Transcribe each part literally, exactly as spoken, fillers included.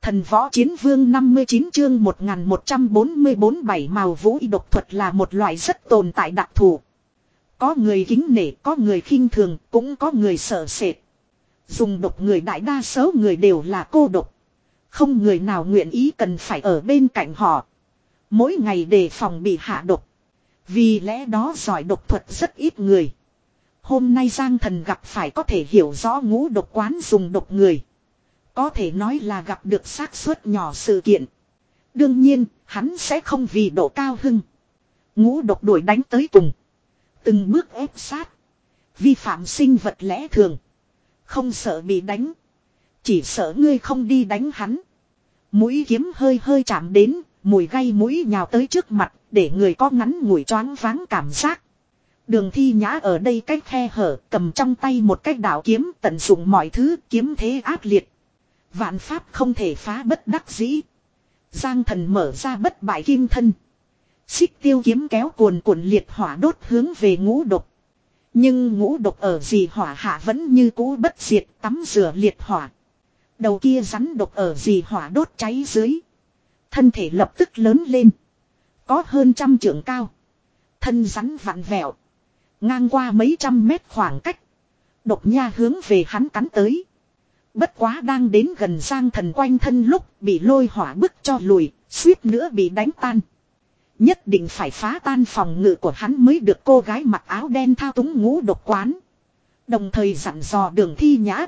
Thần võ chiến vương năm mươi chín chương một nghìn một trăm bốn mươi bốn bảy màu vũ y độc thuật là một loại rất tồn tại đặc thù. Có người kính nể, có người khinh thường, cũng có người sợ sệt. Dùng độc người đại đa số người đều là cô độc. Không người nào nguyện ý cần phải ở bên cạnh họ. Mỗi ngày đề phòng bị hạ độc. Vì lẽ đó giỏi độc thuật rất ít người. Hôm nay Giang Thần gặp phải có thể hiểu rõ ngũ độc quán dùng độc người. Có thể nói là gặp được xác suất nhỏ sự kiện. Đương nhiên, hắn sẽ không vì độ cao hưng. Ngũ độc đuổi đánh tới cùng. Từng bước ép sát. Vi phạm sinh vật lẽ thường. Không sợ bị đánh. Chỉ sợ ngươi không đi đánh hắn. Mũi kiếm hơi hơi chạm đến, mùi gây mũi nhào tới trước mặt, để người có ngắn ngủi choáng váng cảm giác. Đường Thi Nhã ở đây cách khe hở, cầm trong tay một cái đạo kiếm, tận dụng mọi thứ, kiếm thế ác liệt. Vạn pháp không thể phá, bất đắc dĩ. Giang Thần mở ra bất bại kim thân. Xích tiêu kiếm kéo cuồn cuộn liệt hỏa đốt hướng về ngũ độc. Nhưng ngũ độc ở dì hỏa hạ vẫn như cũ bất diệt, tắm rửa liệt hỏa. Đầu kia rắn độc ở dì hỏa đốt cháy dưới. Thân thể lập tức lớn lên. Có hơn trăm trượng cao. Thân rắn vặn vẹo. Ngang qua mấy trăm mét khoảng cách. Độc nha hướng về hắn cắn tới. Bất quá đang đến gần Giang Thần quanh thân lúc bị lôi hỏa bức cho lùi, suýt nữa bị đánh tan. Nhất định phải phá tan phòng ngự của hắn mới được. Cô gái mặc áo đen thao túng ngũ độc quán. Đồng thời dặn dò Đường Thi Nhã.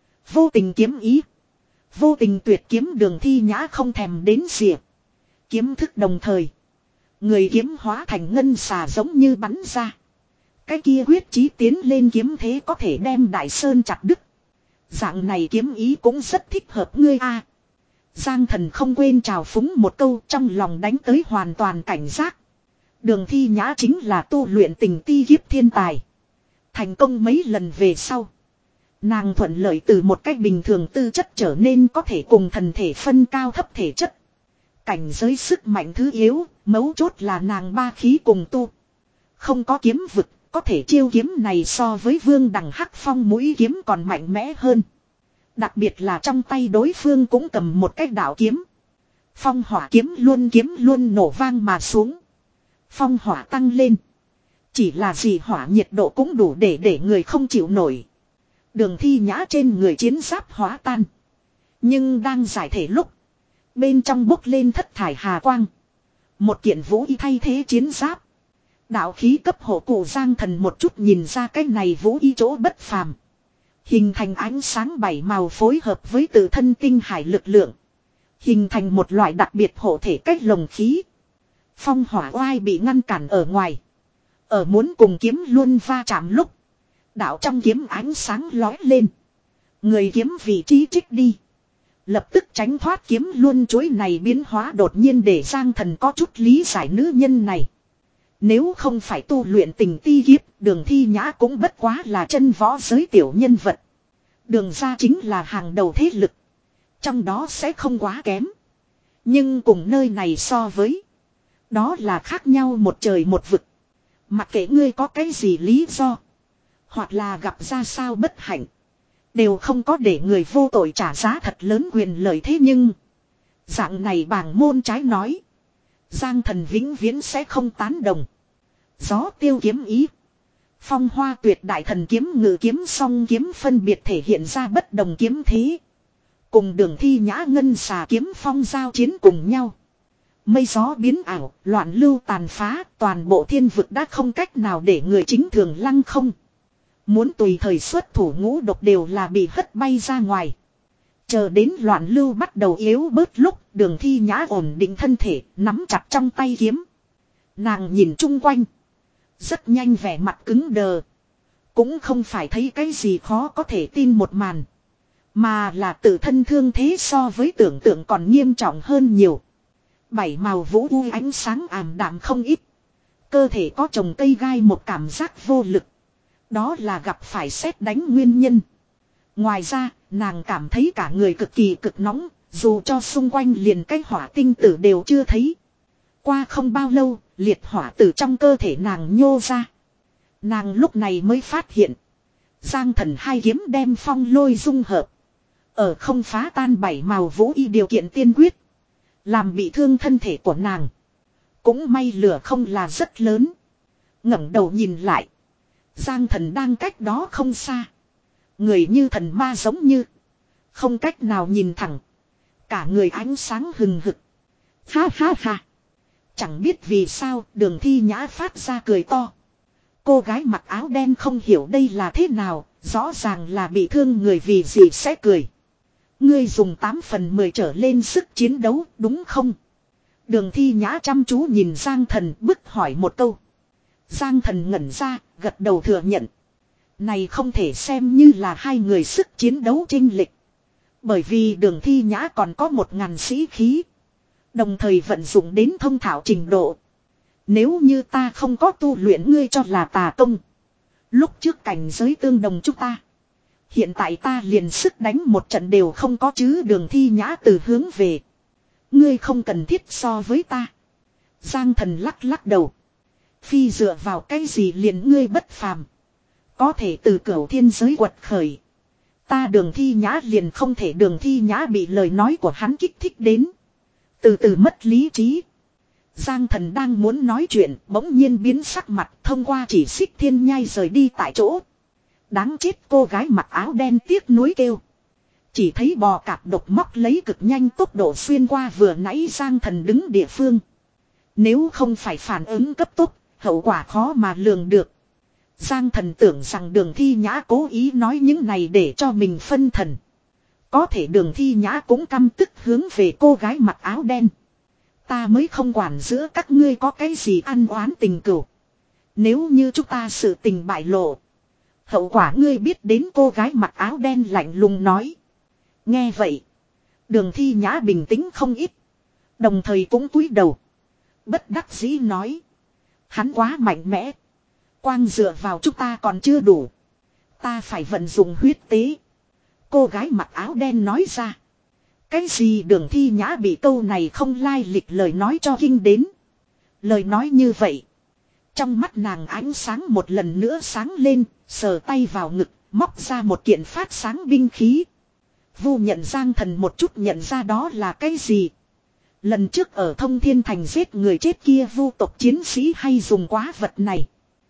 Vô tình kiếm ý. Vô tình tuyệt kiếm. Đường Thi Nhã không thèm đến xỉa. Kiếm thức đồng thời. Người kiếm hóa thành ngân xà giống như bắn ra. Cái kia quyết chí tiến lên kiếm thế có thể đem đại sơn chặt đứt. Dạng này kiếm ý cũng rất thích hợp ngươi a. Giang Thần không quên trào phúng một câu, trong lòng đánh tới hoàn toàn cảnh giác. Đường Thi Nhã chính là tu luyện tình ti kiếp thiên tài. Thành công mấy lần về sau. Nàng thuận lợi từ một cách bình thường tư chất trở nên có thể cùng thần thể phân cao thấp thể chất. Cảnh giới sức mạnh thứ yếu, mấu chốt là nàng ba khí cùng tu. Không có kiếm vực, có thể chiêu kiếm này so với Vương Đằng Hắc Phong mũi kiếm còn mạnh mẽ hơn. Đặc biệt là trong tay đối phương cũng cầm một cái đạo kiếm. Phong hỏa kiếm luôn kiếm luôn nổ vang mà xuống. Phong hỏa tăng lên. Chỉ là gì hỏa nhiệt độ cũng đủ để để người không chịu nổi. Đường Thi Nhã trên người chiến giáp hóa tan. Nhưng đang giải thể lúc. Bên trong bốc lên thất thải hà quang. Một kiện vũ y thay thế chiến giáp. Đạo khí cấp hộ cụ Giang Thần một chút nhìn ra cái này vũ y chỗ bất phàm. Hình thành ánh sáng bảy màu phối hợp với tự thân tinh hải lực lượng. Hình thành một loại đặc biệt hộ thể cách lồng khí. Phong hỏa oai bị ngăn cản ở ngoài. Ở muốn cùng kiếm luôn va chạm lúc. Đạo trong kiếm ánh sáng lói lên. Người kiếm vị trí trích đi. Lập tức tránh thoát kiếm luôn chuỗi này biến hóa đột nhiên để Giang Thần có chút lý giải nữ nhân này. Nếu không phải tu luyện tình ti kiếp, Đường Thi Nhã cũng bất quá là chân võ giới tiểu nhân vật. Đường ra chính là hàng đầu thế lực. Trong đó sẽ không quá kém. Nhưng cùng nơi này so với. Đó là khác nhau một trời một vực. Mặc kệ ngươi có cái gì lý do. Hoặc là gặp ra sao bất hạnh. Đều không có để người vô tội trả giá thật lớn quyền lợi thế nhưng. Dạng này bảng môn trái nói. Giang Thần vĩnh viễn sẽ không tán đồng. Gió tiêu kiếm ý. Phong hoa tuyệt đại thần kiếm ngự kiếm song kiếm phân biệt thể hiện ra bất đồng kiếm thế. Cùng Đường Thi Nhã ngân xà kiếm phong giao chiến cùng nhau. Mây gió biến ảo, loạn lưu tàn phá, toàn bộ thiên vực đã không cách nào để người chính thường lăng không. Muốn tùy thời xuất thủ ngũ độc đều là bị hất bay ra ngoài. Chờ đến loạn lưu bắt đầu yếu bớt lúc Đường Thi Nhã ổn định thân thể, nắm chặt trong tay kiếm. Nàng nhìn chung quanh. Rất nhanh vẻ mặt cứng đờ. Cũng không phải thấy cái gì khó có thể tin một màn. Mà là tự thân thương thế so với tưởng tượng còn nghiêm trọng hơn nhiều. Bảy màu vũ u ánh sáng ảm đạm không ít. Cơ thể có trồng cây gai một cảm giác vô lực. Đó là gặp phải sét đánh nguyên nhân. Ngoài ra, nàng cảm thấy cả người cực kỳ cực nóng, dù cho xung quanh liền cái hỏa tinh tử đều chưa thấy. Qua không bao lâu, liệt hỏa từ trong cơ thể nàng nhô ra. Nàng lúc này mới phát hiện. Giang Thần hai kiếm đem phong lôi dung hợp. Ở không phá tan bảy màu vũ y điều kiện tiên quyết. Làm bị thương thân thể của nàng. Cũng may lửa không là rất lớn. Ngẩng đầu nhìn lại. Giang Thần đang cách đó không xa. Người như thần ma giống như. Không cách nào nhìn thẳng. Cả người ánh sáng hừng hực. Ha ha ha. Chẳng biết vì sao Đường Thi Nhã phát ra cười to. Cô gái mặc áo đen không hiểu đây là thế nào. Rõ ràng là bị thương người vì gì sẽ cười. Ngươi dùng tám phần mười trở lên sức chiến đấu đúng không? Đường Thi Nhã chăm chú nhìn Giang Thần bức hỏi một câu. Giang Thần ngẩn ra, gật đầu thừa nhận. Này không thể xem như là hai người sức chiến đấu chênh lệch. Bởi vì Đường Thi Nhã còn có một ngàn sĩ khí. Đồng thời vận dụng đến thông thạo trình độ. Nếu như ta không có tu luyện ngươi cho là tà công. Lúc trước cảnh giới tương đồng chúng ta. Hiện tại ta liền sức đánh một trận đều không có chứ. Đường Thi Nhã từ hướng về. Ngươi không cần thiết so với ta. Giang Thần lắc lắc đầu. Phi dựa vào cái gì liền ngươi bất phàm. Có thể từ cửu thiên giới quật khởi. Ta Đường Thi Nhã liền không thể. Đường Thi Nhã bị lời nói của hắn kích thích đến. Từ từ mất lý trí. Giang Thần đang muốn nói chuyện. Bỗng nhiên biến sắc mặt. Thông qua chỉ xích thiên nhai rời đi tại chỗ. Đáng chết cô gái mặc áo đen tiếc nuối kêu. Chỉ thấy bò cạp độc móc lấy cực nhanh tốc độ xuyên qua vừa nãy Giang Thần đứng địa phương. Nếu không phải phản ứng cấp tốc, hậu quả khó mà lường được. Giang Thần tưởng rằng Đường Thi Nhã cố ý nói những này để cho mình phân thần. Có thể Đường Thi Nhã cũng căm tức hướng về cô gái mặc áo đen. Ta mới không quản giữa các ngươi có cái gì ăn oán tình cửu. Nếu như chúng ta sự tình bại lộ. Hậu quả ngươi biết đến. Cô gái mặc áo đen lạnh lùng nói. Nghe vậy. Đường Thi Nhã bình tĩnh không ít. Đồng thời cũng cúi đầu. Bất đắc dĩ nói. Hắn quá mạnh mẽ. Quang dựa vào chúng ta còn chưa đủ. Ta phải vận dụng huyết tế. Cô gái mặc áo đen nói ra. Cái gì Đường Thi Nhã bị câu này không lai lịch lời nói cho kinh đến. Lời nói như vậy. Trong mắt nàng ánh sáng một lần nữa sáng lên. Sờ tay vào ngực. Móc ra một kiện phát sáng binh khí. Vu nhận Giang Thần một chút nhận ra đó là cái gì. Lần trước ở Thông Thiên Thành giết người chết kia vu tộc chiến sĩ hay dùng quá vật này.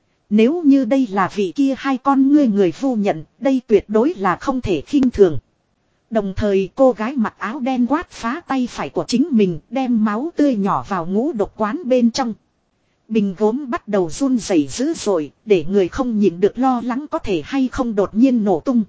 Nếu như đây là vị kia hai con ngươi người vu nhận, đây tuyệt đối là không thể khinh thường. Đồng thời cô gái mặc áo đen quát phá tay phải của chính mình đem máu tươi nhỏ vào ngũ độc quán bên trong. Bình gốm bắt đầu run rẩy dữ dội, để người không nhịn được lo lắng có thể hay không đột nhiên nổ tung.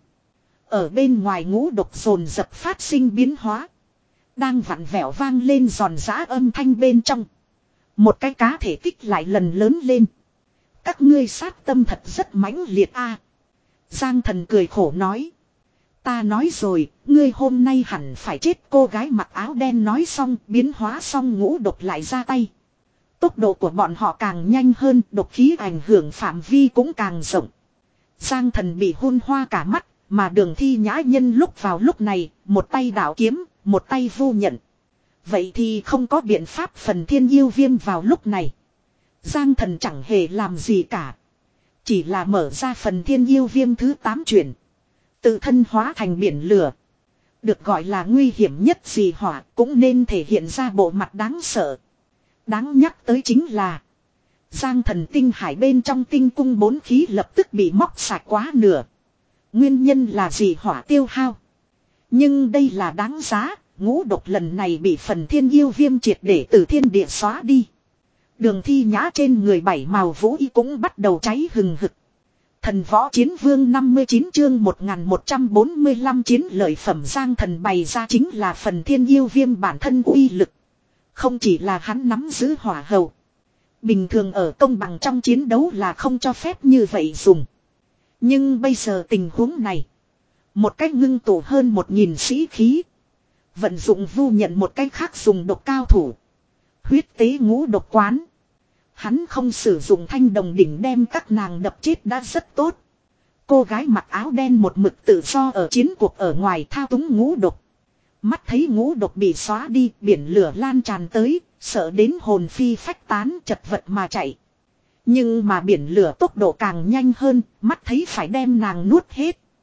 Ở bên ngoài ngũ độc dồn dập phát sinh biến hóa. Đang vặn vẹo vang lên giòn giã âm thanh bên trong. Một cái cá thể tích lại lần lớn lên. Các ngươi sát tâm thật rất mãnh liệt a. Giang Thần cười khổ nói. Ta nói rồi, ngươi hôm nay hẳn phải chết. Cô gái mặc áo đen nói xong, biến hóa xong ngũ độc lại ra tay. Tốc độ của bọn họ càng nhanh hơn, độc khí ảnh hưởng phạm vi cũng càng rộng. Giang Thần bị hôn hoa cả mắt, mà Đường Thi Nhã nhân lúc vào lúc này, một tay đảo kiếm, một tay vu nhận. Vậy thì không có biện pháp phần thiên yêu viêm vào lúc này. Giang Thần chẳng hề làm gì cả. Chỉ là mở ra phần thiên yêu viêm thứ tám chuyển. Tự thân hóa thành biển lửa. Được gọi là nguy hiểm nhất gì hỏa cũng nên thể hiện ra bộ mặt đáng sợ. Đáng nhắc tới chính là. Giang Thần tinh hải bên trong tinh cung bốn khí lập tức bị móc sạch quá nửa. Nguyên nhân là gì hỏa tiêu hao. Nhưng đây là đáng giá. Ngũ độc lần này bị phần thiên yêu viêm triệt để từ thiên địa xóa đi. Đường Thi Nhã trên người bảy màu vũ y cũng bắt đầu cháy hừng hực. Thần võ chiến vương năm mươi chín chương một nghìn một trăm bốn mươi lăm chiến lợi phẩm Giang Thần bày ra chính là phần thiên yêu viêm bản thân uy lực. Không chỉ là hắn nắm giữ hỏa hầu. Bình thường ở công bằng trong chiến đấu là không cho phép như vậy dùng. Nhưng bây giờ tình huống này. Một cách ngưng tụ hơn một nghìn sĩ khí. Vận dụng vu nhận một cách khác dùng độc cao thủ. Huyết tế ngũ độc quán. Hắn không sử dụng thanh đồng đỉnh đem các nàng đập chết đã rất tốt. Cô gái mặc áo đen một mực tự do ở chiến cuộc ở ngoài thao túng ngũ độc. Mắt thấy ngũ độc bị xóa đi, biển lửa lan tràn tới, sợ đến hồn phi phách tán chật vật mà chạy. Nhưng mà biển lửa tốc độ càng nhanh hơn, mắt thấy phải đem nàng nuốt hết.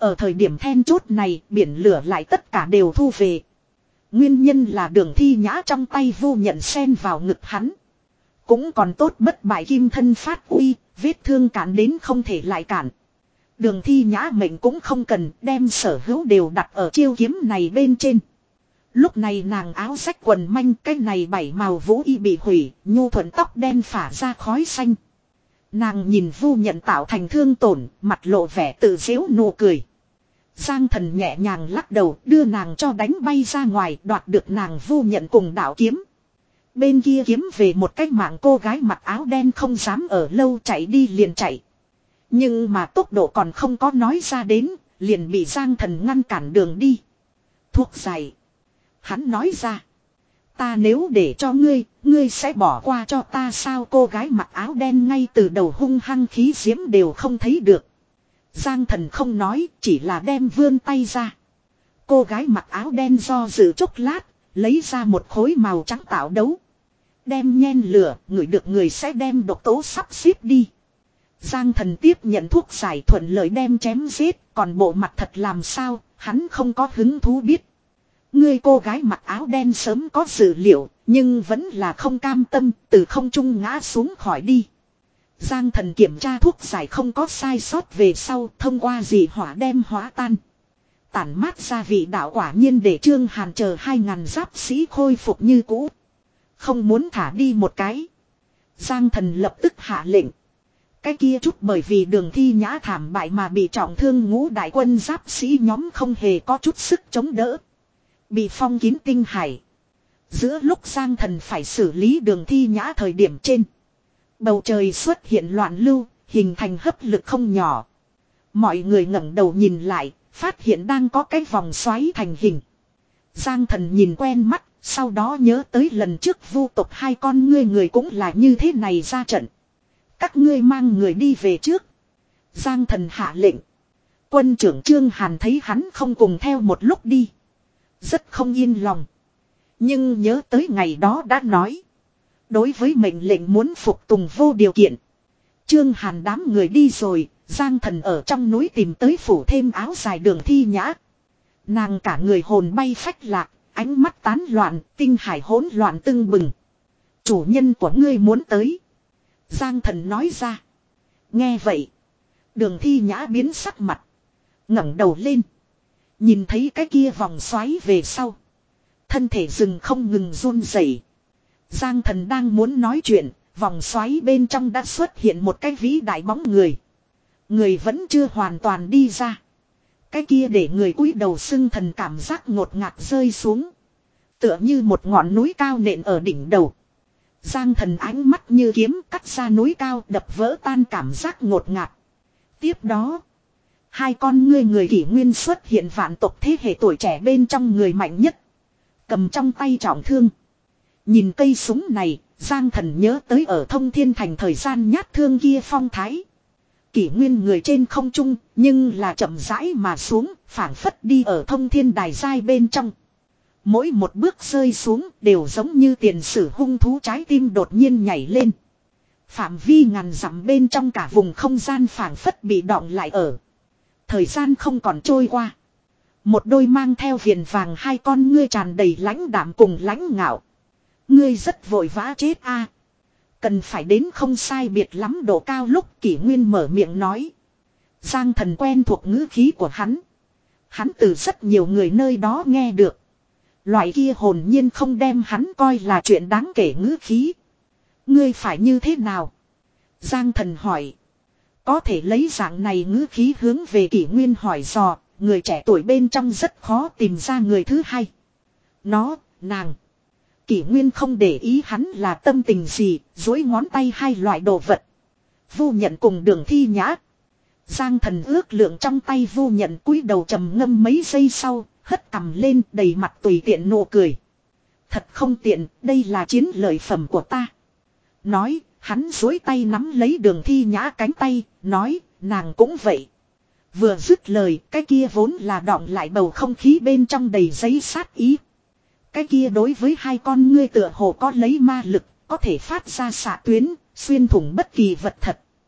Ở thời điểm then chốt này, biển lửa lại tất cả đều thu về. Nguyên nhân là Đường Thi Nhã trong tay Vu Nhận xen vào ngực hắn. Cũng còn tốt bất bại kim thân phát uy, vết thương cản đến không thể lại cản. Đường Thi Nhã mệnh cũng không cần, đem sở hữu đều đặt ở chiêu kiếm này bên trên. Lúc này nàng áo rách quần manh, cái này bảy màu vũ y bị hủy, nhu thuận tóc đen phả ra khói xanh. Nàng nhìn Vu Nhận tạo thành thương tổn, mặt lộ vẻ tự giễu nụ cười. Giang Thần nhẹ nhàng lắc đầu, đưa nàng cho đánh bay ra ngoài, đoạt được nàng Vu Nhận cùng đạo kiếm. Bên kia kiếm về một cái mạng cô gái mặc áo đen không dám ở lâu, chạy đi liền chạy. Nhưng mà tốc độ còn không có nói ra đến, liền bị Giang Thần ngăn cản đường đi. Thuốc giải. Hắn nói ra. Ta nếu để cho ngươi, ngươi sẽ bỏ qua cho ta sao? Cô gái mặc áo đen ngay từ đầu hung hăng khí diễm đều không thấy được. Giang Thần không nói, chỉ là đem vươn tay ra. Cô gái mặc áo đen do dự chốc lát, lấy ra một khối màu trắng tạo đấu. Đem nhen lửa, ngửi được người sẽ đem độc tố sắp xếp đi. Giang Thần tiếp nhận thuốc giải thuận lợi đem chém giết, còn bộ mặt thật làm sao, hắn không có hứng thú biết. Người cô gái mặc áo đen sớm có dự liệu, nhưng vẫn là không cam tâm, từ không trung ngã xuống khỏi đi. Giang Thần kiểm tra thuốc giải không có sai sót về sau, thông qua dị hỏa đem hóa tan. Tản mát ra vị đạo quả nhiên để Trương Hàn chờ hai ngàn giáp sĩ khôi phục như cũ. Không muốn thả đi một cái. Giang Thần lập tức hạ lệnh. Cái kia chút bởi vì Đường Thi Nhã thảm bại mà bị trọng thương ngũ đại quân giáp sĩ nhóm không hề có chút sức chống đỡ. Bị phong kín tinh hải. Giữa lúc Giang Thần phải xử lý Đường Thi Nhã thời điểm trên. Bầu trời xuất hiện loạn lưu, hình thành hấp lực không nhỏ. Mọi người ngẩng đầu nhìn lại, phát hiện đang có cái vòng xoáy thành hình. Giang Thần nhìn quen mắt, sau đó nhớ tới lần trước Vu tộc hai con ngươi người cũng là như thế này ra trận. Các ngươi mang người đi về trước. Giang Thần hạ lệnh. Quân trưởng Trương Hàn thấy hắn không cùng theo một lúc đi. Rất không yên lòng. Nhưng nhớ tới ngày đó đã nói. Đối với mệnh lệnh muốn phục tùng vô điều kiện. Trương Hàn đám người đi rồi. Giang Thần ở trong núi tìm tới phủ thêm áo dài Đường Thi Nhã. Nàng cả người hồn bay phách lạc. Ánh mắt tán loạn, tinh hải hỗn loạn tưng bừng. Chủ nhân của ngươi muốn tới. Giang Thần nói ra. Nghe vậy. Đường Thi Nhã biến sắc mặt. ngẩng đầu lên. Nhìn thấy cái kia vòng xoáy về sau. Thân thể rừng không ngừng run rẩy. Giang Thần đang muốn nói chuyện. Vòng xoáy bên trong đã xuất hiện một cái vĩ đại bóng người. Người vẫn chưa hoàn toàn đi ra. Cái kia để người cúi đầu sưng thần cảm giác ngột ngạt rơi xuống. Tựa như một ngọn núi cao nện ở đỉnh đầu. Giang Thần ánh mắt như kiếm cắt ra núi cao đập vỡ tan cảm giác ngột ngạt. Tiếp đó. Hai con ngươi người kỷ nguyên xuất hiện vạn tộc thế hệ tuổi trẻ bên trong người mạnh nhất. Cầm trong tay trọng thương. Nhìn cây súng này, Giang Thần nhớ tới ở Thông Thiên Thành thời gian nhát thương kia phong thái. Kỷ nguyên người trên không trung, nhưng là chậm rãi mà xuống, phảng phất đi ở Thông Thiên Đài giai bên trong. Mỗi một bước rơi xuống đều giống như tiền sử hung thú, trái tim đột nhiên nhảy lên. Phạm vi ngàn dặm bên trong cả vùng không gian phảng phất bị đọng lại ở. Thời gian không còn trôi qua. Một đôi mang theo viền vàng hai con ngươi tràn đầy lãnh đạm cùng lãnh ngạo. Ngươi rất vội vã chết a. Cần phải đến không sai biệt lắm độ cao lúc Kỷ Nguyên mở miệng nói. Giang Thần quen thuộc ngữ khí của hắn. Hắn từ rất nhiều người nơi đó nghe được. Loại kia hồn nhiên không đem hắn coi là chuyện đáng kể ngữ khí. Ngươi phải như thế nào? Giang Thần hỏi. Có thể lấy dạng này ngữ khí hướng về Kỷ Nguyên hỏi dò. Người trẻ tuổi bên trong rất khó tìm ra người thứ hai. Nó, nàng. Kỷ Nguyên không để ý hắn là tâm tình gì, duỗi ngón tay hai loại đồ vật. Vu Nhận cùng Đường Thi Nhã. Giang Thần ước lượng trong tay Vu Nhận cúi đầu trầm ngâm mấy giây sau, hất cằm lên đầy mặt tùy tiện nụ cười. Thật không tiện, đây là chiến lợi phẩm của ta. Nói, hắn duỗi tay nắm lấy Đường Thi Nhã cánh tay, nói, nàng cũng vậy. Vừa dứt lời, cái kia vốn là đọng lại bầu không khí bên trong đầy giấy sát ý. Cái kia đối với hai con ngươi tựa hồ có lấy ma lực, có thể phát ra xạ tuyến, xuyên thủng bất kỳ vật thật.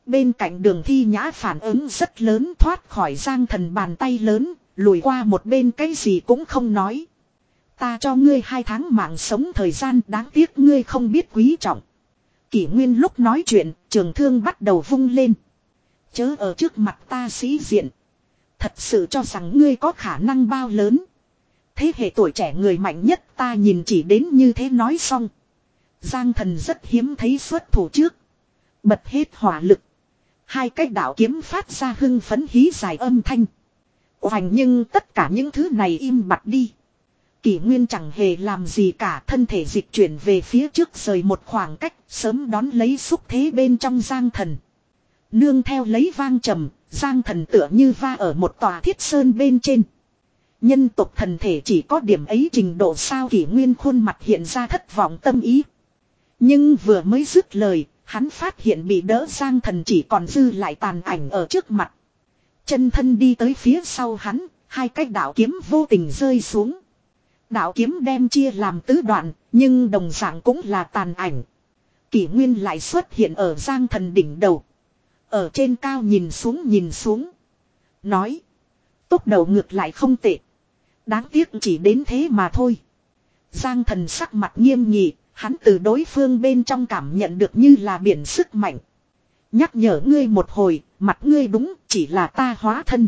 Bên cạnh Đường Thi Nhã phản ứng rất lớn, thoát khỏi Giang Thần bàn tay lớn, lùi qua một bên, cái gì cũng không nói. Ta cho ngươi hai tháng mạng sống thời gian, đáng tiếc ngươi không biết quý trọng. Kỷ Nguyên lúc nói chuyện, trường thương bắt đầu vung lên. Chớ ở trước mặt ta sĩ diện. Thật sự cho rằng ngươi có khả năng bao lớn. Thế hệ tuổi trẻ người mạnh nhất ta nhìn chỉ đến như thế. Nói xong, Giang Thần rất hiếm thấy xuất thủ trước. Bật hết hỏa lực. Hai cái đạo kiếm phát ra hưng phấn hí dài âm thanh. Hoành nhưng tất cả những thứ này im bặt đi. Kỷ Nguyên chẳng hề làm gì cả, thân thể dịch chuyển về phía trước rời một khoảng cách, sớm đón lấy xúc thế bên trong Giang Thần. Nương theo lấy vang trầm, Giang Thần tựa như va ở một tòa thiết sơn bên trên. Nhân tộc thần thể chỉ có điểm ấy trình độ sao? Kỷ Nguyên khuôn mặt hiện ra thất vọng tâm ý. Nhưng vừa mới dứt lời, hắn phát hiện bị đỡ Giang Thần chỉ còn dư lại tàn ảnh ở trước mặt. Chân thân đi tới phía sau hắn, hai cái đạo kiếm vô tình rơi xuống. Đạo kiếm đem chia làm tứ đoạn, nhưng đồng dạng cũng là tàn ảnh. Kỷ Nguyên lại xuất hiện ở Giang Thần đỉnh đầu. Ở trên cao nhìn xuống nhìn xuống. Nói. Tốc đầu ngược lại không tệ. Đáng tiếc chỉ đến thế mà thôi. Giang Thần sắc mặt nghiêm nghị. Hắn từ đối phương bên trong cảm nhận được như là biển sức mạnh. Nhắc nhở ngươi một hồi. Mặt ngươi đúng chỉ là ta hóa thân.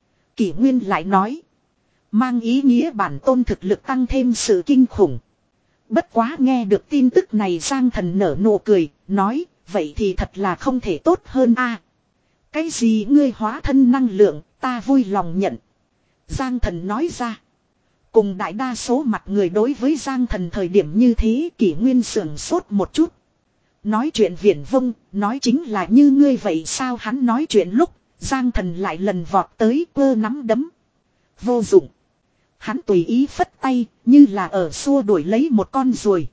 Kỷ Nguyên lại nói. Mang ý nghĩa bản tôn thực lực tăng thêm sự kinh khủng. Bất quá nghe được tin tức này Giang Thần nở nụ cười. Nói vậy thì thật là không thể tốt hơn a. Cái gì ngươi hóa thân năng lượng ta vui lòng nhận. Giang Thần nói ra. Cùng đại đa số mặt người đối với Giang Thần thời điểm như thế, Kỷ Nguyên sưởng sốt một chút. Nói chuyện viển vông, nói chính là như ngươi vậy sao? Hắn nói chuyện lúc, Giang Thần lại lần vọt tới cơ nắm đấm. Vô dụng. Hắn tùy ý phất tay, như là ở xua đuổi lấy một con ruồi.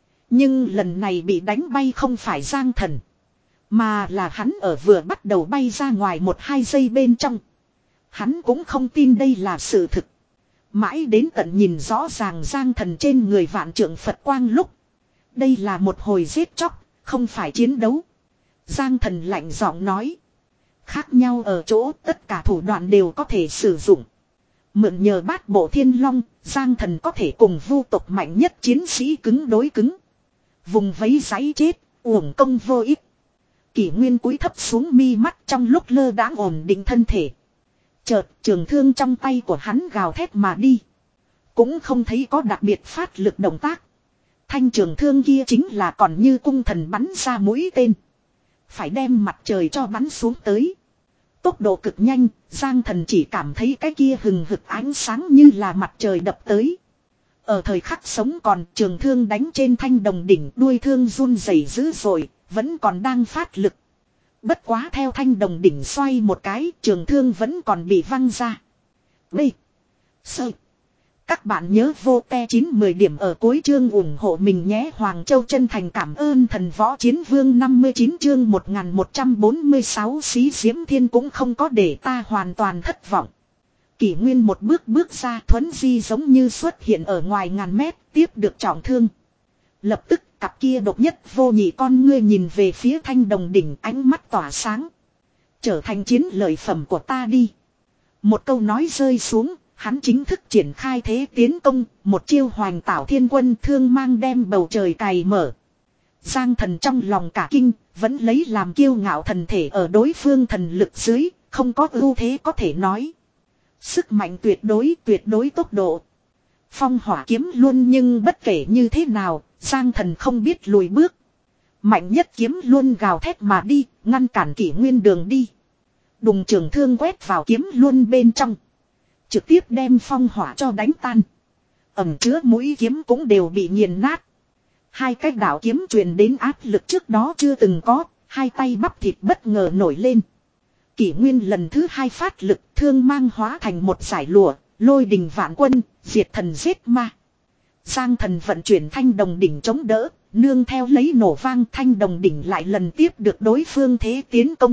Nhưng lần này bị đánh bay không phải Giang Thần, mà là hắn ở vừa bắt đầu bay ra ngoài một hai giây bên trong. Hắn cũng không tin đây là sự thực. Mãi đến tận nhìn rõ ràng Giang Thần trên người vạn trượng Phật quang lúc. Đây là một hồi giết chóc, không phải chiến đấu. Giang Thần lạnh giọng nói. Khác nhau ở chỗ tất cả thủ đoạn đều có thể sử dụng. Mượn nhờ bát bộ thiên long, Giang Thần có thể cùng vu tộc mạnh nhất chiến sĩ cứng đối cứng. Vùng vấy giấy chết, uổng công vô ích. Kỷ Nguyên cúi thấp xuống mi mắt trong lúc lơ đãng ổn định thân thể. Chợt trường thương trong tay của hắn gào thét mà đi. Cũng không thấy có đặc biệt phát lực động tác. Thanh trường thương kia chính là còn như cung thần bắn ra mũi tên. Phải đem mặt trời cho bắn xuống tới. Tốc độ cực nhanh, Giang Thần chỉ cảm thấy cái kia hừng hực ánh sáng như là mặt trời đập tới. Ở thời khắc sống còn, trường thương đánh trên thanh đồng đỉnh, đuôi thương run rẩy dữ dội, vẫn còn đang phát lực. Bất quá theo thanh đồng đỉnh xoay một cái, trường thương vẫn còn bị văng ra. B. Sơ. Các bạn nhớ vô te chín mười điểm ở cuối chương ủng hộ mình nhé. Hoàng Châu chân thành cảm ơn thần võ chiến vương năm mươi chín chương một nghìn một trăm bốn mươi sáu xí diễm thiên cũng không có để ta hoàn toàn thất vọng. Kỷ Nguyên một bước bước ra thuấn di giống như xuất hiện ở ngoài ngàn mét, tiếp được trọng thương. Lập tức cặp kia độc nhất vô nhị con ngươi nhìn về phía thanh đồng đỉnh, ánh mắt tỏa sáng. Trở thành chiến lợi phẩm của ta đi. Một câu nói rơi xuống, hắn chính thức triển khai thế tiến công, một chiêu hoành tảo thiên quân thương mang đem bầu trời cày mở. Giang Thần trong lòng cả kinh, vẫn lấy làm kiêu ngạo thần thể ở đối phương thần lực dưới, không có ưu thế có thể nói. Sức mạnh tuyệt đối, tuyệt đối tốc độ. Phong hỏa kiếm luôn nhưng bất kể như thế nào, Giang Thần không biết lùi bước. Mạnh nhất kiếm luôn gào thét mà đi, ngăn cản Kỷ Nguyên đường đi. Đùng trường thương quét vào kiếm luôn bên trong. Trực tiếp đem phong hỏa cho đánh tan. Ẩm chứa mũi kiếm cũng đều bị nghiền nát. Hai cái đạo kiếm truyền đến áp lực trước đó chưa từng có, hai tay bắp thịt bất ngờ nổi lên. Kỷ Nguyên lần thứ hai phát lực, thương mang hóa thành một giải lụa, lôi đình vạn quân, diệt thần giết ma. Giang Thần vận chuyển thanh đồng đỉnh chống đỡ, nương theo lấy nổ vang thanh đồng đỉnh lại lần tiếp được đối phương thế tiến công.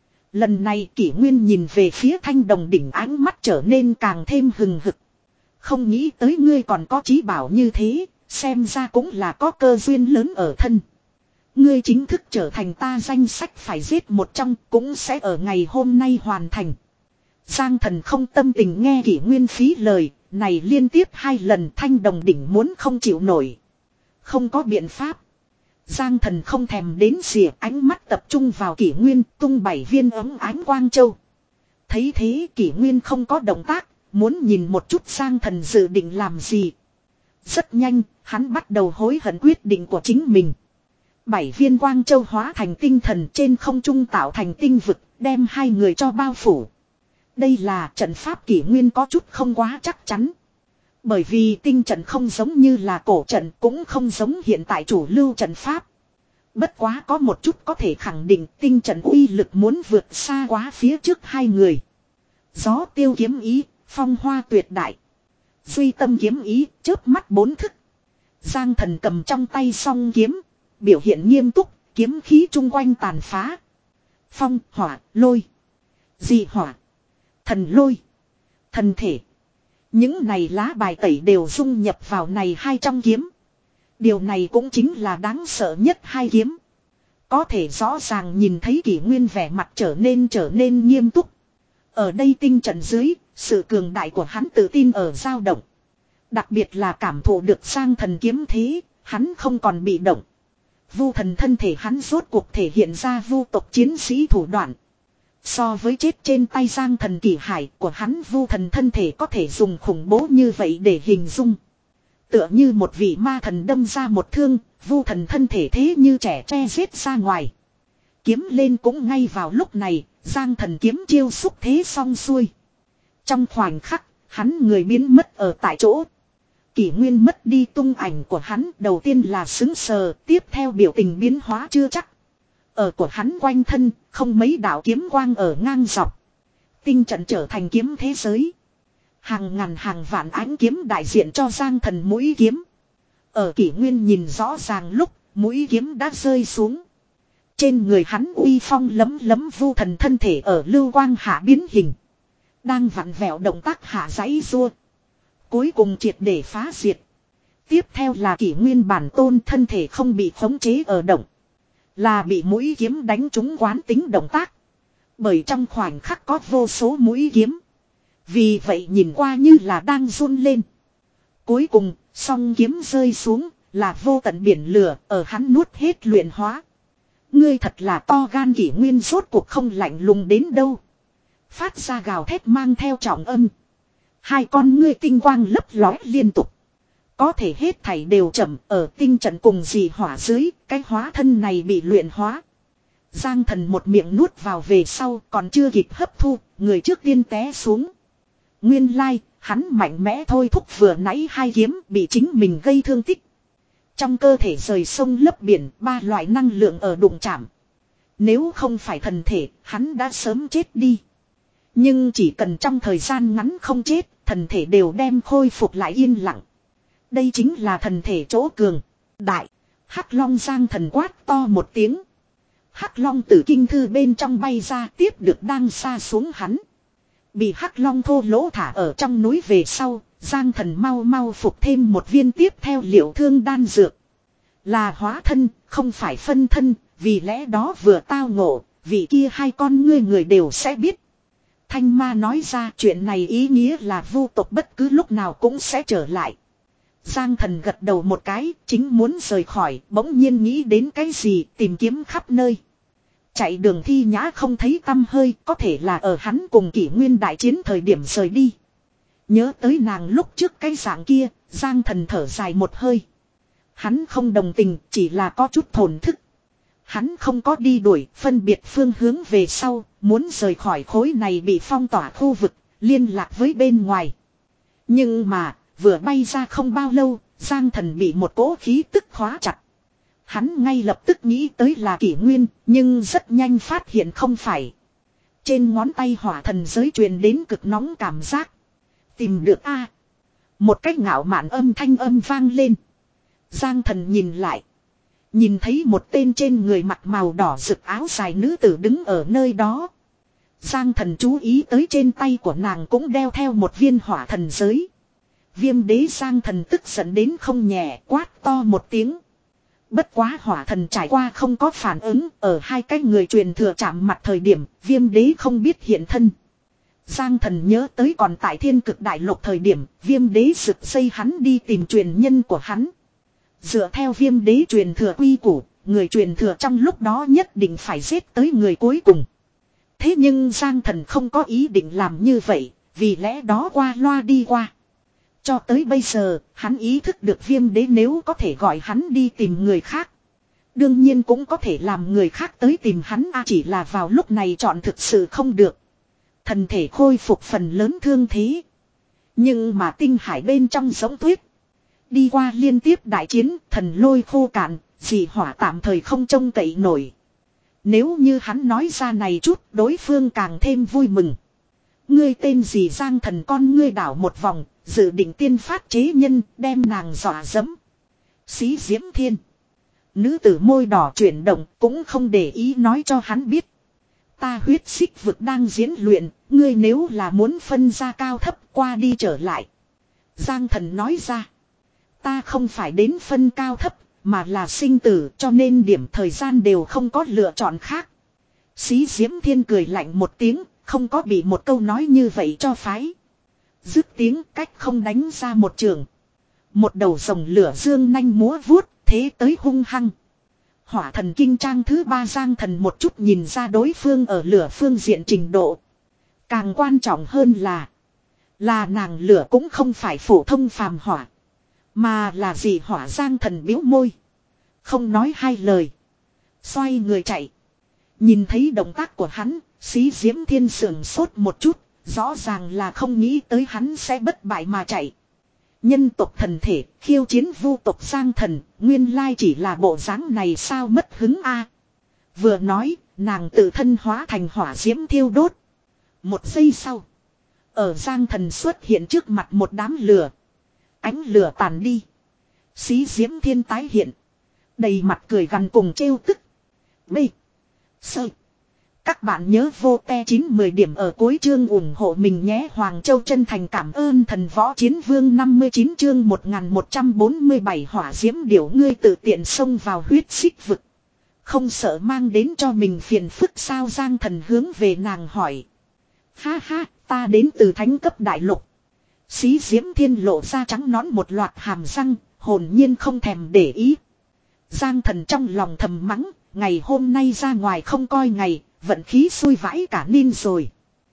Lần này Kỷ Nguyên nhìn về phía thanh đồng đỉnh, ánh mắt trở nên càng thêm hừng hực. Không nghĩ tới ngươi còn có chí bảo như thế, xem ra cũng là có cơ duyên lớn ở thân. Ngươi chính thức trở thành ta danh sách phải giết một trong, cũng sẽ ở ngày hôm nay hoàn thành. Giang Thần không tâm tình nghe Kỷ Nguyên phí lời, này liên tiếp hai lần Thanh Đồng đỉnh muốn không chịu nổi. Không có biện pháp. Giang Thần không thèm đến xỉa, ánh mắt tập trung vào Kỷ Nguyên, tung bảy viên ấm ánh quang châu. Thấy thế Kỷ Nguyên không có động tác, muốn nhìn một chút Giang Thần dự định làm gì. Rất nhanh, hắn bắt đầu hối hận quyết định của chính mình. Bảy viên quang châu hóa thành tinh thần trên không trung tạo thành tinh vực, đem hai người cho bao phủ. Đây là trận pháp Kỷ Nguyên có chút không quá chắc chắn. Bởi vì tinh trận không giống như là cổ trận, cũng không giống hiện tại chủ lưu trận pháp. Bất quá có một chút có thể khẳng định tinh trận uy lực muốn vượt xa quá phía trước hai người. Gió tiêu kiếm ý, phong hoa tuyệt đại. Duy tâm kiếm ý, chớp mắt bốn thức. Giang Thần cầm trong tay song kiếm, biểu hiện nghiêm túc, kiếm khí chung quanh tàn phá. Phong, hỏa, lôi. Dị hỏa. Thần lôi. Thần thể. Những này lá bài tẩy đều dung nhập vào này hai trong kiếm. Điều này cũng chính là đáng sợ nhất hai kiếm. Có thể rõ ràng nhìn thấy Kỷ Nguyên vẻ mặt trở nên trở nên nghiêm túc. Ở đây tinh trận dưới, sự cường đại của hắn tự tin ở dao động. Đặc biệt là cảm thụ được Giang Thần kiếm thế, hắn không còn bị động. Vu thần thân thể hắn rốt cuộc thể hiện ra vu tộc chiến sĩ thủ đoạn. So với chết trên tay Giang Thần Kỷ Hải của hắn, vu thần thân thể có thể dùng khủng bố như vậy để hình dung. Tựa như một vị ma thần đâm ra một thương, vu thần thân thể thế như trẻ tre giết ra ngoài. Kiếm lên cũng ngay vào lúc này, Giang Thần kiếm chiêu xúc thế xong xuôi. Trong khoảnh khắc, hắn người biến mất ở tại chỗ. Kỷ Nguyên mất đi tung ảnh của hắn, đầu tiên là sững sờ, tiếp theo biểu tình biến hóa chưa chắc. Ở của hắn quanh thân, không mấy đạo kiếm quang ở ngang dọc. Tinh trận trở thành kiếm thế giới. Hàng ngàn hàng vạn ánh kiếm đại diện cho Giang Thần mũi kiếm. Ở Kỷ Nguyên nhìn rõ ràng lúc, mũi kiếm đã rơi xuống. Trên người hắn uy phong lấm lấm, vu thần thân thể ở lưu quang hạ biến hình. Đang vặn vẹo động tác hạ giãy giụa. Cuối cùng triệt để phá diệt. Tiếp theo là Kỷ Nguyên bản tôn thân thể không bị khống chế ở động. Là bị mũi kiếm đánh trúng quán tính động tác. Bởi trong khoảnh khắc có vô số mũi kiếm. Vì vậy nhìn qua như là đang run lên. Cuối cùng, song kiếm rơi xuống, là vô tận biển lửa, ở hắn nuốt hết luyện hóa. Ngươi thật là to gan. Kỷ Nguyên rốt cuộc không lạnh lùng đến đâu. Phát ra gào thét mang theo trọng âm. Hai con ngươi tinh quang lấp lóe liên tục. Có thể hết thảy đều chậm, ở tinh trận cùng dị hỏa dưới, cái hóa thân này bị luyện hóa. Giang Thần một miệng nuốt vào về sau, còn chưa kịp hấp thu, người trước tiên té xuống. Nguyên lai, hắn mạnh mẽ thôi thúc vừa nãy hai kiếm bị chính mình gây thương tích. Trong cơ thể rời sông lấp biển, ba loại năng lượng ở đụng chạm. Nếu không phải thần thể, hắn đã sớm chết đi. Nhưng chỉ cần trong thời gian ngắn không chết, thần thể đều đem khôi phục lại yên lặng. Đây chính là thần thể chỗ cường, đại. Hắc Long Giang Thần quát to một tiếng. Hắc Long từ kinh thư bên trong bay ra, tiếp được đang xa xuống hắn. Bị Hắc Long thô lỗ thả ở trong núi về sau, Giang Thần mau mau phục thêm một viên tiếp theo liệu thương đan dược. Là hóa thân, không phải phân thân, vì lẽ đó vừa tao ngộ, vì kia hai con ngươi người đều sẽ biết. Thanh Ma nói ra chuyện này ý nghĩa là vu tộc bất cứ lúc nào cũng sẽ trở lại. Giang Thần gật đầu một cái, chính muốn rời khỏi, bỗng nhiên nghĩ đến cái gì, tìm kiếm khắp nơi. Chạy đường Thi Nhã không thấy tăm hơi, có thể là ở hắn cùng Kỷ Nguyên đại chiến thời điểm rời đi. Nhớ tới nàng lúc trước cái dạng kia, Giang Thần thở dài một hơi. Hắn không đồng tình, chỉ là có chút thổn thức. Hắn không có đi đuổi, phân biệt phương hướng về sau, muốn rời khỏi khối này bị phong tỏa khu vực, liên lạc với bên ngoài. Nhưng mà, vừa bay ra không bao lâu, Giang Thần bị một cỗ khí tức khóa chặt. Hắn ngay lập tức nghĩ tới là Kỷ Nguyên, nhưng rất nhanh phát hiện không phải. Trên ngón tay hỏa thần giới truyền đến cực nóng cảm giác. Tìm được a. Một cách ngạo mạn âm thanh âm vang lên. Giang Thần nhìn lại. Nhìn thấy một tên trên người mặc màu đỏ rực áo dài nữ tử đứng ở nơi đó. Giang Thần chú ý tới trên tay của nàng cũng đeo theo một viên hỏa thần giới. Viêm đế Giang Thần tức giận đến không nhẹ, quát to một tiếng. Bất quá hỏa thần trải qua không có phản ứng, ở hai cái người truyền thừa chạm mặt thời điểm, viêm đế không biết hiện thân. Giang thần nhớ tới còn tại thiên cực đại lục thời điểm, viêm đế sực xây hắn đi tìm truyền nhân của hắn. Dựa theo viêm đế truyền thừa quy củ, người truyền thừa trong lúc đó nhất định phải giết tới người cuối cùng. Thế nhưng Giang thần không có ý định làm như vậy, vì lẽ đó qua loa đi qua. Cho tới bây giờ, hắn ý thức được viêm đế nếu có thể gọi hắn đi tìm người khác. Đương nhiên cũng có thể làm người khác tới tìm hắn a, chỉ là vào lúc này chọn thực sự không được. Thần thể khôi phục phần lớn thương thế. Nhưng mà tinh hải bên trong giống tuyết. Đi qua liên tiếp đại chiến, thần lôi khô cạn, dị hỏa tạm thời không trông cậy nổi. Nếu như hắn nói ra này chút, đối phương càng thêm vui mừng. Ngươi tên gì? Giang thần con ngươi đảo một vòng, dự định tiên phát chế nhân, đem nàng dọa dẫm. Xí Diễm Thiên. Nữ tử môi đỏ chuyển động, cũng không để ý nói cho hắn biết. Ta huyết xích vực đang diễn luyện, ngươi nếu là muốn phân ra cao thấp qua đi trở lại. Giang thần nói ra. Ta không phải đến phân cao thấp, mà là sinh tử, cho nên điểm thời gian đều không có lựa chọn khác. Xí Diễm Thiên cười lạnh một tiếng, không có bị một câu nói như vậy cho phái. Dứt tiếng cách không đánh ra một trường. Một đầu rồng lửa dương nanh múa vuốt, thế tới hung hăng. Hỏa thần kinh trang thứ ba. Giang thần một chút nhìn ra đối phương ở lửa phương diện trình độ. Càng quan trọng hơn là, là nàng lửa cũng không phải phổ thông phàm hỏa, mà là dị hỏa. Giang thần biếu môi, không nói hai lời, xoay người chạy. Nhìn thấy động tác của hắn, Xí Diễm Thiên sưởng sốt một chút, rõ ràng là không nghĩ tới hắn sẽ bất bại mà chạy. Nhân tộc thần thể, khiêu chiến vu tộc Giang thần, nguyên lai chỉ là bộ dáng này sao, mất hứng a. Vừa nói, nàng tự thân hóa thành hỏa diễm thiêu đốt. Một giây sau, ở Giang thần xuất hiện trước mặt một đám lửa. Ánh lửa tàn đi. Xí Diễm Thiên tái hiện, đầy mặt cười gằn cùng trêu tức. B. Sơ. Các bạn nhớ vô te chín mười điểm ở cuối chương ủng hộ mình nhé. Hoàng Châu chân thành cảm ơn thần võ chiến vương. Năm mươi chín chương một nghìn một trăm bốn mươi bảy hỏa diễm điểu. Ngươi tự tiện xông vào huyết xích vực, không sợ mang đến cho mình phiền phức sao? Giang thần hướng về nàng hỏi. Ha ha, ta đến từ thánh cấp đại lục. Xí Diễm Thiên lộ ra trắng nõn một loạt hàm răng, hồn nhiên không thèm để ý. Giang thần trong lòng thầm mắng, ngày hôm nay ra ngoài không coi ngày, vận khí xui vãi cả nên rồi.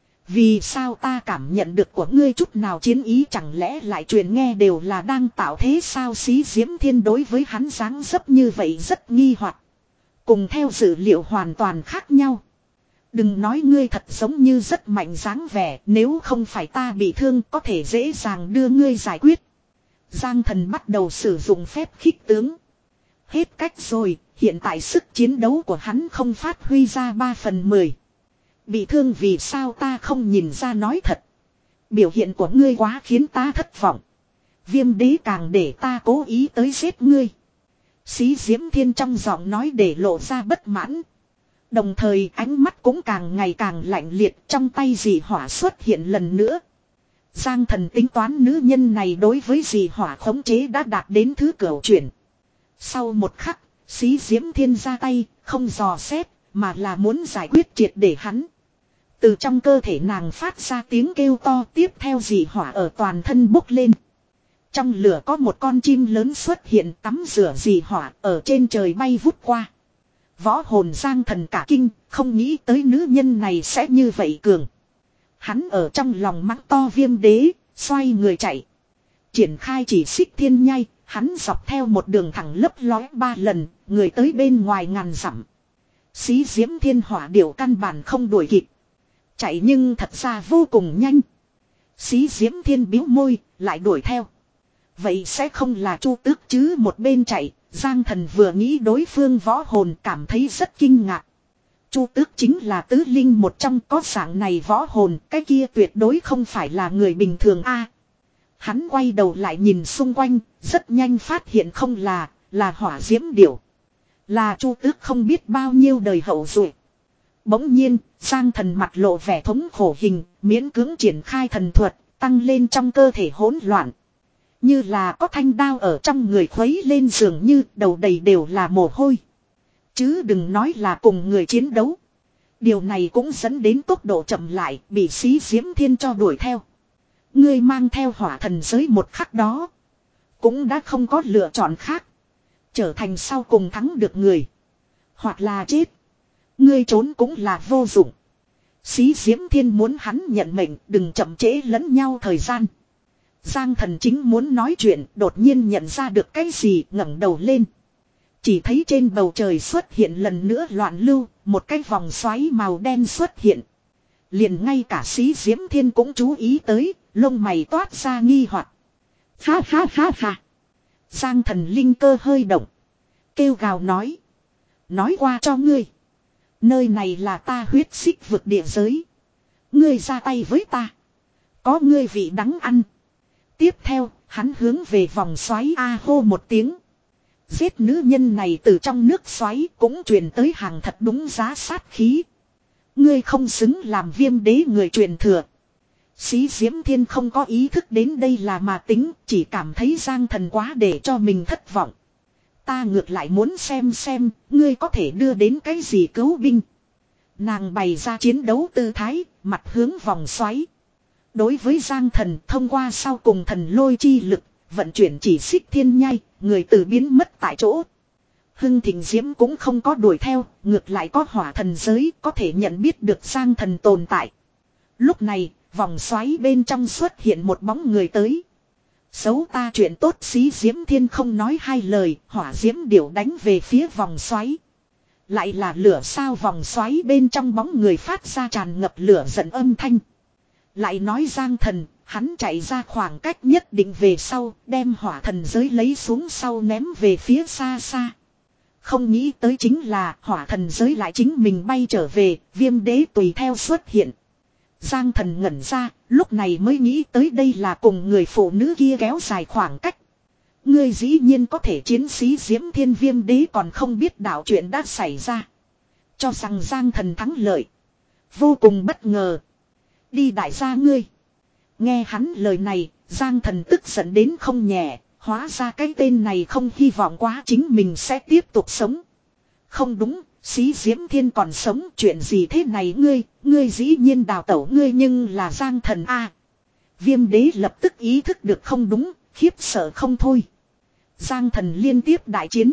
Vì sao ta cảm nhận được của ngươi chút nào chiến ý, chẳng lẽ lại truyền nghe đều là đang tạo thế sao? Xí Diễm Thiên đối với hắn dáng dấp như vậy rất nghi hoặc, cùng theo dữ liệu hoàn toàn khác nhau. Đừng nói ngươi thật giống như rất mạnh dáng vẻ, nếu không phải ta bị thương có thể dễ dàng đưa ngươi giải quyết. Giang thần bắt đầu sử dụng phép khích tướng. Hết cách rồi, hiện tại sức chiến đấu của hắn không phát huy ra ba phần mười. Bị thương vì sao ta không nhìn ra? Nói thật, biểu hiện của ngươi quá khiến ta thất vọng. Viêm đế càng để ta cố ý tới giết ngươi. Xí Diễm Thiên trong giọng nói để lộ ra bất mãn. Đồng thời ánh mắt cũng càng ngày càng lạnh liệt, trong tay dị hỏa xuất hiện lần nữa. Giang thần tính toán nữ nhân này đối với dị hỏa khống chế đã đạt đến thứ cửu chuyển. Sau một khắc, Xí Diễm Thiên ra tay, không dò xét, mà là muốn giải quyết triệt để hắn. Từ trong cơ thể nàng phát ra tiếng kêu to, tiếp theo dị hỏa ở toàn thân bốc lên. Trong lửa có một con chim lớn xuất hiện, tắm rửa dị hỏa ở trên trời bay vút qua. Võ hồn Giang thần cả kinh, không nghĩ tới nữ nhân này sẽ như vậy cường. Hắn ở trong lòng mắng to viêm đế, xoay người chạy. Triển khai chỉ xích thiên nhai, hắn dọc theo một đường thẳng lấp lói ba lần, người tới bên ngoài ngàn dặm. Xí Diễm Thiên hỏa điểu căn bản không đuổi kịp. Chạy nhưng thật ra vô cùng nhanh. Xí Diễm Thiên biếu môi, lại đuổi theo. Vậy sẽ không là Chu Tước chứ? Một bên chạy, Giang thần vừa nghĩ đối phương võ hồn cảm thấy rất kinh ngạc. Chu Tước chính là tứ linh một trong, có dạng này võ hồn, cái kia tuyệt đối không phải là người bình thường a. Hắn quay đầu lại nhìn xung quanh, rất nhanh phát hiện không là, là hỏa diễm điểu. Là Chu Tước không biết bao nhiêu đời hậu duệ. Bỗng nhiên, Giang thần mặt lộ vẻ thống khổ hình, miễn cưỡng triển khai thần thuật, tăng lên trong cơ thể hỗn loạn. Như là có thanh đao ở trong người khuấy lên giường như đầu đầy đều là mồ hôi. Chứ đừng nói là cùng người chiến đấu. Điều này cũng dẫn đến tốc độ chậm lại, bị Xí Diễm Thiên cho đuổi theo. Ngươi mang theo hỏa thần giới một khắc đó. Cũng đã không có lựa chọn khác. Trở thành sau cùng thắng được người. Hoặc là chết. Ngươi trốn cũng là vô dụng. Xí Diễm Thiên muốn hắn nhận mệnh, đừng chậm trễ lẫn nhau thời gian. Giang Thần chính muốn nói chuyện, đột nhiên nhận ra được cái gì, ngẩng đầu lên. Chỉ thấy trên bầu trời xuất hiện lần nữa loạn lưu, một cái vòng xoáy màu đen xuất hiện. Liền ngay cả Xí Diễm Thiên cũng chú ý tới, lông mày toát ra nghi hoặc. Ha ha ha ha. Giang Thần linh cơ hơi động. Kêu gào nói. Nói qua cho ngươi. Nơi này là ta huyết xích vực địa giới. Ngươi ra tay với ta. Có ngươi vị đắng ăn. Tiếp theo, hắn hướng về vòng xoáy A hô một tiếng. Giết nữ nhân này từ trong nước xoáy cũng truyền tới hàng thật đúng giá sát khí. Ngươi không xứng làm Viêm Đế người truyền thừa. Xí Diễm Thiên không có ý thức đến đây là mà tính, chỉ cảm thấy Giang Thần quá để cho mình thất vọng. Ta ngược lại muốn xem xem, ngươi có thể đưa đến cái gì cứu binh. Nàng bày ra chiến đấu tư thái, mặt hướng vòng xoáy. Đối với Giang Thần, thông qua sau cùng thần lôi chi lực, vận chuyển chỉ xích thiên nhai, người từ biến mất tại chỗ. Hưng Thịnh Diễm cũng không có đuổi theo, ngược lại có hỏa thần giới, có thể nhận biết được Giang Thần tồn tại. Lúc này, vòng xoáy bên trong xuất hiện một bóng người tới. Xấu ta chuyện tốt. Xí Diễm Thiên không nói hai lời, hỏa diễm điểu đánh về phía vòng xoáy. Lại là lửa sao? Vòng xoáy bên trong bóng người phát ra tràn ngập lửa giận âm thanh. Lại nói Giang Thần, hắn chạy ra khoảng cách nhất định về sau, đem hỏa thần giới lấy xuống sau ném về phía xa xa. Không nghĩ tới chính là hỏa thần giới lại chính mình bay trở về, Viêm Đế tùy theo xuất hiện. Giang Thần ngẩn ra, lúc này mới nghĩ tới đây là cùng người phụ nữ kia kéo dài khoảng cách. Ngươi dĩ nhiên có thể chiến. Sĩ Diễm Thiên Viêm Đế còn không biết đạo chuyện đã xảy ra. Cho rằng Giang Thần thắng lợi. Vô cùng bất ngờ. Đi đại gia ngươi. Nghe hắn lời này, Giang Thần tức giận đến không nhẹ. Hóa ra cái tên này không hy vọng quá chính mình sẽ tiếp tục sống. Không đúng, Xí Diễm Thiên còn sống, chuyện gì thế này ngươi, ngươi dĩ nhiên đào tẩu ngươi nhưng là Giang Thần a. Viêm Đế lập tức ý thức được không đúng, khiếp sợ không thôi. Giang Thần liên tiếp đại chiến.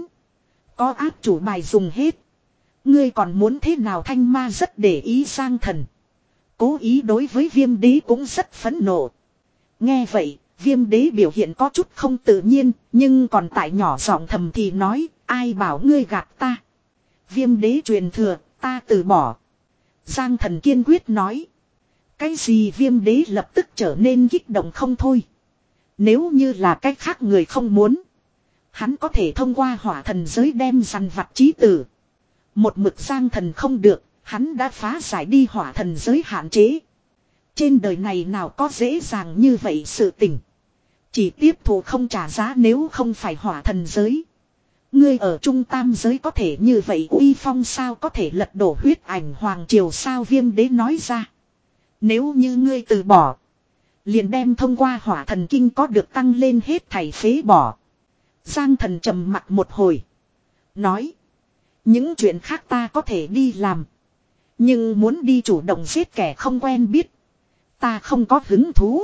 Có áp chủ bài dùng hết. Ngươi còn muốn thế nào? Thanh Ma rất để ý Giang Thần. Cố ý đối với Viêm Đế cũng rất phẫn nộ. Nghe vậy, Viêm Đế biểu hiện có chút không tự nhiên, nhưng còn tại nhỏ giọng thầm thì nói, ai bảo ngươi gạt ta. Viêm Đế truyền thừa, ta từ bỏ. Giang Thần kiên quyết nói. Cái gì? Viêm Đế lập tức trở nên kích động không thôi. Nếu như là cách khác người không muốn, hắn có thể thông qua hỏa thần giới đem dằn vặt chí tử. Một mực Giang Thần không được, hắn đã phá giải đi hỏa thần giới hạn chế. Trên đời này nào có dễ dàng như vậy sự tình. Chỉ tiếp thụ không trả giá. Nếu không phải hỏa thần giới, ngươi ở trung tam giới có thể như vậy uy phong sao? Có thể lật đổ huyết ảnh hoàng triều sao? Viêm Đế nói ra. Nếu như ngươi từ bỏ, liền đem thông qua hỏa thần kinh có được tăng lên hết thảy phế bỏ. Giang Thần trầm mặt một hồi, nói. Những chuyện khác ta có thể đi làm, nhưng muốn đi chủ động giết kẻ không quen biết, ta không có hứng thú.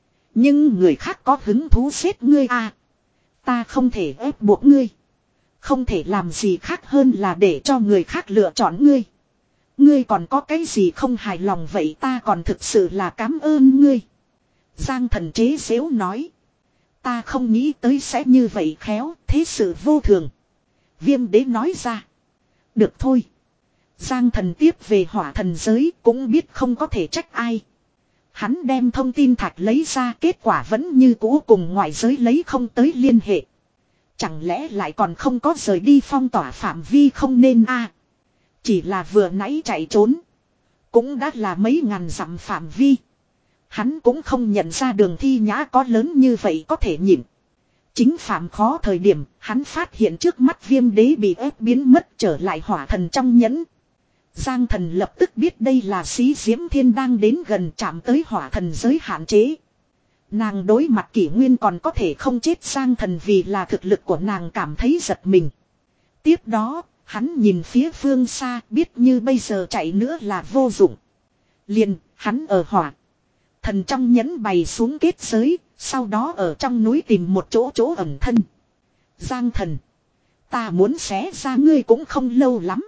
Nhưng người khác có hứng thú giết ngươi à. Ta không thể ép buộc ngươi. Không thể làm gì khác hơn là để cho người khác lựa chọn ngươi. Ngươi còn có cái gì không hài lòng vậy? Ta còn thực sự là cảm ơn ngươi. Giang Thần chế giễu nói. Ta không nghĩ tới sẽ như vậy khéo, thế sự vô thường. Viêm Đế nói ra. Được thôi. Giang Thần tiếp về hỏa thần giới cũng biết không có thể trách ai. Hắn đem thông tin thạch lấy ra, kết quả vẫn như cũ cùng ngoại giới lấy không tới liên hệ. Chẳng lẽ lại còn không có rời đi phong tỏa phạm vi không nên a? Chỉ là vừa nãy chạy trốn, cũng đã là mấy ngàn dặm phạm vi. Hắn cũng không nhận ra Đường Thi Nhã có lớn như vậy có thể nhịn. Chính phạm khó thời điểm, hắn phát hiện trước mắt Viêm Đế bị ép biến mất trở lại hỏa thần trong nhẫn. Giang Thần lập tức biết đây là Xí Diễm Thiên đang đến gần chạm tới hỏa thần giới hạn chế. Nàng đối mặt kỷ nguyên còn có thể không chết Giang Thần vì là thực lực của nàng cảm thấy giật mình. Tiếp đó, hắn nhìn phía phương xa biết như bây giờ chạy nữa là vô dụng. Liền, hắn ở hỏa. Thần trong nhẫn bày xuống kết giới, sau đó ở trong núi tìm một chỗ chỗ ẩn thân. Giang Thần. Ta muốn xé ra ngươi cũng không lâu lắm.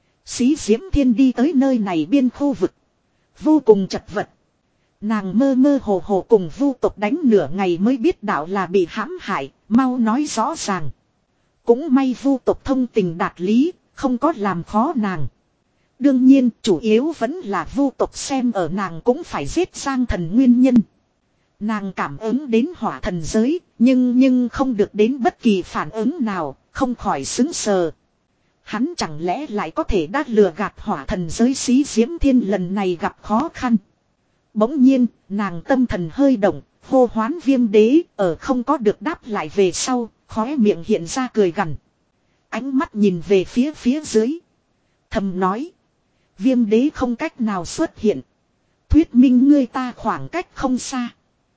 Xí Diễm Thiên đi tới nơi này biên khu vực. Vô cùng chật vật. Nàng mơ mơ hồ hồ cùng vu tộc đánh nửa ngày mới biết đạo là bị hãm hại, mau nói rõ ràng. Cũng may vu tộc thông tình đạt lý, không có làm khó nàng. Đương nhiên, chủ yếu vẫn là vu tộc xem ở nàng cũng phải giết Giang Thần nguyên nhân. Nàng cảm ứng đến hỏa thần giới, nhưng nhưng không được đến bất kỳ phản ứng nào, không khỏi xứng sờ. Hắn chẳng lẽ lại có thể đã lừa gạt hỏa thần giới Xí Diễm Thiên lần này gặp khó khăn. Bỗng nhiên, nàng tâm thần hơi động, hô hoán Viêm Đế, ở không có được đáp lại về sau, khóe miệng hiện ra cười gằn. Ánh mắt nhìn về phía phía dưới. Thầm nói. Viêm Đế không cách nào xuất hiện. Thuyết minh ngươi ta khoảng cách không xa.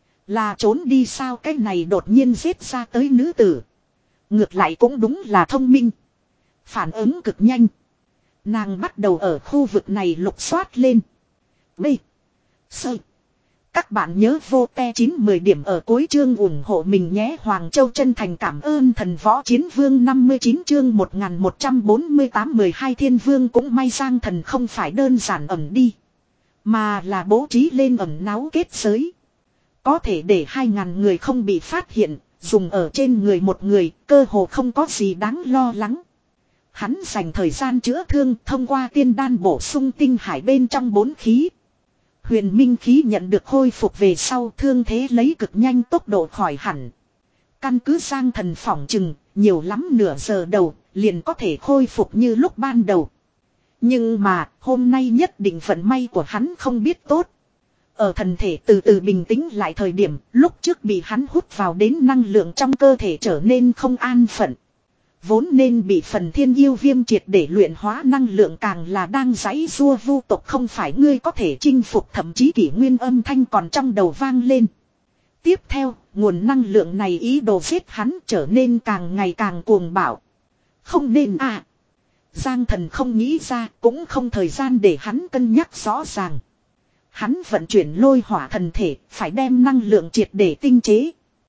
Là trốn đi sao cái này đột nhiên giết ra tới nữ tử. Ngược lại cũng đúng là thông minh. Phản ứng cực nhanh. Nàng bắt đầu ở khu vực này lục soát lên. B. Sơ. Các bạn nhớ vô te chín mười điểm ở cuối chương ủng hộ mình nhé. Hoàng Châu chân thành cảm ơn thần võ chiến vương năm mươi chín chương một nghìn một trăm bốn mươi tám mười hai thiên vương cũng may Giang Thần không phải đơn giản ẩn đi. Mà là bố trí lên ẩn náu kết giới. Có thể để hai ngàn người không bị phát hiện, dùng ở trên người một người, cơ hồ không có gì đáng lo lắng. Hắn dành thời gian chữa thương thông qua tiên đan bổ sung tinh hải bên trong bốn khí. Huyền minh khí nhận được khôi phục về sau thương thế lấy cực nhanh tốc độ khỏi hẳn. Căn cứ Giang Thần phỏng chừng, nhiều lắm nửa giờ đầu, liền có thể khôi phục như lúc ban đầu. Nhưng mà, hôm nay nhất định vận may của hắn không biết tốt. Ở thần thể từ từ bình tĩnh lại thời điểm, lúc trước bị hắn hút vào đến năng lượng trong cơ thể trở nên không an phận. Vốn nên bị phần thiên yêu viêm triệt để luyện hóa năng lượng càng là đang giãy giụa vu tộc không phải ngươi có thể chinh phục, thậm chí kỷ nguyên âm thanh còn trong đầu vang lên. Tiếp theo, nguồn năng lượng này ý đồ giết hắn trở nên càng ngày càng cuồng bạo. Không nên à. Giang Thần không nghĩ ra, cũng không thời gian để hắn cân nhắc rõ ràng. Hắn vận chuyển lôi hỏa thần thể, phải đem năng lượng triệt để tinh chế.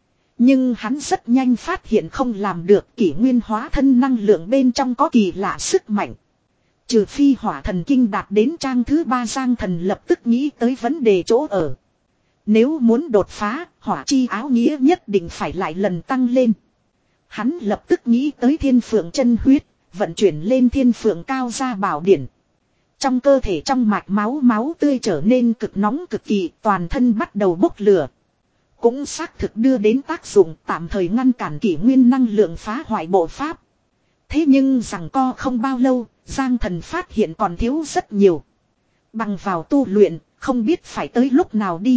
Nhưng hắn rất nhanh phát hiện không làm được, kỷ nguyên hóa thân năng lượng bên trong có kỳ lạ sức mạnh. Trừ phi hỏa thần kinh đạt đến trang thứ ba, Giang Thần lập tức nghĩ tới vấn đề chỗ ở. Nếu muốn đột phá, hỏa chi áo nghĩa nhất định phải lại lần tăng lên. Hắn lập tức nghĩ tới thiên phượng chân huyết, vận chuyển lên thiên phượng cao gia bảo điển. Trong cơ thể trong mạch máu máu tươi trở nên cực nóng cực kỳ, toàn thân bắt đầu bốc lửa. Cũng xác thực đưa đến tác dụng tạm thời ngăn cản kỷ nguyên năng lượng phá hoại bộ pháp. Thế nhưng rằng co không bao lâu, Giang Thần phát hiện còn thiếu rất nhiều. Bằng vào tu luyện, không biết phải tới lúc nào đi.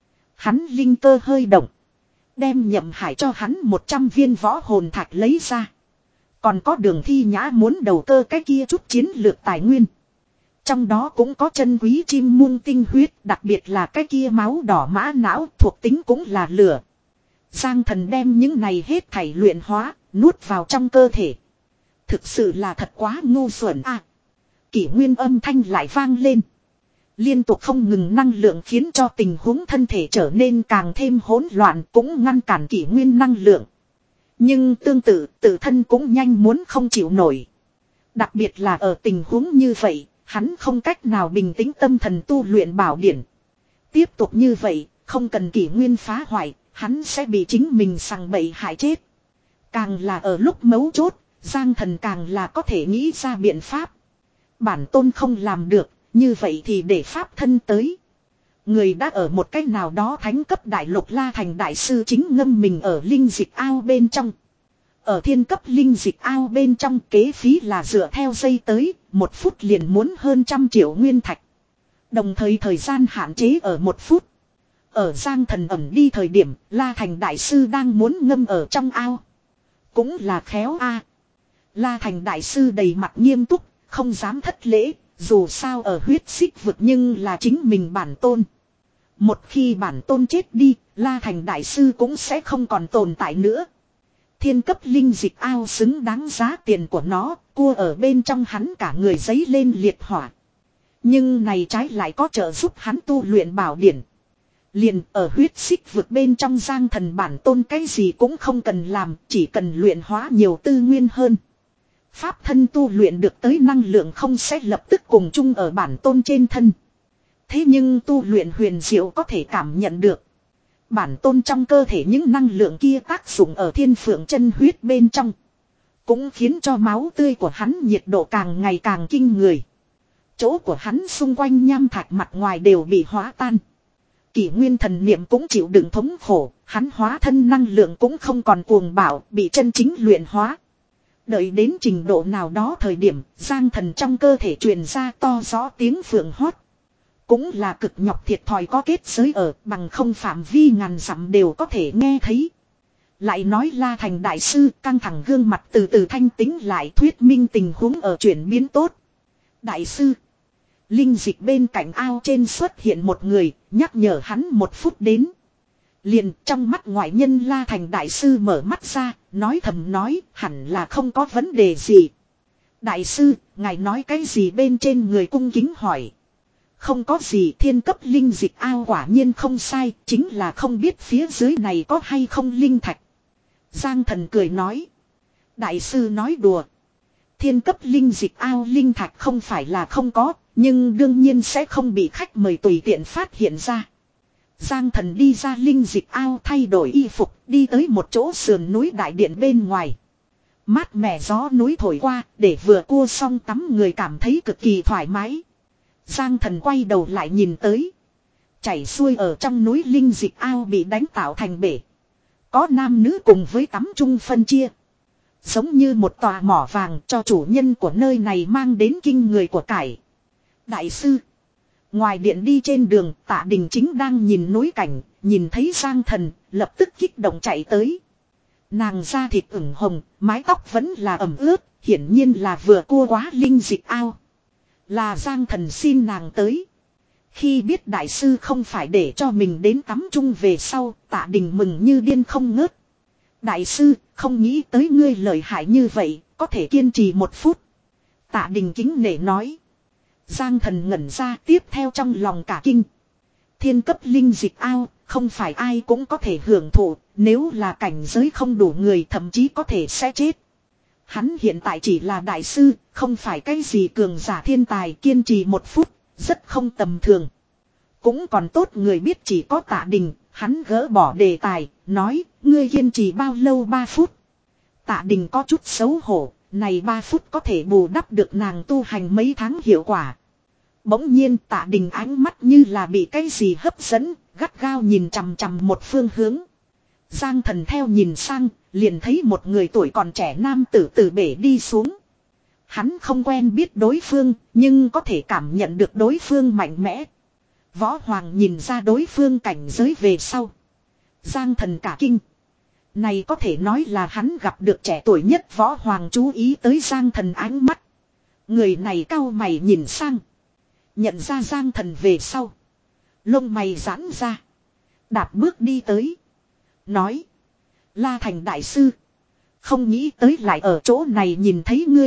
Hắn linh cơ hơi động. Đem Nhậm Hải cho hắn một trăm viên võ hồn thạch lấy ra. Còn có Đường Thi Nhã muốn đầu cơ cái kia chút chiến lược tài nguyên. Trong đó cũng có chân quý chim muông tinh huyết, đặc biệt là cái kia máu đỏ mã não thuộc tính cũng là lửa. Giang Thần đem những này hết thảy luyện hóa, nuốt vào trong cơ thể. Thực sự là thật quá ngu xuẩn à. Kỷ nguyên âm thanh lại vang lên. Liên tục không ngừng năng lượng khiến cho tình huống thân thể trở nên càng thêm hỗn loạn, cũng ngăn cản kỷ nguyên năng lượng. Nhưng tương tự, tự thân cũng nhanh muốn không chịu nổi. Đặc biệt là ở tình huống như vậy, hắn không cách nào bình tĩnh tâm thần tu luyện bảo điển. Tiếp tục như vậy, không cần kỷ nguyên phá hoại, hắn sẽ bị chính mình sằng bậy hại chết. Càng là ở lúc mấu chốt, Giang Thần càng là có thể nghĩ ra biện pháp. Bản tôn không làm được, như vậy thì để pháp thân tới. Người đã ở một cách nào đó thánh cấp đại lục La Thành đại sư chính ngâm mình ở linh dịch ao bên trong. Ở thiên cấp linh dịch ao bên trong kế phí là dựa theo giây tới, một phút liền muốn hơn trăm triệu nguyên thạch. Đồng thời thời gian hạn chế ở một phút. Ở Giang Thần ẩn đi thời điểm, La Thành đại sư đang muốn ngâm ở trong ao. Cũng là khéo a. La Thành đại sư đầy mặt nghiêm túc, không dám thất lễ, dù sao ở huyết xích vực nhưng là chính mình bản tôn. Một khi bản tôn chết đi, La Thành Đại Sư cũng sẽ không còn tồn tại nữa. Thiên cấp linh dịch ao xứng đáng giá tiền của nó, cua ở bên trong hắn cả người giấy lên liệt hỏa. Nhưng này trái lại có trợ giúp hắn tu luyện bảo điển. Liền ở huyết xích vực bên trong Giang Thần bản tôn cái gì cũng không cần làm, chỉ cần luyện hóa nhiều tư nguyên hơn. Pháp thân tu luyện được tới năng lượng không sẽ lập tức cùng chung ở bản tôn trên thân. Thế nhưng tu luyện huyền diệu có thể cảm nhận được. Bản tôn trong cơ thể những năng lượng kia tác dụng ở thiên phượng chân huyết bên trong. Cũng khiến cho máu tươi của hắn nhiệt độ càng ngày càng kinh người. Chỗ của hắn xung quanh nham thạch mặt ngoài đều bị hóa tan. Kỷ nguyên thần niệm cũng chịu đựng thống khổ, hắn hóa thân năng lượng cũng không còn cuồng bạo, bị chân chính luyện hóa. Đợi đến trình độ nào đó thời điểm, Giang Thần trong cơ thể truyền ra to rõ tiếng phượng hót. Cũng là cực nhọc thiệt thòi có kết giới ở, bằng không phạm vi ngàn dặm đều có thể nghe thấy. Lại nói La Thành Đại Sư căng thẳng gương mặt từ từ thanh tĩnh lại thuyết minh tình huống ở chuyển biến tốt. Đại Sư, linh dịch bên cạnh ao trên xuất hiện một người, nhắc nhở hắn một phút đến. Liền trong mắt ngoại nhân La Thành Đại Sư mở mắt ra, nói thầm nói hẳn là không có vấn đề gì. Đại Sư, ngài nói cái gì bên trên người cung kính hỏi. Không có gì, thiên cấp linh dịch ao quả nhiên không sai, chính là không biết phía dưới này có hay không linh thạch. Giang Thần cười nói. Đại Sư nói đùa. Thiên cấp linh dịch ao linh thạch không phải là không có, nhưng đương nhiên sẽ không bị khách mời tùy tiện phát hiện ra. Giang Thần đi ra linh dịch ao thay đổi y phục, đi tới một chỗ sườn núi đại điện bên ngoài. Mát mẻ gió núi thổi qua, để vừa cua xong tắm người cảm thấy cực kỳ thoải mái. Giang Thần quay đầu lại nhìn tới. Chảy xuôi ở trong núi linh dịch ao bị đánh tạo thành bể. Có nam nữ cùng với tắm chung phân chia. Giống như một tòa mỏ vàng cho chủ nhân của nơi này mang đến kinh người của cải. Đại Sư, ngoài điện đi trên đường, Tạ Đình chính đang nhìn núi cảnh, nhìn thấy Giang Thần, lập tức kích động chạy tới. Nàng da thịt ửng hồng, mái tóc vẫn là ẩm ướt, hiển nhiên là vừa cua quá linh dịch ao. Là Giang Thần xin nàng tới. Khi biết Đại Sư không phải để cho mình đến tắm chung về sau, Tạ Đình mừng như điên không ngớt. Đại Sư, không nghĩ tới ngươi lợi hại như vậy, có thể kiên trì một phút. Tạ Đình kính nể nói. Giang Thần ngẩn ra tiếp theo trong lòng cả kinh. Thiên cấp linh dịch ao, không phải ai cũng có thể hưởng thụ, nếu là cảnh giới không đủ người thậm chí có thể sẽ chết. Hắn hiện tại chỉ là đại sư, không phải cái gì cường giả thiên tài, kiên trì một phút, rất không tầm thường. Cũng còn tốt người biết chỉ có Tạ Đình, hắn gỡ bỏ đề tài, nói, ngươi kiên trì bao lâu ba phút. Tạ Đình có chút xấu hổ, này ba phút có thể bù đắp được nàng tu hành mấy tháng hiệu quả. Bỗng nhiên Tạ Đình ánh mắt như là bị cái gì hấp dẫn, gắt gao nhìn chằm chằm một phương hướng. Giang Thần theo nhìn sang, liền thấy một người tuổi còn trẻ nam tử từ bể đi xuống. Hắn không quen biết đối phương, nhưng có thể cảm nhận được đối phương mạnh mẽ. Võ Hoàng nhìn ra đối phương cảnh giới về sau. Giang Thần cả kinh. Này có thể nói là hắn gặp được trẻ tuổi nhất Võ Hoàng chú ý tới Giang Thần ánh mắt. Người này cau mày nhìn sang. Nhận ra Giang Thần về sau. Lông mày giãn ra. Đạp bước đi tới. Nói. La Thành Đại Sư. Không nghĩ tới lại ở chỗ này nhìn thấy ngươi.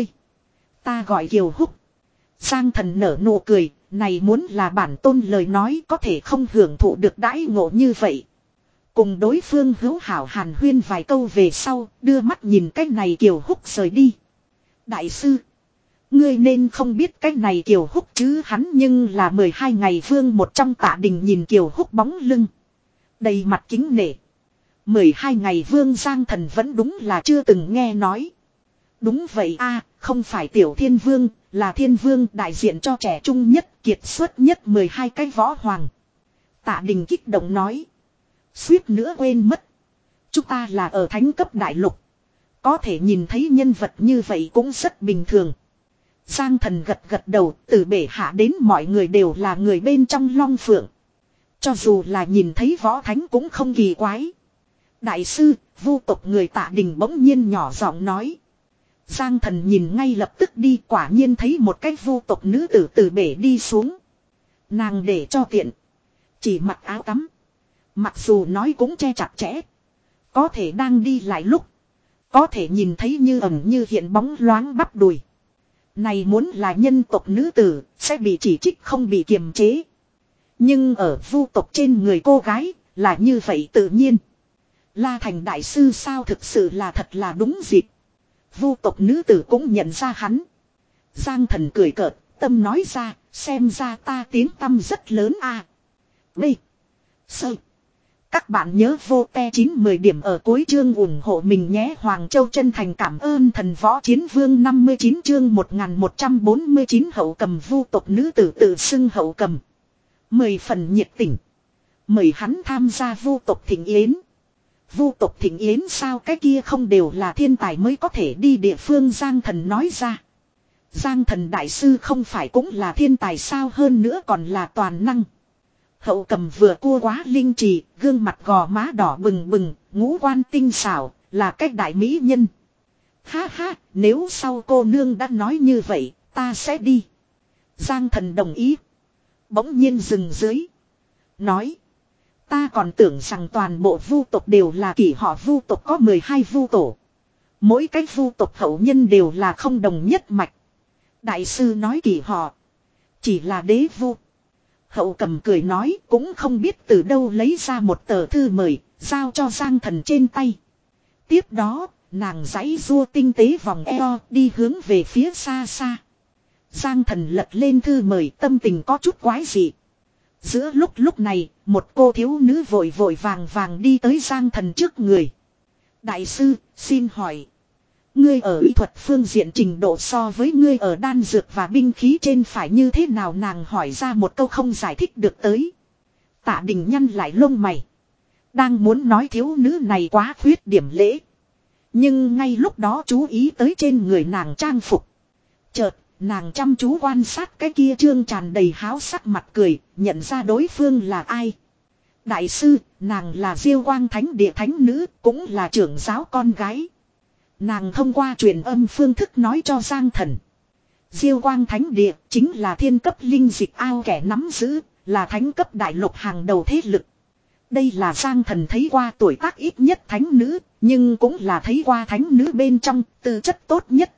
Ta gọi Kiều Húc. Giang Thần nở nụ cười. Này muốn là bản tôn lời nói có thể không hưởng thụ được đãi ngộ như vậy. Cùng đối phương hữu hảo hàn huyên vài câu về sau. Đưa mắt nhìn cái này Kiều Húc rời đi. Đại Sư. Ngươi nên không biết cái này Kiều Húc chứ, hắn nhưng là mười hai ngày vương một trong. Tạ Đình nhìn Kiều Húc bóng lưng. Đầy mặt kính nể. mười hai ngày vương Giang Thần vẫn đúng là chưa từng nghe nói. Đúng vậy a, không phải tiểu thiên vương, là thiên vương đại diện cho trẻ trung nhất, kiệt xuất nhất mười hai cái võ hoàng. Tạ Đình kích động nói. Suýt nữa quên mất. Chúng ta là ở thánh cấp đại lục. Có thể nhìn thấy nhân vật như vậy cũng rất bình thường. Giang Thần gật gật đầu, từ bể hạ đến mọi người đều là người bên trong Long Phượng. Cho dù là nhìn thấy võ thánh cũng không kỳ quái. Đại sư, vu tộc người Tạ Đình bỗng nhiên nhỏ giọng nói. Giang Thần nhìn ngay lập tức đi, quả nhiên thấy một cái vu tộc nữ tử từ bể đi xuống. Nàng để cho tiện. Chỉ mặc áo tắm. Mặc dù nói cũng che chặt chẽ. Có thể đang đi lại lúc. Có thể nhìn thấy như ẩn như hiện bóng loáng bắp đùi. Này muốn là nhân tộc nữ tử, sẽ bị chỉ trích không bị kiềm chế. Nhưng ở vu tộc trên người cô gái, là như vậy tự nhiên. La Thành đại sư sao thực sự là thật là đúng dịp. Vu tộc nữ tử cũng nhận ra hắn. Giang Thần cười cợt, tâm nói ra, xem ra ta tiếng tâm rất lớn a. B. Sơ. Các bạn nhớ vô te chín mười điểm ở cuối chương ủng hộ mình nhé. Hoàng Châu chân thành cảm ơn thần võ chiến vương năm mươi chín chương một nghìn một trăm bốn mươi chín hậu cầm vu tộc nữ tử tự xưng hậu cầm. Mười phần nhiệt tình. Mời hắn tham gia vu tộc thịnh yến. Vu tộc thịnh yến sao cái kia không đều là thiên tài mới có thể đi địa phương Giang Thần nói ra. Giang Thần đại sư không phải cũng là thiên tài sao hơn nữa còn là toàn năng. Hậu cầm vừa cua quá linh trì, gương mặt gò má đỏ bừng bừng, ngũ quan tinh xảo, là cách đại mỹ nhân. Ha ha, nếu sau cô nương đã nói như vậy, ta sẽ đi. Giang Thần đồng ý. Bỗng nhiên dừng dưới. Nói. Ta còn tưởng rằng toàn bộ vu tộc đều là kỷ họ vu tộc có mười hai vu tổ. Mỗi cái vu tộc hậu nhân đều là không đồng nhất mạch. Đại sư nói kỷ họ. Chỉ là đế vu. Hậu cầm cười nói cũng không biết từ đâu lấy ra một tờ thư mời, giao cho Giang Thần trên tay. Tiếp đó, nàng giãy rua tinh tế vòng eo đi hướng về phía xa xa. Giang Thần lật lên thư mời tâm tình có chút quái dị. Giữa lúc lúc này, một cô thiếu nữ vội vội vàng vàng đi tới Giang Thần trước người. Đại sư, xin hỏi. Ngươi ở y thuật phương diện trình độ so với ngươi ở đan dược và binh khí trên phải như thế nào nàng hỏi ra một câu không giải thích được tới. Tạ Đình nhăn lại lông mày. Đang muốn nói thiếu nữ này quá khuyết điểm lễ. Nhưng ngay lúc đó chú ý tới trên người nàng trang phục. Chợt, nàng chăm chú quan sát cái kia trương tràn đầy háo sắc mặt cười, nhận ra đối phương là ai. Đại sư, nàng là Diêu Quang Thánh Địa thánh nữ, cũng là trưởng giáo con gái. Nàng thông qua truyền âm phương thức nói cho Giang Thần. Diêu Quang Thánh Địa chính là thiên cấp linh dịch ao kẻ nắm giữ, là thánh cấp đại lục hàng đầu thế lực. Đây là Giang Thần thấy qua tuổi tác ít nhất thánh nữ, nhưng cũng là thấy qua thánh nữ bên trong tư chất tốt nhất.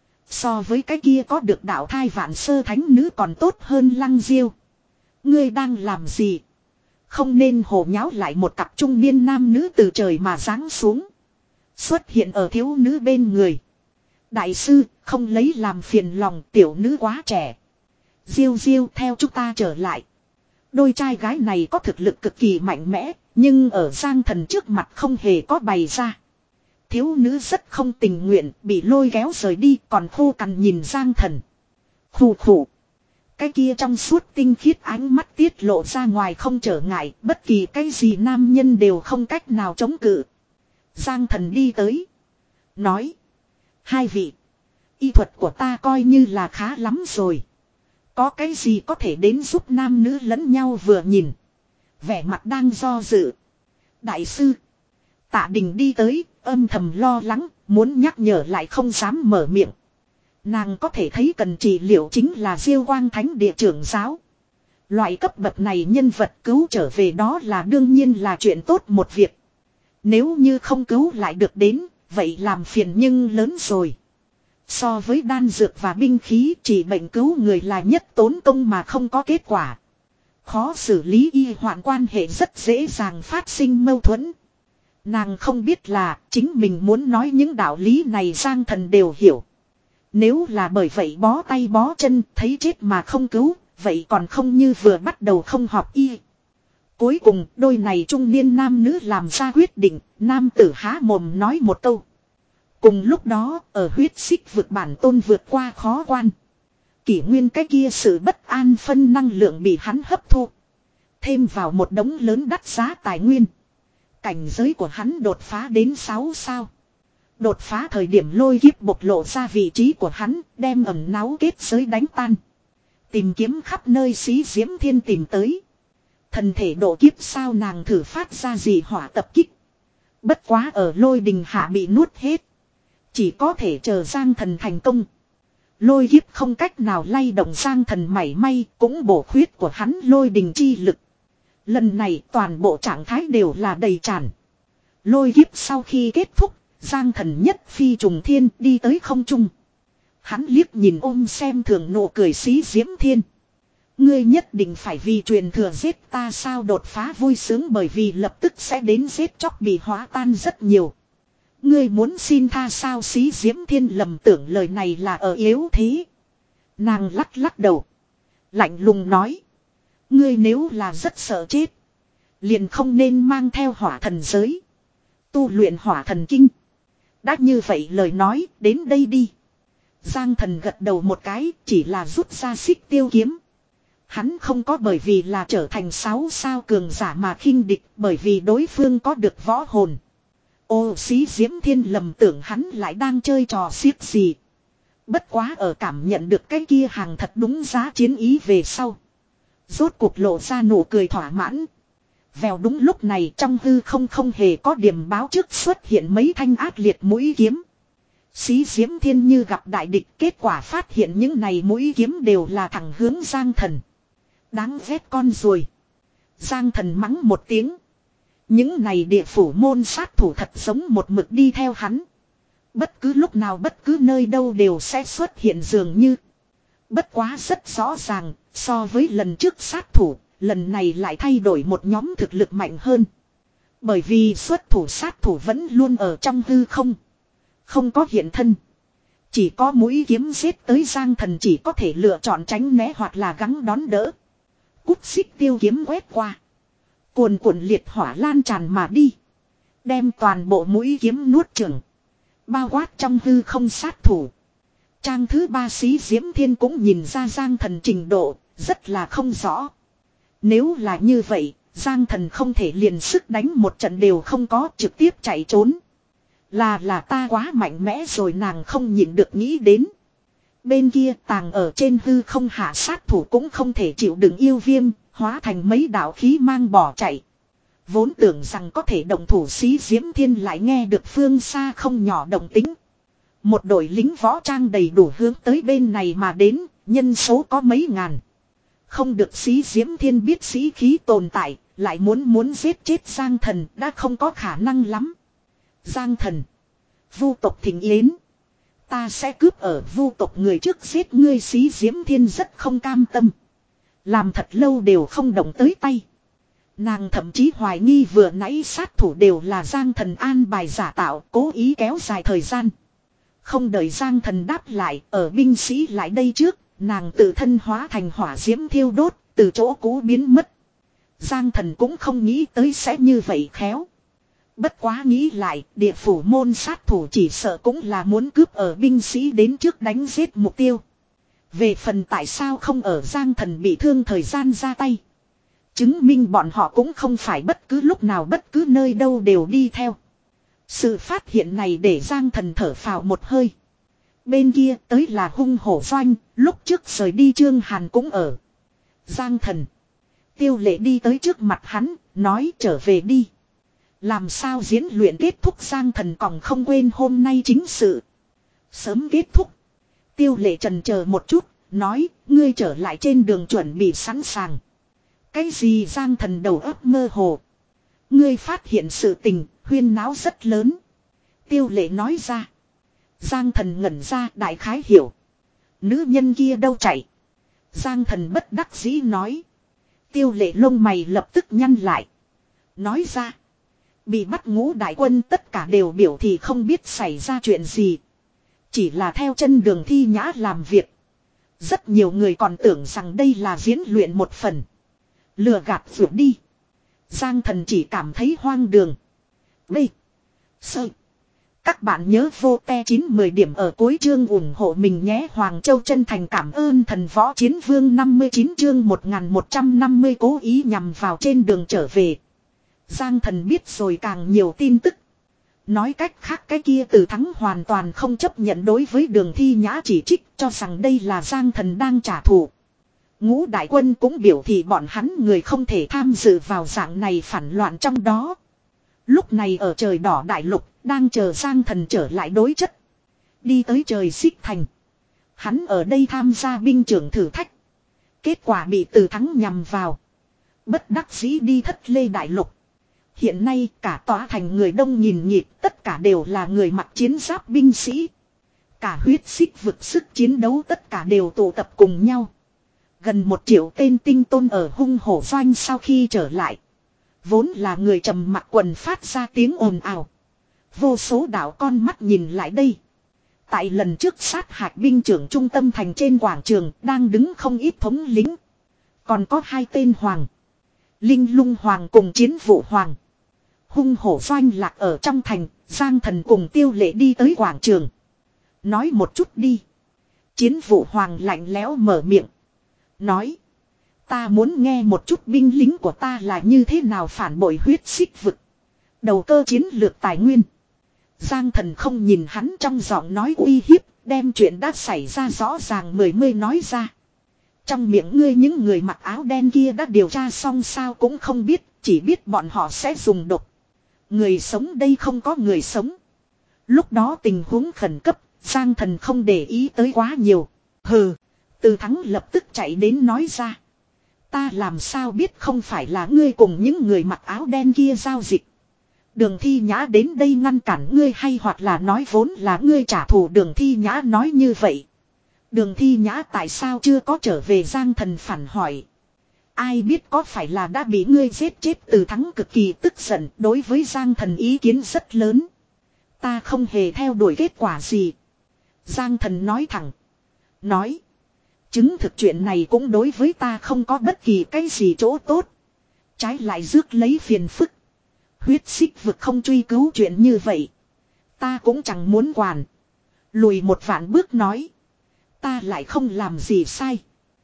So với cái kia có được đạo thai vạn sơ thánh nữ còn tốt hơn Lăng Diêu. Ngươi đang làm gì? Không nên hồ nháo lại một cặp trung niên nam nữ từ trời mà giáng xuống. Xuất hiện ở thiếu nữ bên người. Đại sư, không lấy làm phiền lòng tiểu nữ quá trẻ. Diêu Diêu theo chúng ta trở lại. Đôi trai gái này có thực lực cực kỳ mạnh mẽ, nhưng ở Giang Thần trước mặt không hề có bày ra. Thiếu nữ rất không tình nguyện, bị lôi kéo rời đi, còn khô cằn nhìn Giang Thần. Khủ khủ. Cái kia trong suốt tinh khiết ánh mắt tiết lộ ra ngoài không trở ngại, bất kỳ cái gì nam nhân đều không cách nào chống cự. Giang Thần đi tới. Nói. Hai vị. Y thuật của ta coi như là khá lắm rồi. Có cái gì có thể đến giúp nam nữ lẫn nhau vừa nhìn. Vẻ mặt đang do dự. Đại sư. Tạ Đình đi tới, âm thầm lo lắng, muốn nhắc nhở lại không dám mở miệng. Nàng có thể thấy cần trị liệu chính là Diêu Quang Thánh Địa trưởng giáo. Loại cấp bậc này nhân vật cứu trở về đó là đương nhiên là chuyện tốt một việc. Nếu như không cứu lại được đến, vậy làm phiền nhưng lớn rồi. So với đan dược và binh khí, chỉ bệnh cứu người là nhất tốn công mà không có kết quả. Khó xử lý y hoạn quan hệ rất dễ dàng phát sinh mâu thuẫn. Nàng không biết là chính mình muốn nói những đạo lý này Giang Thần đều hiểu. Nếu là bởi vậy bó tay bó chân thấy chết mà không cứu, vậy còn không như vừa bắt đầu không học y. Cuối cùng đôi này trung niên nam nữ làm ra quyết định, nam tử há mồm nói một câu. Cùng lúc đó, ở huyết xích vực bản tôn vượt qua khó quan. Kỷ nguyên cái kia sự bất an phân năng lượng bị hắn hấp thu. Thêm vào một đống lớn đắt giá tài nguyên. Cảnh giới của hắn đột phá đến sáu sao. Đột phá thời điểm lôi kiếp bộc lộ ra vị trí của hắn, đem ẩn náu kết giới đánh tan. Tìm kiếm khắp nơi xí diễm thiên tìm tới. Thần thể độ kiếp sao nàng thử phát ra gì hỏa tập kích. Bất quá ở lôi đình hạ bị nuốt hết. Chỉ có thể chờ Giang Thần thành công. Lôi kiếp không cách nào lay động Giang Thần mảy may, cũng bổ khuyết của hắn lôi đình chi lực. Lần này toàn bộ trạng thái đều là đầy tràn. Lôi kiếp sau khi kết thúc, Giang Thần nhất phi trùng thiên đi tới không trung. Hắn liếc nhìn ôm xem thường nụ cười xí diễm thiên. Ngươi nhất định phải vì truyền thừa giết ta sao đột phá vui sướng bởi vì lập tức sẽ đến giết chóc bị hóa tan rất nhiều. Ngươi muốn xin tha sao xí diễm thiên lầm tưởng lời này là ở yếu thế. Nàng lắc lắc đầu. Lạnh lùng nói. Ngươi nếu là rất sợ chết. Liền không nên mang theo hỏa thần giới. Tu luyện hỏa thần kinh. Đã như vậy lời nói đến đây đi. Giang Thần gật đầu một cái chỉ là rút ra xích tiêu kiếm. Hắn không có bởi vì là trở thành sáu sao cường giả mà khinh địch bởi vì đối phương có được võ hồn. Ô xí diễm thiên lầm tưởng hắn lại đang chơi trò xiếc gì. Bất quá ở cảm nhận được cái kia hàng thật đúng giá chiến ý về sau. Rốt cuộc lộ ra nụ cười thỏa mãn. Vèo đúng lúc này trong hư không không hề có điểm báo trước xuất hiện mấy thanh ác liệt mũi kiếm. Xí diễm thiên như gặp đại địch kết quả phát hiện những này mũi kiếm đều là thẳng hướng Giang Thần. Đáng ghét con ruồi. Giang Thần mắng một tiếng. Những này địa phủ môn sát thủ thật giống một mực đi theo hắn. Bất cứ lúc nào bất cứ nơi đâu đều sẽ xuất hiện dường như. Bất quá rất rõ ràng, so với lần trước sát thủ, lần này lại thay đổi một nhóm thực lực mạnh hơn. Bởi vì xuất thủ sát thủ vẫn luôn ở trong hư không. Không có hiện thân. Chỉ có mũi kiếm giết tới Giang Thần chỉ có thể lựa chọn tránh né hoặc là gắng đón đỡ. Cút xích tiêu kiếm quét qua. Cuồn cuộn liệt hỏa lan tràn mà đi. Đem toàn bộ mũi kiếm nuốt chửng. Bao quát trong hư không sát thủ. Trang thứ ba xí diễm thiên cũng nhìn ra Giang Thần trình độ, rất là không rõ. Nếu là như vậy, Giang Thần không thể liền sức đánh một trận đều không có trực tiếp chạy trốn. Là là ta quá mạnh mẽ rồi nàng không nhịn được nghĩ đến. Bên kia tàng ở trên hư không hạ sát thủ cũng không thể chịu đựng yêu viêm, hóa thành mấy đạo khí mang bỏ chạy. Vốn tưởng rằng có thể động thủ xí diễm thiên lại nghe được phương xa không nhỏ động tính. Một đội lính võ trang đầy đủ hướng tới bên này mà đến, nhân số có mấy ngàn. Không được xí diễm thiên biết sĩ khí tồn tại, lại muốn muốn giết chết Giang Thần đã không có khả năng lắm. Giang Thần. Vu tộc thỉnh yến. Ta sẽ cướp ở vu tộc người trước giết ngươi xí diễm thiên rất không cam tâm. Làm thật lâu đều không động tới tay. Nàng thậm chí hoài nghi vừa nãy sát thủ đều là Giang Thần an bài giả tạo cố ý kéo dài thời gian. Không đợi Giang Thần đáp lại ở binh sĩ lại đây trước, nàng tự thân hóa thành hỏa diễm thiêu đốt, từ chỗ cũ biến mất. Giang Thần cũng không nghĩ tới sẽ như vậy khéo. Bất quá nghĩ lại, địa phủ môn sát thủ chỉ sợ cũng là muốn cướp ở binh sĩ đến trước đánh giết mục tiêu. Về phần tại sao không ở Giang Thần bị thương thời gian ra tay. Chứng minh bọn họ cũng không phải bất cứ lúc nào bất cứ nơi đâu đều đi theo. Sự phát hiện này để Giang Thần thở phào một hơi. Bên kia tới là hung hổ doanh, lúc trước rời đi Trương Hàn cũng ở. Giang Thần. Tiêu Lệ đi tới trước mặt hắn, nói trở về đi. Làm sao diễn luyện kết thúc Giang Thần còn không quên hôm nay chính sự. Sớm kết thúc. Tiêu Lệ trần chờ một chút, nói, ngươi trở lại trên đường chuẩn bị sẵn sàng. Cái gì Giang Thần đầu óc mơ hồ. Ngươi phát hiện sự tình, huyên náo rất lớn. Tiêu Lệ nói ra. Giang Thần ngẩn ra đại khái hiểu. Nữ nhân kia đâu chạy. Giang Thần bất đắc dĩ nói. Tiêu Lệ lông mày lập tức nhăn lại. Nói ra. Bị bắt ngũ đại quân tất cả đều biểu thì không biết xảy ra chuyện gì. Chỉ là theo chân đường thi nhã làm việc. Rất nhiều người còn tưởng rằng đây là diễn luyện một phần. Lừa gạt vượt đi. Giang Thần chỉ cảm thấy hoang đường. B. Sơ. Các bạn nhớ vô te chín mười điểm ở cuối chương ủng hộ mình nhé. Hoàng Châu chân thành cảm ơn thần võ chiến vương năm mươi chín chương một nghìn một trăm năm mươi cố ý nhằm vào trên đường trở về. Giang Thần biết rồi càng nhiều tin tức. Nói cách khác cái kia từ thắng hoàn toàn không chấp nhận đối với đường thi nhã chỉ trích cho rằng đây là Giang Thần đang trả thù. Ngũ đại quân cũng biểu thị bọn hắn người không thể tham dự vào dạng này phản loạn trong đó. Lúc này ở trời đỏ đại lục đang chờ Giang Thần trở lại đối chất. Đi tới trời xích thành. Hắn ở đây tham gia binh trưởng thử thách. Kết quả bị từ thắng nhằm vào. Bất đắc dĩ đi thất lê đại lục. Hiện nay cả tòa thành người đông nhìn nhịp, tất cả đều là người mặc chiến giáp binh sĩ. Cả huyết xích vực sức chiến đấu tất cả đều tụ tập cùng nhau. Gần một triệu tên tinh tôn ở hung hổ doanh sau khi trở lại. Vốn là người trầm mặc quần phát ra tiếng ồn ào. Vô số đạo con mắt nhìn lại đây. Tại lần trước sát hạch binh trưởng trung tâm thành trên quảng trường đang đứng không ít thống lính. Còn có hai tên hoàng. Linh lung hoàng cùng chiến vụ hoàng. Hung hổ doanh lạc ở trong thành, Giang Thần cùng Tiêu Lệ đi tới quảng trường. Nói một chút đi. Chiến vụ hoàng lạnh lẽo mở miệng. Nói. Ta muốn nghe một chút binh lính của ta là như thế nào phản bội huyết xích vực. Đầu cơ chiến lược tài nguyên. Giang Thần không nhìn hắn trong giọng nói uy hiếp, đem chuyện đã xảy ra rõ ràng mười mươi nói ra. Trong miệng ngươi những người mặc áo đen kia đã điều tra xong sao cũng không biết, chỉ biết bọn họ sẽ dùng độc. Người sống đây không có người sống. Lúc đó tình huống khẩn cấp, Giang Thần không để ý tới quá nhiều. Hừ, Từ Thắng lập tức chạy đến nói ra. Ta làm sao biết không phải là ngươi cùng những người mặc áo đen kia giao dịch. Đường Thi Nhã đến đây ngăn cản ngươi hay hoặc là nói vốn là ngươi trả thù. Đường Thi Nhã nói như vậy. Đường Thi Nhã tại sao chưa có trở về? Giang Thần phản hỏi. Ai biết có phải là đã bị ngươi giết chết? Từ Thắng cực kỳ tức giận, đối với Giang Thần ý kiến rất lớn. Ta không hề theo đuổi kết quả gì. Giang Thần nói thẳng. Nói. Chứng thực chuyện này cũng đối với ta không có bất kỳ cái gì chỗ tốt. Trái lại rước lấy phiền phức. Huyết xích vực không truy cứu chuyện như vậy. Ta cũng chẳng muốn quản. Lùi một vạn bước nói. Ta lại không làm gì sai.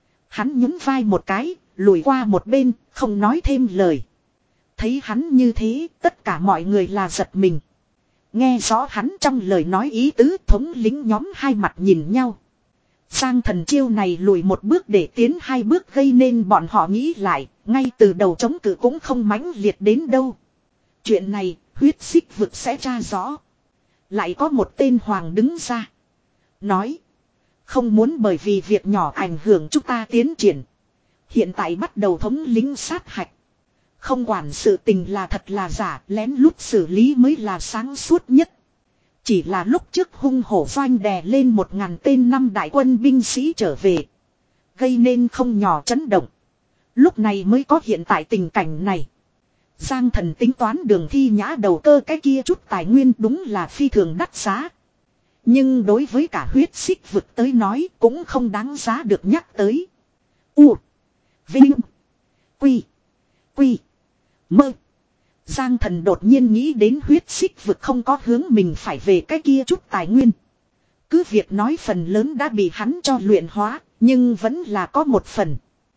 Hắn nhún vai một cái, lùi qua một bên, không nói thêm lời. Thấy hắn như thế, tất cả mọi người là giật mình. Nghe rõ hắn trong lời nói ý tứ, thống lính nhóm hai mặt nhìn nhau. Giang Thần chiêu này lùi một bước để tiến hai bước gây nên bọn họ nghĩ lại, ngay từ đầu chống cự cũng không mãnh liệt đến đâu. Chuyện này, huyết xích vực sẽ tra rõ. Lại có một tên hoàng đứng ra. Nói. Không muốn bởi vì việc nhỏ ảnh hưởng chúng ta tiến triển. Hiện tại bắt đầu thống lính sát hạch. Không quản sự tình là thật là giả, lén lút xử lý mới là sáng suốt nhất. Chỉ là lúc trước hung hổ doanh đè lên một ngàn tên năm đại quân binh sĩ trở về. Gây nên không nhỏ chấn động. Lúc này mới có hiện tại tình cảnh này. Giang Thần tính toán Đường Thi Nhã đầu cơ cái kia chút tài nguyên đúng là phi thường đắt giá. Nhưng đối với cả huyết xích vực tới nói cũng không đáng giá được nhắc tới. U. Vinh. Quy. Quy. Mơ. Giang Thần đột nhiên nghĩ đến huyết xích vực không có hướng mình phải về cái kia chút tài nguyên. Cứ việc nói phần lớn đã bị hắn cho luyện hóa, nhưng vẫn là có một phần.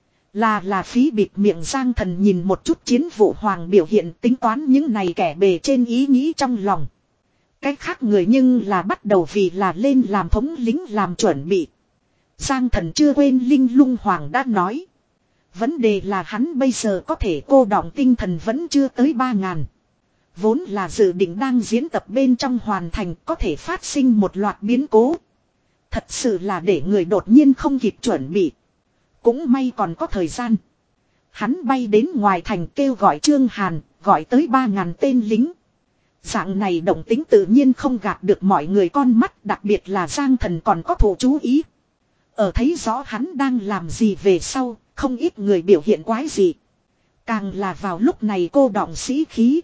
Là là phí bịt miệng. Giang Thần nhìn một chút chiến vụ hoàng biểu hiện, tính toán những này kẻ bề trên ý nghĩ trong lòng. Cái khác người nhưng là bắt đầu vì là lên làm thống lính làm chuẩn bị. Giang Thần chưa quên Linh Lung Hoàng đã nói. Vấn đề là hắn bây giờ có thể cô đọng tinh thần vẫn chưa tới ba ngàn. Vốn là dự định đang diễn tập bên trong hoàn thành, có thể phát sinh một loạt biến cố. Thật sự là để người đột nhiên không kịp chuẩn bị. Cũng may còn có thời gian. Hắn bay đến ngoài thành kêu gọi Trương Hàn, gọi tới ba ngàn tên lính. Dạng này động tính tự nhiên không gạt được mọi người con mắt, đặc biệt là Giang Thần còn có thủ chú ý. Ở thấy rõ hắn đang làm gì về sau, không ít người biểu hiện quái gì. Càng là vào lúc này cô đọng sĩ khí.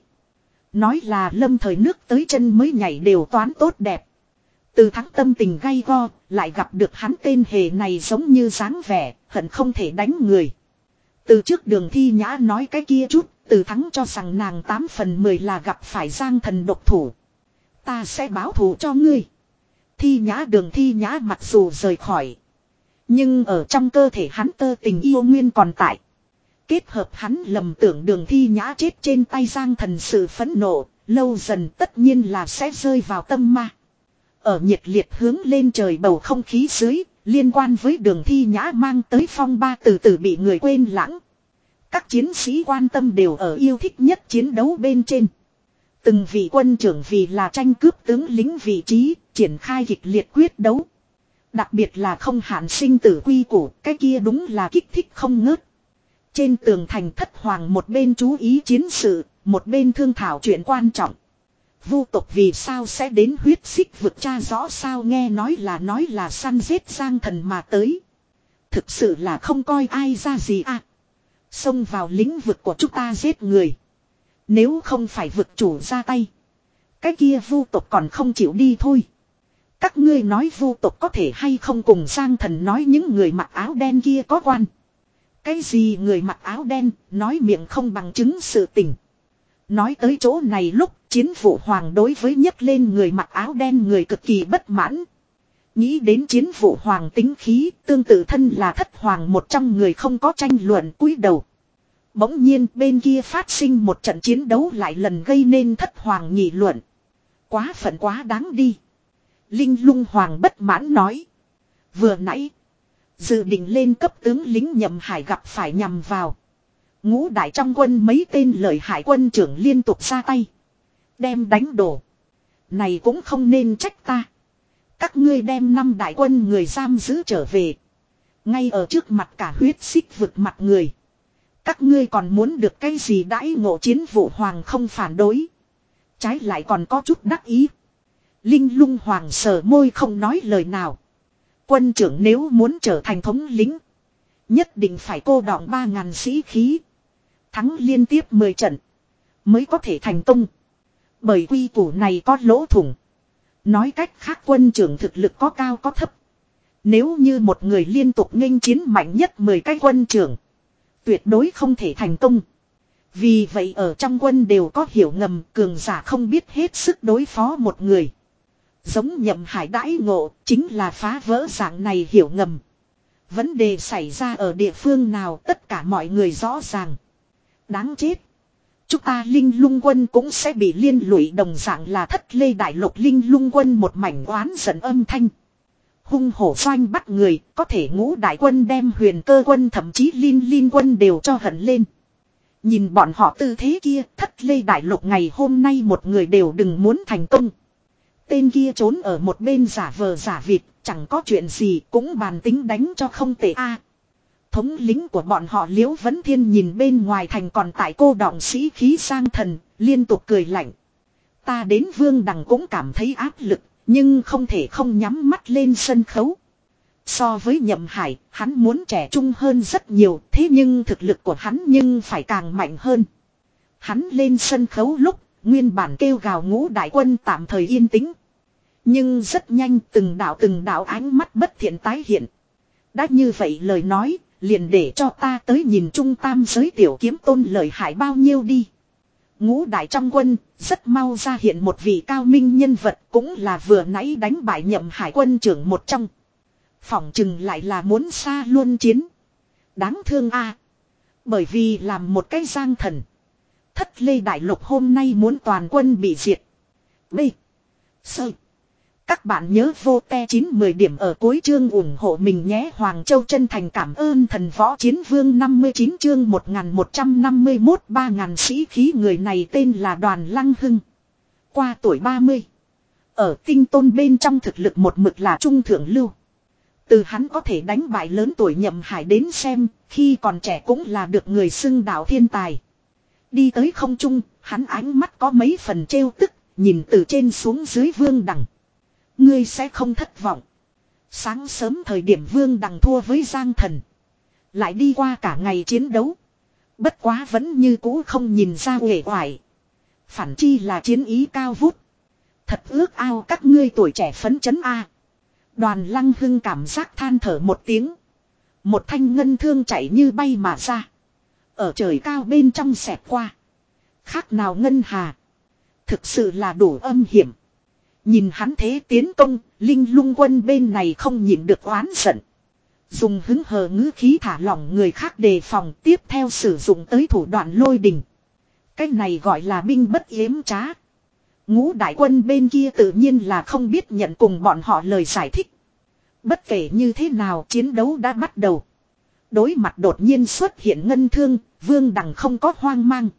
Nói là lâm thời nước tới chân mới nhảy đều toán tốt đẹp. Từ Thắng tâm tình gay go, lại gặp được hắn tên hề này giống như dáng vẻ, hận không thể đánh người. Từ trước Đường Thi Nhã nói cái kia chút, Từ Thắng cho rằng nàng tám phần mười là gặp phải Giang Thần độc thủ. Ta sẽ báo thù cho ngươi. Thi Nhã Đường Thi Nhã mặc dù rời khỏi. Nhưng ở trong cơ thể hắn tơ tình yêu nguyên còn tại. Kết hợp hắn lầm tưởng Đường Thi Nhã chết trên tay Giang Thần sự phẫn nộ, lâu dần tất nhiên là sẽ rơi vào tâm ma. Ở nhiệt liệt hướng lên trời bầu không khí dưới, liên quan với Đường Thi Nhã mang tới phong ba từ từ bị người quên lãng. Các chiến sĩ quan tâm đều ở yêu thích nhất chiến đấu bên trên. Từng vị quân trưởng vì là tranh cướp tướng lính vị trí, triển khai kịch liệt quyết đấu. Đặc biệt là không hạn sinh tử quy củ, cái kia đúng là kích thích không ngớt. Trên tường thành Thất Hoàng một bên chú ý chiến sự, một bên thương thảo chuyện quan trọng. Vu tộc vì sao sẽ đến huyết xích vực tra rõ sao, nghe nói là nói là săn giết Giang Thần mà tới. Thực sự là không coi ai ra gì à. Xông vào lĩnh vực của chúng ta giết người. Nếu không phải vực chủ ra tay, cái kia vu tộc còn không chịu đi thôi. Các ngươi nói vu tộc có thể hay không cùng Giang Thần nói những người mặc áo đen kia có quan. Cái gì người mặc áo đen, nói miệng không bằng chứng sự tình. Nói tới chỗ này lúc Chiến Vũ Hoàng đối với nhấc lên người mặc áo đen người cực kỳ bất mãn. Nghĩ đến Chiến Vũ Hoàng tính khí, tương tự thân là Thất Hoàng một trong người không có tranh luận cúi đầu. Bỗng nhiên bên kia phát sinh một trận chiến đấu lại lần gây nên Thất Hoàng nghị luận. Quá phận quá đáng đi. Linh Lung Hoàng bất mãn nói. Vừa nãy, dự định lên cấp tướng lính Nhậm Hải gặp phải nhằm vào. Ngũ đại trong quân mấy tên lợi hại quân trưởng liên tục ra tay. Đem đánh đổ. Này cũng không nên trách ta. Các ngươi đem năm đại quân người giam giữ trở về. Ngay ở trước mặt cả huyết xích vực mặt người. Các ngươi còn muốn được cái gì đãi ngộ, Chiến Vũ Hoàng không phản đối. Trái lại còn có chút đắc ý. Linh Lung Hoàng sờ môi không nói lời nào. Quân trưởng nếu muốn trở thành thống lĩnh, nhất định phải cô đọng ba ngàn sĩ khí. Thắng liên tiếp mười trận mới có thể thành công. Bởi quy củ này có lỗ thủng. Nói cách khác quân trưởng thực lực có cao có thấp. Nếu như một người liên tục nghênh chiến mạnh nhất mười cái quân trưởng, tuyệt đối không thể thành công. Vì vậy ở trong quân đều có hiểu ngầm, cường giả không biết hết sức đối phó một người. Giống Nhậm Hải đãi ngộ chính là phá vỡ dạng này hiểu ngầm. Vấn đề xảy ra ở địa phương nào tất cả mọi người rõ ràng. Đáng chết. Chúng ta Linh Lung quân cũng sẽ bị liên lụy, đồng dạng là Thất Lê Đại Lục Linh Lung quân một mảnh oán giận âm thanh. Hung hổ doanh bắt người, có thể Ngũ đại quân đem Huyền Cơ quân thậm chí Linh Linh quân đều cho hận lên. Nhìn bọn họ tư thế kia, Thất Lê Đại Lục ngày hôm nay một người đều đừng muốn thành công. Tên kia trốn ở một bên giả vờ giả vịt, chẳng có chuyện gì cũng bàn tính đánh cho không tệ a. Thống lĩnh của bọn họ Liễu Vấn Thiên nhìn bên ngoài thành còn tại cô đọng sĩ khí Giang Thần, liên tục cười lạnh. Ta đến Vương Đằng cũng cảm thấy áp lực, nhưng không thể không nhắm mắt lên sân khấu. So với Nhậm Hải, hắn muốn trẻ trung hơn rất nhiều, thế nhưng thực lực của hắn nhưng phải càng mạnh hơn. Hắn lên sân khấu lúc, nguyên bản kêu gào Ngũ đại quân tạm thời yên tĩnh. Nhưng rất nhanh từng đạo từng đạo ánh mắt bất thiện tái hiện. Đã như vậy lời nói, liền để cho ta tới nhìn trung tam giới tiểu kiếm tôn lợi hại bao nhiêu đi. Ngũ đại trong quân, rất mau ra hiện một vị cao minh nhân vật, cũng là vừa nãy đánh bại Nhậm Hải quân trưởng một trong. Phỏng chừng lại là muốn xa luôn chiến. Đáng thương a. Bởi vì làm một cái Giang Thần, Thất Lê Đại Lục hôm nay muốn toàn quân bị diệt. B. Sơ. Các bạn nhớ vô te chín mười điểm ở cuối chương ủng hộ mình nhé. Hoàng Châu chân thành cảm ơn thần võ chiến vương năm mươi chín chương một nghìn một trăm năm mươi mốt ba ngàn sĩ khí. Người này tên là Đoàn Lăng Hưng. Qua tuổi ba mươi. Ở tinh tôn bên trong thực lực một mực là trung thượng lưu. Từ hắn có thể đánh bại lớn tuổi Nhậm Hải đến xem, khi còn trẻ cũng là được người xưng đạo thiên tài. Đi tới không trung, hắn ánh mắt có mấy phần trêu tức, nhìn từ trên xuống dưới Vương Đằng. Ngươi sẽ không thất vọng. Sáng sớm thời điểm Vương Đằng thua với Giang Thần, lại đi qua cả ngày chiến đấu. Bất quá vẫn như cũ không nhìn ra uể oải. Phản chi là chiến ý cao vút. Thật ước ao các ngươi tuổi trẻ phấn chấn a. Đoàn Lăng Hưng cảm giác than thở một tiếng. Một thanh ngân thương chạy như bay mà ra. Ở trời cao bên trong xẹt qua. Khác nào ngân hà. Thực sự là đủ âm hiểm. Nhìn hắn thế tiến công, Linh Lung quân bên này không nhịn được oán giận. Dùng hứng hờ ngữ khí thả lỏng người khác đề phòng, tiếp theo sử dụng tới thủ đoạn lôi đình. Cái này gọi là binh bất yếm trá. Ngũ đại quân bên kia tự nhiên là không biết nhận cùng bọn họ lời giải thích. Bất kể như thế nào chiến đấu đã bắt đầu. Đối mặt đột nhiên xuất hiện ngân thương, Vương Đằng không có hoang mang.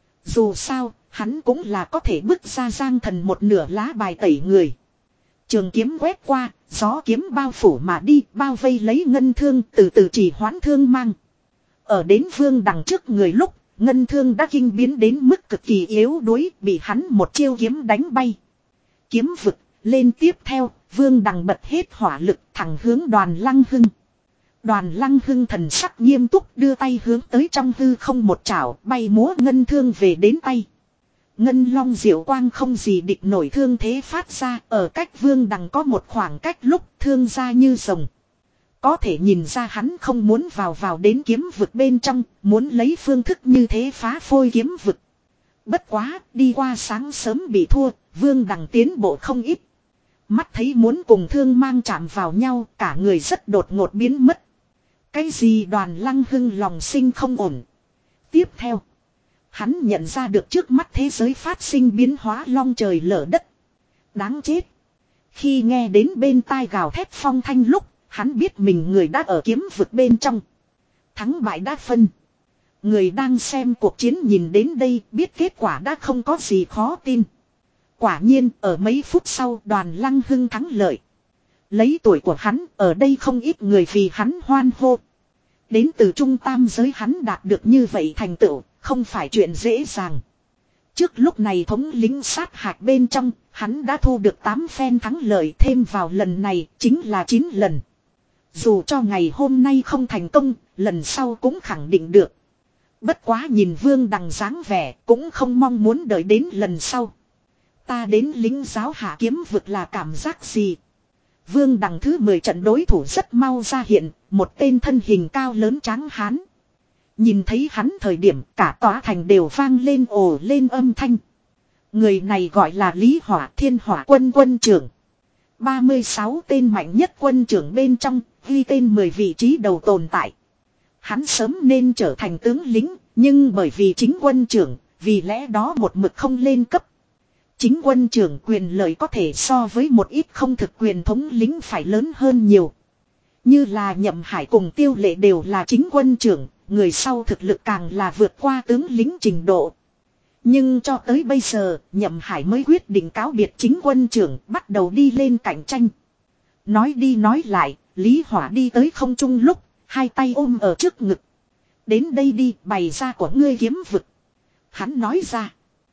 Dù sao, hắn cũng là có thể bước ra Giang Thần một nửa lá bài tẩy người. Trường kiếm quét qua, gió kiếm bao phủ mà đi, bao vây lấy ngân thương, từ từ chỉ hoãn thương mang. Ở đến Vương Đằng trước người lúc, ngân thương đã kinh biến đến mức cực kỳ yếu đuối, bị hắn một chiêu kiếm đánh bay. Kiếm vực, lên tiếp theo, Vương Đằng bật hết hỏa lực thẳng hướng Đoàn Lăng Hưng. Đoàn Lăng Hưng thần sắc nghiêm túc đưa tay hướng tới trong hư không một chảo, bay múa ngân thương về đến tay. Ngân long diệu quang không gì địch nổi thương thế phát ra, ở cách Vương Đằng có một khoảng cách lúc thương ra như rồng. Có thể nhìn ra hắn không muốn vào vào đến kiếm vực bên trong, muốn lấy phương thức như thế phá phôi kiếm vực. Bất quá, đi qua sáng sớm bị thua, Vương Đằng tiến bộ không ít. Mắt thấy muốn cùng thương mang chạm vào nhau, cả người rất đột ngột biến mất. Cái gì Đoàn Lăng Hưng lòng sinh không ổn. Tiếp theo, hắn nhận ra được trước mắt thế giới phát sinh biến hóa long trời lở đất. Đáng chết. Khi nghe đến bên tai gào thét phong thanh lúc, hắn biết mình người đã ở kiếm vực bên trong. Thắng bại đã phân. Người đang xem cuộc chiến nhìn đến đây biết kết quả đã không có gì khó tin. Quả nhiên ở mấy phút sau Đoàn Lăng Hưng thắng lợi. Lấy tuổi của hắn ở đây không ít người vì hắn hoan hô. Đến từ trung tam giới hắn đạt được như vậy thành tựu không phải chuyện dễ dàng. Trước lúc này thống lĩnh sát hạch bên trong hắn đã thu được tám phen thắng lợi, thêm vào lần này chính là chín lần. Dù cho ngày hôm nay không thành công, lần sau cũng khẳng định được. Bất quá nhìn Vương Đằng dáng vẻ cũng không mong muốn đợi đến lần sau. Ta đến lính giáo hạ kiếm vực là cảm giác gì? Vương Đằng thứ mười trận đối thủ rất mau ra hiện, một tên thân hình cao lớn trắng hán. Nhìn thấy hắn thời điểm cả tòa thành đều vang lên ồ lên âm thanh. Người này gọi là Lý Hỏa, Thiên Hỏa quân quân trưởng. ba mươi sáu tên mạnh nhất quân trưởng bên trong, ghi tên mười vị trí đầu tồn tại. Hắn sớm nên trở thành tướng lính, nhưng bởi vì chính quân trưởng, vì lẽ đó một mực không lên cấp. Chính quân trưởng quyền lợi có thể so với một ít không thực quyền thống lĩnh phải lớn hơn nhiều. Như là Nhậm Hải cùng Tiêu Lệ đều là chính quân trưởng, người sau thực lực càng là vượt qua tướng lính trình độ. Nhưng cho tới bây giờ, Nhậm Hải mới quyết định cáo biệt chính quân trưởng, bắt đầu đi lên cạnh tranh. Nói đi nói lại, Lý Hỏa đi tới không trung lúc, hai tay ôm ở trước ngực. Đến đây đi, bày ra của ngươi kiếm vực. Hắn nói ra.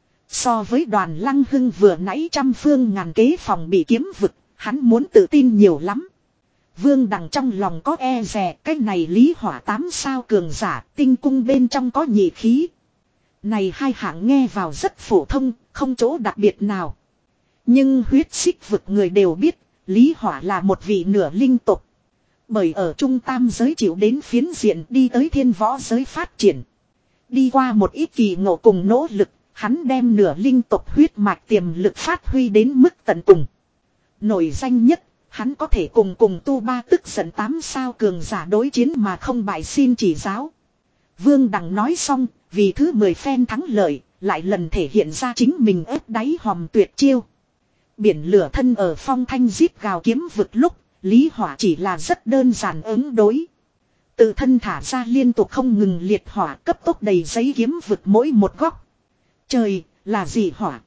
So với Đoàn Lăng Hưng vừa nãy trăm phương ngàn kế phòng bị kiếm vực, hắn muốn tự tin nhiều lắm. Vương Đằng trong lòng có e dè, cái này Lý Hỏa tám sao cường giả, tinh cung bên trong có nhị khí. Này hai hạng nghe vào rất phổ thông, không chỗ đặc biệt nào. Nhưng huyết xích vực người đều biết, Lý Hỏa là một vị nửa linh tục. Bởi ở trung tam giới chịu đến phiến diện đi tới thiên võ giới phát triển. Đi qua một ít kỳ ngộ cùng nỗ lực, hắn đem nửa linh tục huyết mạch tiềm lực phát huy đến mức tận cùng. Nổi danh nhất, hắn có thể cùng cùng tu ba tức giận tám sao cường giả đối chiến mà không bại xin chỉ giáo. Vương Đằng nói xong, vì thứ mười phen thắng lợi, lại lần thể hiện ra chính mình ép đáy hòm tuyệt chiêu. Biển lửa thân ở phong thanh giết gào kiếm vực lúc, Lý Hỏa chỉ là rất đơn giản ứng đối. Tự thân thả ra liên tục không ngừng liệt hỏa cấp tốc đầy giấy kiếm vực mỗi một góc. Trời, là gì hỏa?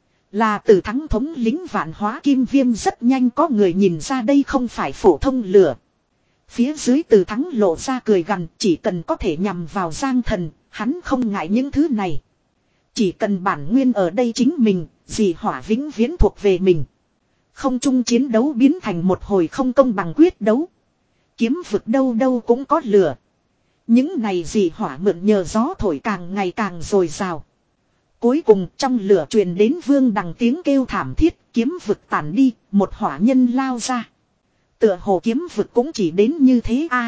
Là từ thắng thống lính vạn hóa kim viêm rất nhanh có người nhìn ra đây không phải phổ thông lửa. Phía dưới từ thắng lộ ra cười gằn, chỉ cần có thể nhằm vào Giang Thần, hắn không ngại những thứ này. Chỉ cần bản nguyên ở đây chính mình, gì hỏa vĩnh viễn thuộc về mình. Không chung chiến đấu biến thành một hồi không công bằng quyết đấu. Kiếm vực đâu đâu cũng có lửa. Những này gì hỏa mượn nhờ gió thổi càng ngày càng dồi dào. Cuối cùng trong lửa truyền đến Vương Đằng tiếng kêu thảm thiết, kiếm vực tản đi, một hỏa nhân lao ra. Tựa hồ kiếm vực cũng chỉ đến như thế a.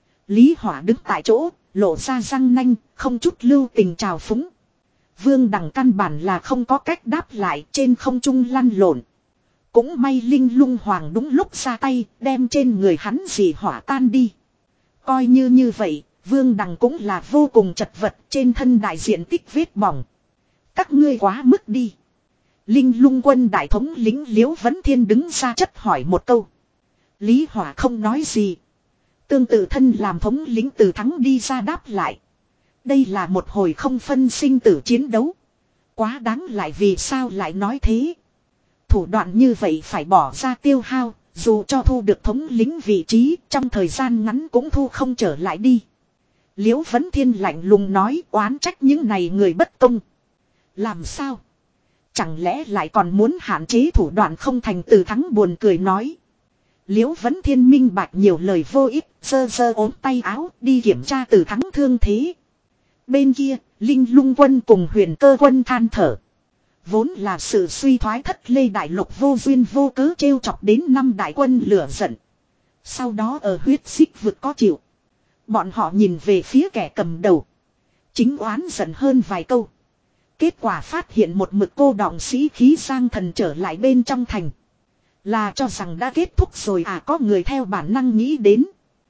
Lý Hỏa đứng tại chỗ, lộ ra răng nanh, không chút lưu tình trào phúng. Vương Đằng căn bản là không có cách đáp lại, trên không trung lăn lộn. Cũng may Linh Lung Hoàng đúng lúc ra tay, đem trên người hắn dị hỏa tan đi. Coi như như vậy, Vương Đằng cũng là vô cùng chật vật, trên thân đại diện tích vết bỏng. Các ngươi quá mức đi. Linh Lung quân đại thống lính Liễu Vấn Thiên đứng ra chất hỏi một câu. Lý Hỏa không nói gì. Tương tự thân làm thống lĩnh từ thắng đi ra đáp lại. Đây là một hồi không phân sinh tử chiến đấu. Quá đáng lại vì sao lại nói thế. Thủ đoạn như vậy phải bỏ ra tiêu hao, dù cho thu được thống lĩnh vị trí trong thời gian ngắn cũng thu không trở lại đi. Liễu Vấn Thiên lạnh lùng nói, oán trách những này người bất công. Làm sao? Chẳng lẽ lại còn muốn hạn chế thủ đoạn không thành? Từ Thắng buồn cười nói. Liễu Vấn Thiên minh bạch nhiều lời vô ích, giơ giơ ốm tay áo đi kiểm tra Từ Thắng thương thế. Bên kia, Linh Lung Quân cùng Huyền Cơ Quân than thở. Vốn là sự suy thoái thất lê đại lục vô duyên vô cớ trêu chọc đến năm đại quân lửa giận. Sau đó ở huyết xích vực có chịu. Bọn họ nhìn về phía kẻ cầm đầu. Chính oán giận hơn vài câu. Kết quả phát hiện một mực cô đọng sĩ khí Giang Thần trở lại bên trong thành. Là cho rằng đã kết thúc rồi à? Có người theo bản năng nghĩ đến.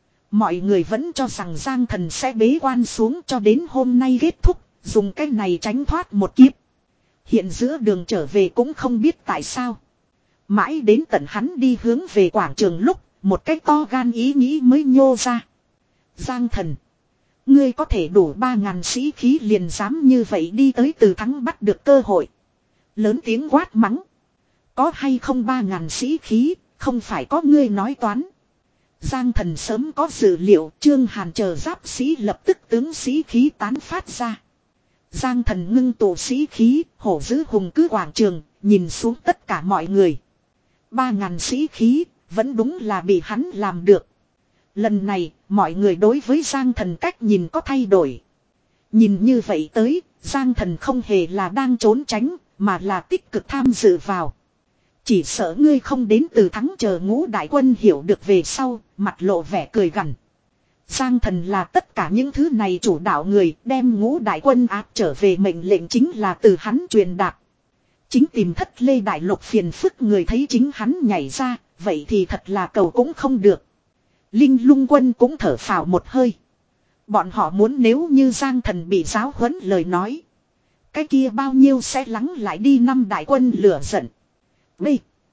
Mọi người vẫn cho rằng Giang Thần sẽ bế quan xuống cho đến hôm nay kết thúc. Dùng cách này tránh thoát một kiếp. Hiện giữa đường trở về cũng không biết tại sao. Mãi đến tận hắn đi hướng về quảng trường lúc. Một cách to gan ý nghĩ mới nhô ra. Giang Thần. Ngươi có thể đủ ba ngàn sĩ khí liền dám như vậy đi tới Từ Thắng bắt được cơ hội. Lớn tiếng quát mắng. Có hay không ba ngàn sĩ khí, không phải có ngươi nói toán. Giang Thần sớm có dự liệu, Trương Hàn chờ giáp sĩ lập tức tướng sĩ khí tán phát ra. Giang Thần ngưng tụ sĩ khí, hổ dữ hùng cứ quảng trường, nhìn xuống tất cả mọi người. Ba ngàn sĩ khí, vẫn đúng là bị hắn làm được. Lần này, mọi người đối với Giang Thần cách nhìn có thay đổi. Nhìn như vậy tới, Giang Thần không hề là đang trốn tránh, mà là tích cực tham dự vào. Chỉ sợ ngươi không đến Từ Thắng chờ ngũ đại quân hiểu được về sau, mặt lộ vẻ cười gằn. Giang Thần là tất cả những thứ này chủ đạo người, đem ngũ đại quân áp trở về mệnh lệnh chính là từ hắn truyền đạt. Chính tìm thất lê đại lục phiền phức người thấy chính hắn nhảy ra, vậy thì thật là cầu cũng không được. Linh Lung Quân cũng thở phào một hơi. Bọn họ muốn nếu như Giang Thần bị giáo huấn lời nói. Cái kia bao nhiêu sẽ lắng lại đi năm đại quân lửa giận. B.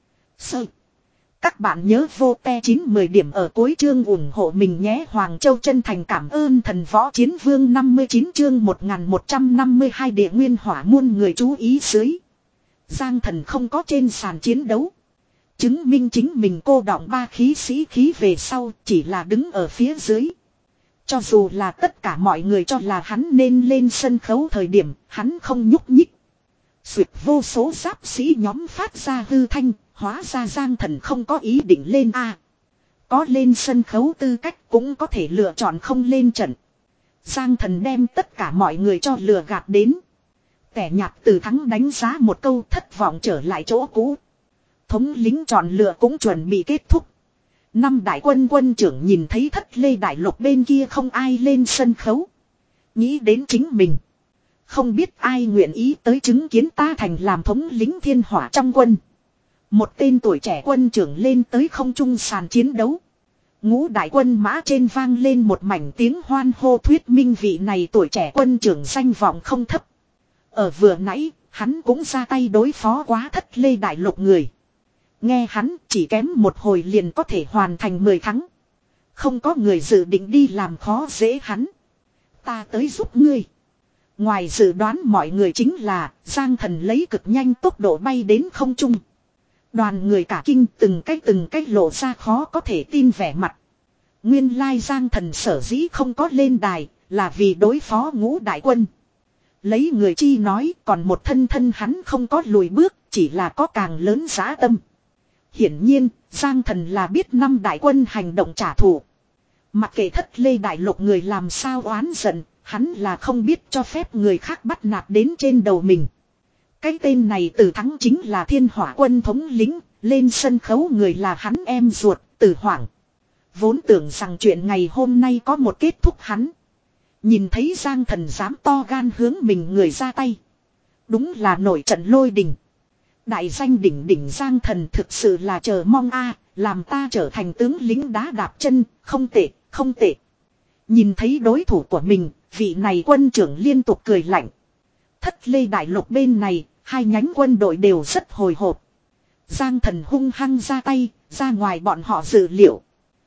Sơ. Các bạn nhớ vô te chín mười điểm ở cuối chương ủng hộ mình nhé. Hoàng Châu chân thành cảm ơn thần võ chiến vương năm mươi chín chương một nghìn một trăm năm mươi hai địa nguyên hỏa muôn người chú ý dưới. Giang Thần không có trên sàn chiến đấu. Chứng minh chính mình cô đọng ba khí sĩ khí về sau chỉ là đứng ở phía dưới. Cho dù là tất cả mọi người cho là hắn nên lên sân khấu thời điểm hắn không nhúc nhích. Xuyệt vô số giáp sĩ nhóm phát ra hư thanh, hóa ra Giang Thần không có ý định lên a. Có lên sân khấu tư cách cũng có thể lựa chọn không lên trận. Giang Thần đem tất cả mọi người cho lừa gạt đến. Tẻ nhạt Từ Thắng đánh giá một câu thất vọng trở lại chỗ cũ. Thống lính chọn lựa cũng chuẩn bị kết thúc. Năm đại quân quân trưởng nhìn thấy thất lê đại lục bên kia không ai lên sân khấu. Nghĩ đến chính mình. Không biết ai nguyện ý tới chứng kiến ta thành làm thống lính thiên hỏa trong quân. Một tên tuổi trẻ quân trưởng lên tới không trung sàn chiến đấu. Ngũ đại quân mã trên vang lên một mảnh tiếng hoan hô thuyết minh vị này tuổi trẻ quân trưởng danh vọng không thấp. Ở vừa nãy, hắn cũng ra tay đối phó quá thất lê đại lục người. Nghe hắn chỉ kém một hồi liền có thể hoàn thành mười thắng. Không có người dự định đi làm khó dễ hắn. Ta tới giúp ngươi. Ngoài dự đoán mọi người chính là Giang Thần lấy cực nhanh tốc độ bay đến không trung. Đoàn người cả kinh từng cách từng cách lộ ra khó có thể tin vẻ mặt. Nguyên lai Giang Thần sở dĩ không có lên đài là vì đối phó ngũ đại quân. Lấy người chi nói còn một thân thân hắn không có lùi bước chỉ là có càng lớn dã tâm. Hiển nhiên Giang Thần là biết năm đại quân hành động trả thù. Mặc kệ thất lê đại lục người làm sao oán giận. Hắn là không biết cho phép người khác bắt nạt đến trên đầu mình. Cái tên này Từ Thắng chính là thiên hỏa quân thống lĩnh. Lên sân khấu người là hắn em ruột Từ Hoảng. Vốn tưởng rằng chuyện ngày hôm nay có một kết thúc hắn. Nhìn thấy Giang Thần dám to gan hướng mình người ra tay. Đúng là nổi trận lôi đình. Đại danh đỉnh đỉnh Giang Thần thực sự là chờ mong a làm ta trở thành tướng lính đá đạp chân. Không tệ, không tệ. Nhìn thấy đối thủ của mình. Vị này quân trưởng liên tục cười lạnh. Thất lê đại lục bên này, hai nhánh quân đội đều rất hồi hộp. Giang Thần hung hăng ra tay, ra ngoài bọn họ dự liệu.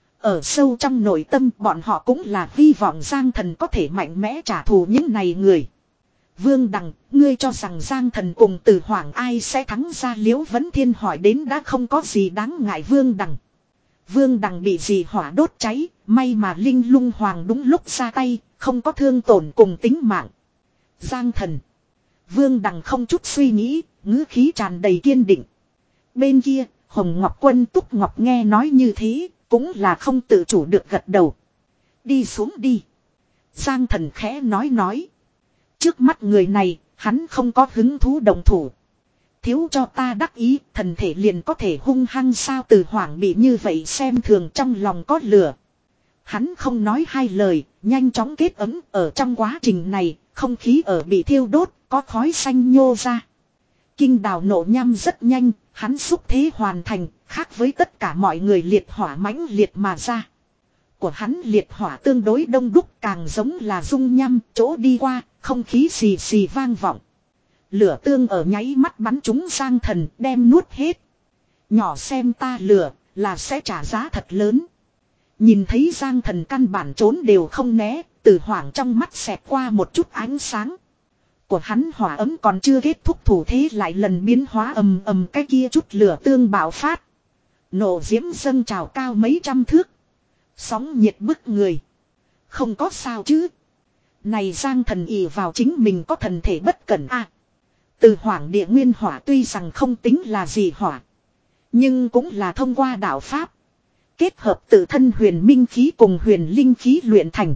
Ở sâu trong nội tâm bọn họ cũng là hy vọng Giang Thần có thể mạnh mẽ trả thù những này người. Vương Đằng, ngươi cho rằng Giang Thần cùng Từ Hoảng ai sẽ thắng ra? Liễu Vấn Thiên hỏi đến. Đã không có gì đáng ngại Vương Đằng. Vương Đằng bị gì hỏa đốt cháy, may mà Linh Lung Hoàng đúng lúc ra tay, không có thương tổn cùng tính mạng. Giang thần. Vương Đằng không chút suy nghĩ, ngữ khí tràn đầy kiên định. Bên kia, Hồng Ngọc Quân Túc Ngọc nghe nói như thế, cũng là không tự chủ được gật đầu. Đi xuống đi. Giang thần khẽ nói nói. Trước mắt người này, hắn không có hứng thú đồng thủ. Thiếu cho ta đắc ý, thần thể liền có thể hung hăng sao. Từ Hoảng bị như vậy xem thường, trong lòng có lửa. Hắn không nói hai lời, nhanh chóng kết ấm. Ở trong quá trình này, không khí ở bị thiêu đốt, có khói xanh nhô ra. Kinh đào nổ nhăm rất nhanh, hắn xúc thế hoàn thành, khác với tất cả mọi người liệt hỏa mãnh liệt mà ra. Của hắn liệt hỏa tương đối đông đúc, càng giống là dung nhăm, chỗ đi qua, không khí xì xì vang vọng. Lửa tương ở nháy mắt bắn trúng Giang thần, đem nuốt hết. Nhỏ xem ta lửa, là sẽ trả giá thật lớn. Nhìn thấy Giang thần căn bản trốn đều không né, Từ Hoảng trong mắt xẹt qua một chút ánh sáng. Của hắn hỏa ấm còn chưa kết thúc, thủ thế lại lần biến hóa ầm ầm, cái kia chút lửa tương bạo phát. Nổ diễm dâng trào cao mấy trăm thước. Sóng nhiệt bức người. Không có sao chứ. Này Giang thần ỷ vào chính mình có thần thể bất cẩn a. À, Từ Hoảng địa nguyên hỏa tuy rằng không tính là gì hỏa, nhưng cũng là thông qua đạo pháp. Kết hợp tự thân huyền minh khí cùng huyền linh khí luyện thành.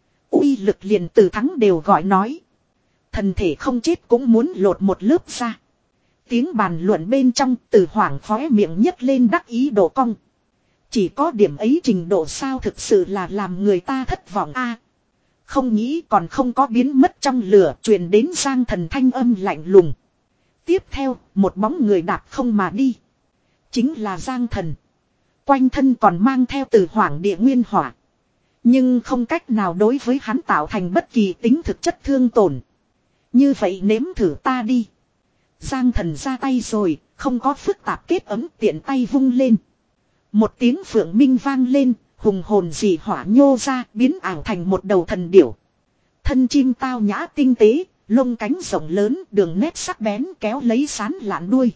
Uy lực liền Từ Thắng đều gọi nói. Thần thể không chết cũng muốn lột một lớp ra. Tiếng bàn luận bên trong, Từ Hoảng khóe miệng nhấc lên đắc ý độ cong. Chỉ có điểm ấy trình độ sao, thực sự là làm người ta thất vọng a. À, không nghĩ còn không có biến mất trong lửa, truyền đến Giang thần thanh âm lạnh lùng. Tiếp theo, một bóng người đạp không mà đi. Chính là Giang thần. Quanh thân còn mang theo Từ Hoảng địa nguyên hỏa. Nhưng không cách nào đối với hắn tạo thành bất kỳ tính thực chất thương tổn. Như vậy nếm thử ta đi. Giang thần ra tay rồi, không có phức tạp kết ấm, tiện tay vung lên. Một tiếng phượng minh vang lên, hùng hồn dị hỏa nhô ra, biến ảo thành một đầu thần điểu. Thân chim tao nhã tinh tế, lông cánh rộng lớn, đường nét sắc bén kéo lấy sán lạn đuôi.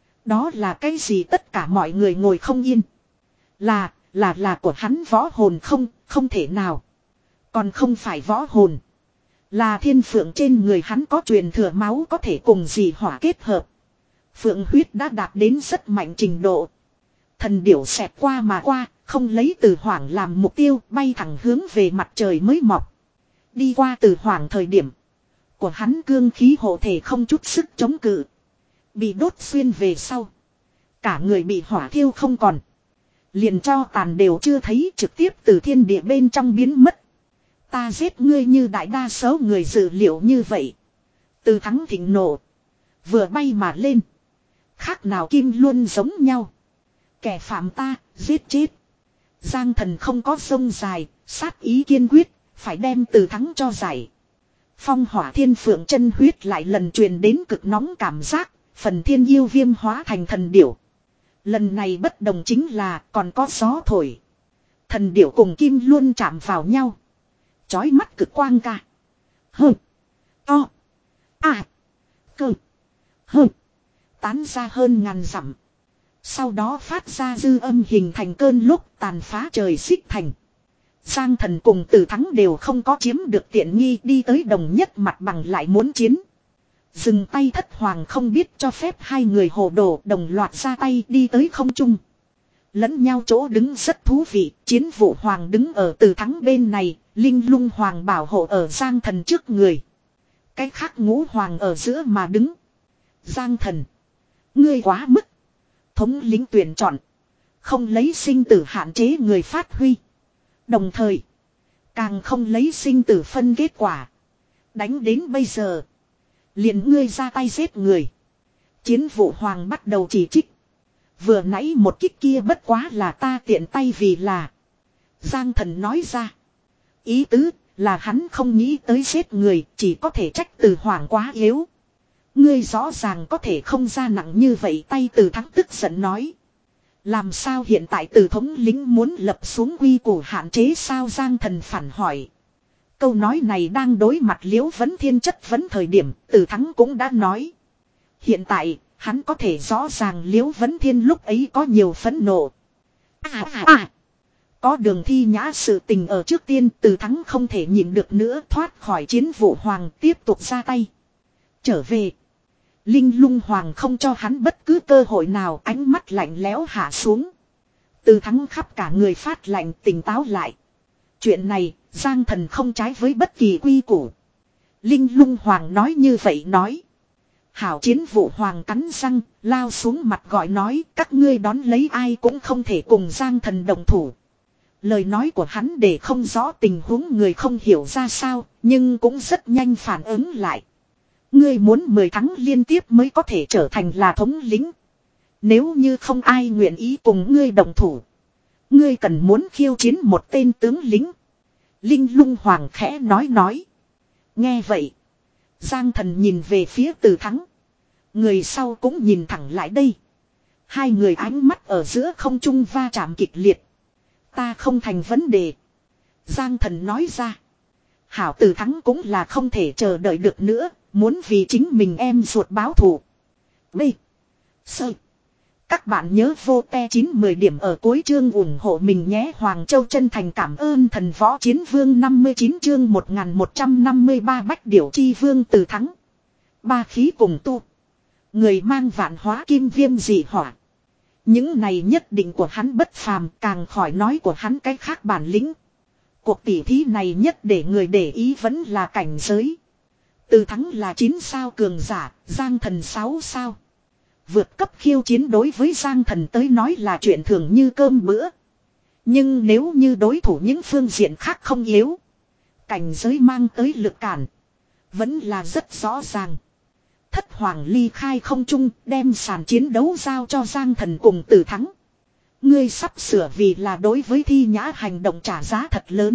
Đó là cái gì? Tất cả mọi người ngồi không yên. Là, là là của hắn võ hồn không, không thể nào. Còn không phải võ hồn. Là thiên phượng trên người hắn có truyền thừa máu có thể cùng dị hỏa kết hợp. Phượng huyết đã đạt đến rất mạnh trình độ. Thần điểu xẹt qua mà qua, không lấy Từ Hoảng làm mục tiêu, bay thẳng hướng về mặt trời mới mọc. Đi qua Từ Hoảng thời điểm, của hắn cương khí hộ thể không chút sức chống cự. Bị đốt xuyên về sau. Cả người bị hỏa thiêu không còn. Liền cho tàn đều chưa thấy, trực tiếp từ thiên địa bên trong biến mất. Ta giết ngươi như đại đa số người dự liệu như vậy. Từ Thắng thịnh nộ. Vừa bay mà lên. Khác nào kim luôn giống nhau. Kẻ phạm ta, giết chết. Giang thần không có sông dài, sát ý kiên quyết, phải đem Từ Thắng cho giải. Phong hỏa thiên phượng chân huyết lại lần truyền đến cực nóng cảm giác, phần thiên yêu viêm hóa thành thần điểu. Lần này bất đồng chính là còn có gió thổi. Thần điểu cùng kim luôn chạm vào nhau. Chói mắt cực quang ca. Hơ. To. À. Cơ. Hơ. Tán ra hơn ngàn dặm. Sau đó phát ra dư âm hình thành cơn lốc tàn phá trời xích thành. Giang thần cùng Từ Thắng đều không có chiếm được tiện nghi, đi tới đồng nhất mặt bằng lại muốn chiến. Dừng tay thất hoàng không biết cho phép hai người hồ đồ, đồng loạt ra tay đi tới không trung. Lẫn nhau chỗ đứng rất thú vị, chiến vụ hoàng đứng ở Từ Thắng bên này, linh lung hoàng bảo hộ ở Giang thần trước người. Cái khác ngũ hoàng ở giữa mà đứng. Giang thần. Ngươi quá mức. Thống lĩnh tuyển chọn. Không lấy sinh tử hạn chế người phát huy. Đồng thời. Càng không lấy sinh tử phân kết quả. Đánh đến bây giờ. Liền ngươi ra tay giết người. Chiến vụ hoàng bắt đầu chỉ trích. Vừa nãy một kích kia bất quá là ta tiện tay vì là. Giang thần nói ra. Ý tứ là hắn không nghĩ tới giết người, chỉ có thể trách Từ Hoàng quá yếu. Ngươi rõ ràng có thể không ra nặng như vậy, tay Từ Thắng tức giận nói. Làm sao hiện tại Từ thống lĩnh muốn lập xuống quy củ hạn chế sao? Giang thần phản hỏi. Câu nói này đang đối mặt Liễu Vấn Thiên chất vấn thời điểm, Từ Thắng cũng đã nói. Hiện tại, hắn có thể rõ ràng Liễu Vấn Thiên lúc ấy có nhiều phẫn nộ. À à à! Có Đường Thi Nhã sự tình ở trước tiên, Từ Thắng không thể nhịn được nữa, thoát khỏi chiến vụ hoàng, tiếp tục ra tay. Trở về. Linh Lung Hoàng không cho hắn bất cứ cơ hội nào, ánh mắt lạnh lẽo hạ xuống. Từ Thắng khắp cả người phát lạnh, tỉnh táo lại. Chuyện này, Giang Thần không trái với bất kỳ quy củ. Linh Lung Hoàng nói như vậy nói. Hảo chiến vụ hoàng cắn răng, lao xuống mặt gọi nói, các ngươi đón lấy ai cũng không thể cùng Giang Thần đồng thủ. Lời nói của hắn để không rõ tình huống người không hiểu ra sao, nhưng cũng rất nhanh phản ứng lại. Ngươi muốn mười thắng liên tiếp mới có thể trở thành là thống lĩnh. Nếu như không ai nguyện ý cùng ngươi đồng thủ, ngươi cần muốn khiêu chiến một tên tướng lính. Linh Lung Hoàng khẽ nói nói. Nghe vậy, Giang Thần nhìn về phía Từ Thắng. Người sau cũng nhìn thẳng lại đây. Hai người ánh mắt ở giữa không trung va chạm kịch liệt. Ta không thành vấn đề. Giang Thần nói ra. Hảo, Từ Thắng cũng là không thể chờ đợi được nữa. Muốn vì chính mình em ruột báo thù. B. Sơ. Các bạn nhớ vô te chín mười điểm ở cuối chương ủng hộ mình nhé. Hoàng Châu chân thành cảm ơn thần võ chiến vương năm mươi chín chương một nghìn một trăm năm mươi ba Bách Điểu Chi Vương Từ Thắng. Ba khí cùng tu. Người mang vạn hóa kim viêm dị hỏa. Những này nhất định của hắn bất phàm, càng khỏi nói của hắn cái khác bản lĩnh. Cuộc tỉ thí này nhất để người để ý vẫn là cảnh giới. Từ Thắng là chín sao cường giả, Giang Thần sáu sao. Vượt cấp khiêu chiến đối với Giang Thần tới nói là chuyện thường như cơm bữa. Nhưng nếu như đối thủ những phương diện khác không yếu, cảnh giới mang tới lực cản vẫn là rất rõ ràng. Thất Hoàng ly khai không trung, đem sàn chiến đấu giao cho Giang Thần cùng Từ Thắng. Ngươi sắp sửa vì là đối với Thi Nhã hành động trả giá thật lớn.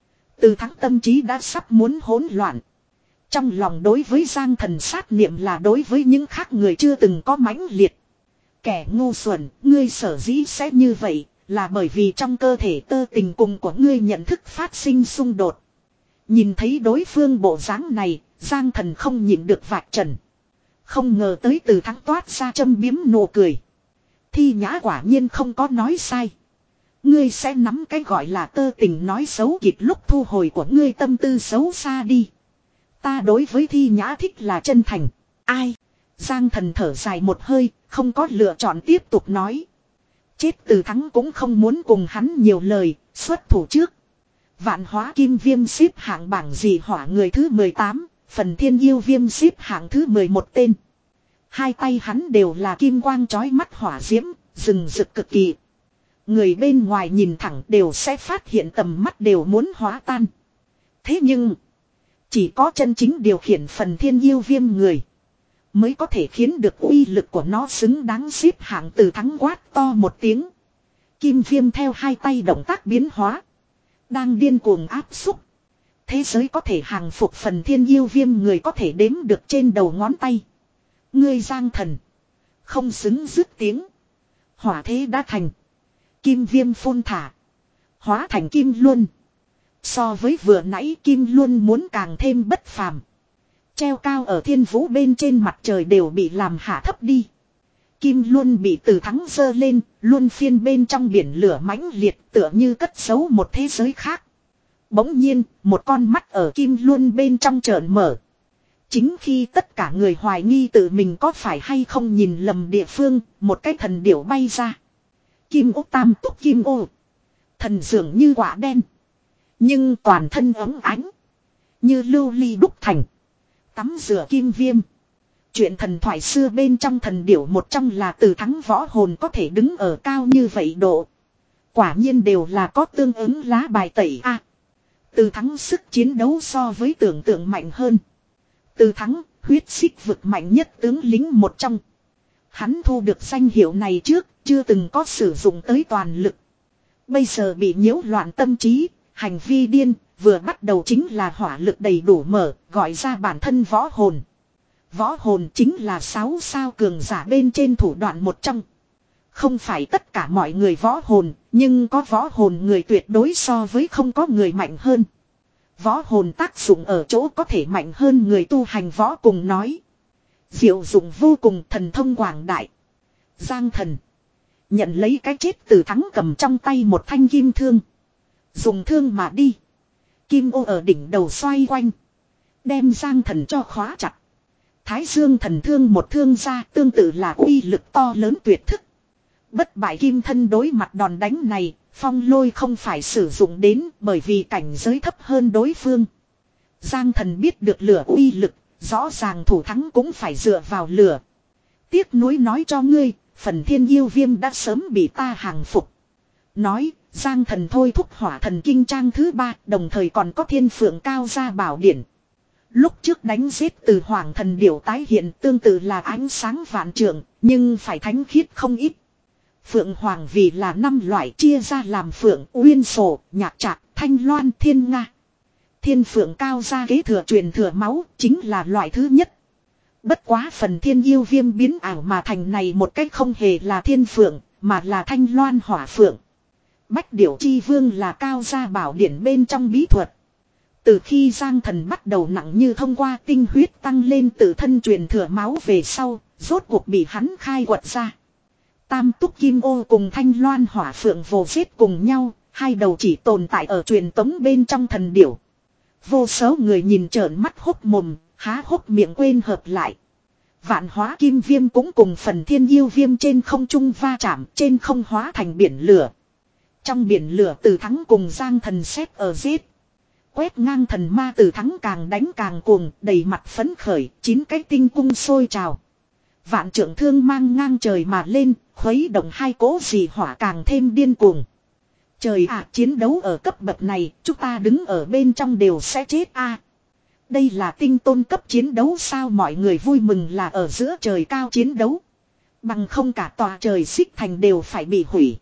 Từ Thắng tâm trí đã sắp muốn hỗn loạn. Trong lòng đối với Giang Thần sát niệm là đối với những khác người chưa từng có mãnh liệt. Kẻ ngu xuẩn, ngươi sở dĩ sẽ như vậy, là bởi vì trong cơ thể tơ tình cùng của ngươi nhận thức phát sinh xung đột. Nhìn thấy đối phương bộ dáng này, Giang Thần không nhịn được vạch trần. Không ngờ tới Từ Thắng toát ra châm biếm nụ cười. Thi Nhã quả nhiên không có nói sai. Ngươi sẽ nắm cái gọi là tơ tình nói xấu kịp lúc thu hồi của ngươi tâm tư xấu xa đi. Ta đối với Thi Nhã thích là chân thành. Ai? Giang Thần thở dài một hơi, không có lựa chọn tiếp tục nói. Chết Từ Thắng cũng không muốn cùng hắn nhiều lời, xuất thủ trước. Vạn hóa kim viêm xếp hạng bảng dị hỏa người thứ mười tám, phần thiên yêu viêm xếp hạng thứ mười một tên. Hai tay hắn đều là kim quang chói mắt hỏa diễm, rừng rực cực kỳ. Người bên ngoài nhìn thẳng đều sẽ phát hiện tầm mắt đều muốn hóa tan. Thế nhưng, chỉ có chân chính điều khiển phần thiên yêu viêm người mới có thể khiến được uy lực của nó xứng đáng xếp hạng. Từ Thắng quát to một tiếng. Kim viêm theo hai tay động tác biến hóa, đang điên cuồng áp xúc. Thế giới có thể hàng phục phần thiên yêu viêm người có thể đếm được trên đầu ngón tay. Ngươi Giang Thần không xứng dứt tiếng. Hỏa thế đã thành. Kim viêm phun thả, hóa thành kim luân. So với vừa nãy kim luân muốn càng thêm bất phàm. Treo cao ở thiên vũ bên trên mặt trời đều bị làm hạ thấp đi. Kim luân bị Từ Thắng giơ lên, luân phiên bên trong biển lửa mãnh liệt tựa như cất giấu một thế giới khác. Bỗng nhiên, một con mắt ở kim luân bên trong trợn mở. Chính khi tất cả người hoài nghi tự mình có phải hay không nhìn lầm địa phương, một cái thần điểu bay ra. Kim ô tam túc kim ô. Thần dường như quả đen. Nhưng toàn thân ấm ánh. Như lưu ly đúc thành. Tắm rửa kim viêm. Chuyện thần thoại xưa bên trong thần điểu một trong là Từ Thắng võ hồn có thể đứng ở cao như vậy độ. Quả nhiên đều là có tương ứng lá bài tẩy a. À, Từ Thắng sức chiến đấu so với tưởng tượng mạnh hơn. Từ Thắng, huyết xích vực mạnh nhất tướng lính một trong. Hắn thu được danh hiệu này trước, chưa từng có sử dụng tới toàn lực. Bây giờ bị nhiễu loạn tâm trí, hành vi điên, vừa bắt đầu chính là hỏa lực đầy đủ mở, gọi ra bản thân võ hồn. Võ hồn chính là sáu sao cường giả bên trên thủ đoạn một trong. Không phải tất cả mọi người võ hồn, nhưng có võ hồn người tuyệt đối so với không có người mạnh hơn. Võ hồn tác dụng ở chỗ có thể mạnh hơn người tu hành võ cùng nói. Diệu dụng vô cùng, thần thông quảng đại. Giang Thần nhận lấy cái chết Từ Thắng cầm trong tay một thanh kim thương. Dùng thương mà đi. Kim ô ở đỉnh đầu xoay quanh. Đem Giang Thần cho khóa chặt. Thái Dương thần thương một thương ra tương tự là uy lực to lớn tuyệt thức. Bất bại kim thân đối mặt đòn đánh này, Phong Lôi không phải sử dụng đến bởi vì cảnh giới thấp hơn đối phương. Giang Thần biết được lửa uy lực, rõ ràng thủ thắng cũng phải dựa vào lửa. Tiếc nuối nói cho ngươi, phần thiên yêu viêm đã sớm bị ta hàng phục. Nói, Giang Thần thôi thúc hỏa thần kinh trang thứ ba, đồng thời còn có thiên phượng cao gia bảo điển. Lúc trước đánh giết từ hoàng thần điểu tái hiện tương tự là ánh sáng vạn trượng, nhưng phải thánh khiết không ít. Phượng hoàng vì là năm loại chia ra làm phượng, uyên sổ, nhạc trạc, thanh loan, thiên nga. Thiên phượng cao gia kế thừa truyền thừa máu, chính là loại thứ nhất. Bất quá phần thiên yêu viêm biến ảo mà thành này một cách không hề là thiên phượng, mà là thanh loan hỏa phượng. Bách điểu chi vương là cao gia bảo điển bên trong bí thuật. Từ khi Giang Thần bắt đầu nặng như thông qua tinh huyết tăng lên tự thân truyền thừa máu về sau, rốt cuộc bị hắn khai quật ra. Tam túc kim ô cùng thanh loan hỏa phượng vồ giết cùng nhau, hai đầu chỉ tồn tại ở truyền tống bên trong thần điểu. Vô số người nhìn trợn mắt hốc mồm, há hốc miệng quên hợp lại. Vạn hóa kim viêm cũng cùng phần thiên yêu viêm trên không trung va chạm, trên không hóa thành biển lửa. Trong biển lửa Từ Thắng cùng Giang Thần xét ở giết. Quét ngang thần ma Từ Thắng càng đánh càng cuồng, đầy mặt phấn khởi, chín cái tinh cung sôi trào. Vạn trượng thương mang ngang trời mà lên, khuấy động hai cỗ dị hỏa càng thêm điên cuồng. Trời ạ, chiến đấu ở cấp bậc này, chúng ta đứng ở bên trong đều sẽ chết a. Đây là tinh tôn cấp chiến đấu sao? Mọi người vui mừng là ở giữa trời cao chiến đấu. Bằng không cả tòa trời xích thành đều phải bị hủy.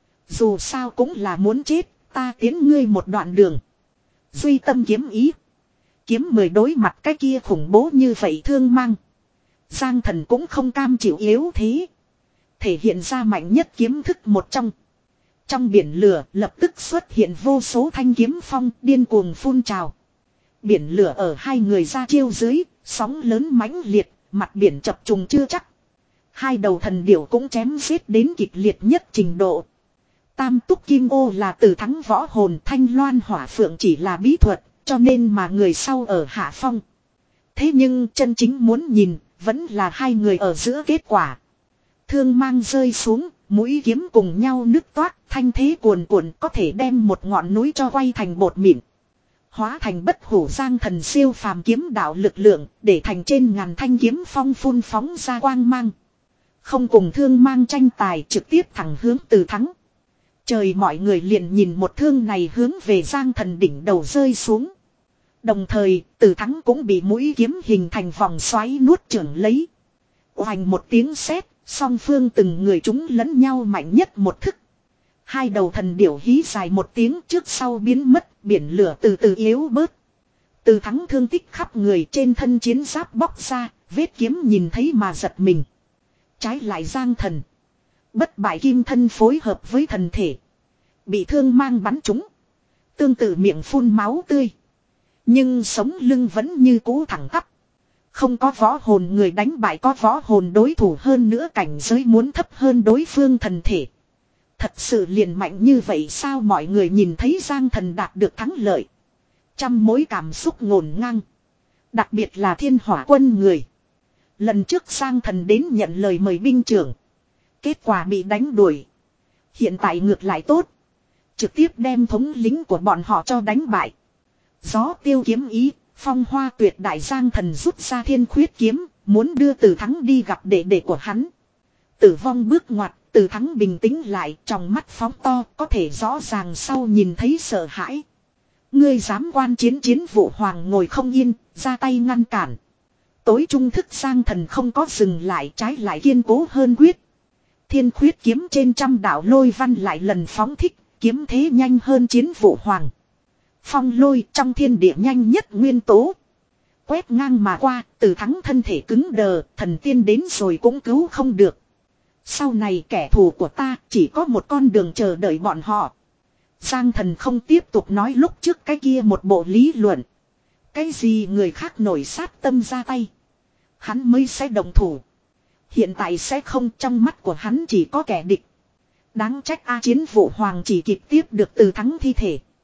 Dù sao cũng là muốn chết, ta tiến ngươi một đoạn đường. Duy tâm kiếm ý. Kiếm mười đối mặt cái kia khủng bố như vậy thương mang. Giang Thần cũng không cam chịu yếu thế. Thể hiện ra mạnh nhất kiếm thức một trong. Trong biển lửa lập tức xuất hiện vô số thanh kiếm phong điên cuồng phun trào. Biển lửa ở hai người ra chiêu dưới, sóng lớn mãnh liệt, mặt biển chập trùng chưa chắc. Hai đầu thần điểu cũng chém giết đến kịch liệt nhất trình độ. Tam túc kim ô là Từ Thắng võ hồn, thanh loan hỏa phượng chỉ là bí thuật, cho nên mà người sau ở hạ phong. Thế nhưng chân chính muốn nhìn, vẫn là hai người ở giữa kết quả. Thương mang rơi xuống, mũi kiếm cùng nhau nứt toát, thanh thế cuồn cuộn có thể đem một ngọn núi cho quay thành bột mịn. Hóa thành bất hủ Giang Thần siêu phàm kiếm đạo lực lượng, để thành trên ngàn thanh kiếm phong phun phóng ra quang mang. Không cùng thương mang tranh tài, trực tiếp thẳng hướng Từ Thắng. Trời, mọi người liền nhìn một thương này hướng về Giang Thần đỉnh đầu rơi xuống. Đồng thời, Từ Thắng cũng bị mũi kiếm hình thành vòng xoáy nuốt chửng lấy. Oanh một tiếng sét, song phương từng người chúng lẫn nhau mạnh nhất một thức. Hai đầu thần điểu hí dài một tiếng, trước sau biến mất, biển lửa từ từ yếu bớt. Từ Thắng thương tích khắp người, trên thân chiến giáp bóc ra, vết kiếm nhìn thấy mà giật mình. Trái lại Giang Thần, bất bại kim thân phối hợp với thần thể, bị thương mang bắn trúng, tương tự miệng phun máu tươi. Nhưng sống lưng vẫn như cũ thẳng tắp. Không có võ hồn người đánh bại có võ hồn đối thủ, hơn nữa cảnh giới muốn thấp hơn đối phương thần thể. Thật sự liền mạnh như vậy sao? Mọi người nhìn thấy Giang Thần đạt được thắng lợi, trăm mối cảm xúc ngổn ngang. Đặc biệt là Thiên Hỏa quân người. Lần trước Giang Thần đến nhận lời mời binh trưởng, kết quả bị đánh đuổi. Hiện tại ngược lại tốt, trực tiếp đem thống lĩnh của bọn họ cho đánh bại. Gió tiêu kiếm ý, phong hoa tuyệt đại. Giang Thần rút ra thiên khuyết kiếm, muốn đưa Từ Thắng đi gặp đệ đệ của hắn. Tử vong bước ngoặt, Từ Thắng bình tĩnh lại, trong mắt phóng to, có thể rõ ràng sau nhìn thấy sợ hãi. Ngươi dám quan chiến chiến vụ hoàng ngồi không yên, ra tay ngăn cản. Tối trung thức Giang Thần không có dừng lại, trái lại kiên cố hơn quyết. Thiên khuyết kiếm trên trăm đạo lôi văn lại lần phóng thích, kiếm thế nhanh hơn chiến vụ hoàng. Phong lôi trong thiên địa nhanh nhất nguyên tố. Quét ngang mà qua, Từ Thắng thân thể cứng đờ, thần tiên đến rồi cũng cứu không được. Sau này kẻ thù của ta chỉ có một con đường chờ đợi bọn họ. Giang Thần không tiếp tục nói lúc trước cái kia một bộ lý luận. Cái gì người khác nổi sát tâm ra tay, hắn mới sẽ đồng thủ. Hiện tại sẽ không, trong mắt của hắn chỉ có kẻ địch. Đáng trách A chiến vụ hoàng chỉ kịp tiếp được Từ Thắng thi thể.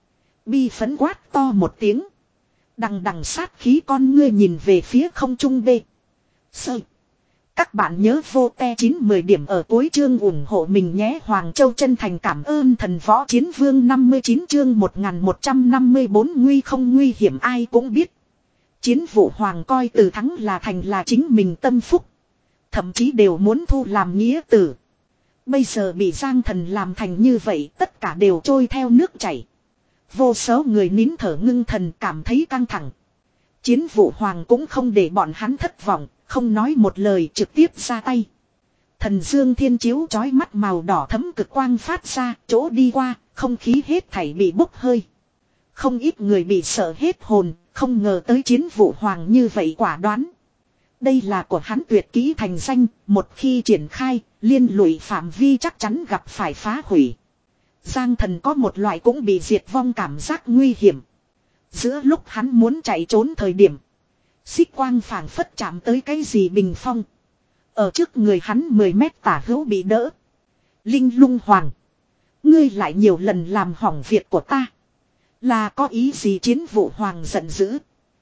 Bi phấn quát to một tiếng. Đằng đằng sát khí con ngươi nhìn về phía không trung bê. Sơ. Các bạn nhớ vô te chín mười điểm ở cuối chương ủng hộ mình nhé. Hoàng Châu chân thành cảm ơn thần võ chiến vương năm mươi chín chương một nghìn một trăm năm mươi bốn nguy không nguy hiểm ai cũng biết. Chiến vụ hoàng coi từ thắng là thành là chính mình tâm phúc. Thậm chí đều muốn thu làm nghĩa tử. Bây giờ bị Giang Thần làm thành như vậy tất cả đều trôi theo nước chảy. Vô số người nín thở ngưng thần cảm thấy căng thẳng. Chiến vụ hoàng cũng không để bọn hắn thất vọng, không nói một lời trực tiếp ra tay. Thần dương thiên chiếu chói mắt màu đỏ thấm cực quang phát ra, chỗ đi qua, không khí hết thảy bị bốc hơi. Không ít người bị sợ hết hồn, không ngờ tới chiến vụ hoàng như vậy quả đoán. Đây là của hắn tuyệt kỹ thành danh, một khi triển khai, liên lụy phạm vi chắc chắn gặp phải phá hủy. Giang Thần có một loại cũng bị diệt vong cảm giác nguy hiểm. Giữa lúc hắn muốn chạy trốn thời điểm, xích quang phảng phất chạm tới cái gì bình phong. Ở trước người hắn mười mét tả hữu bị đỡ. Linh Lung Hoàng, ngươi lại nhiều lần làm hỏng việc của ta. Là có ý gì? Chiến vụ hoàng giận dữ.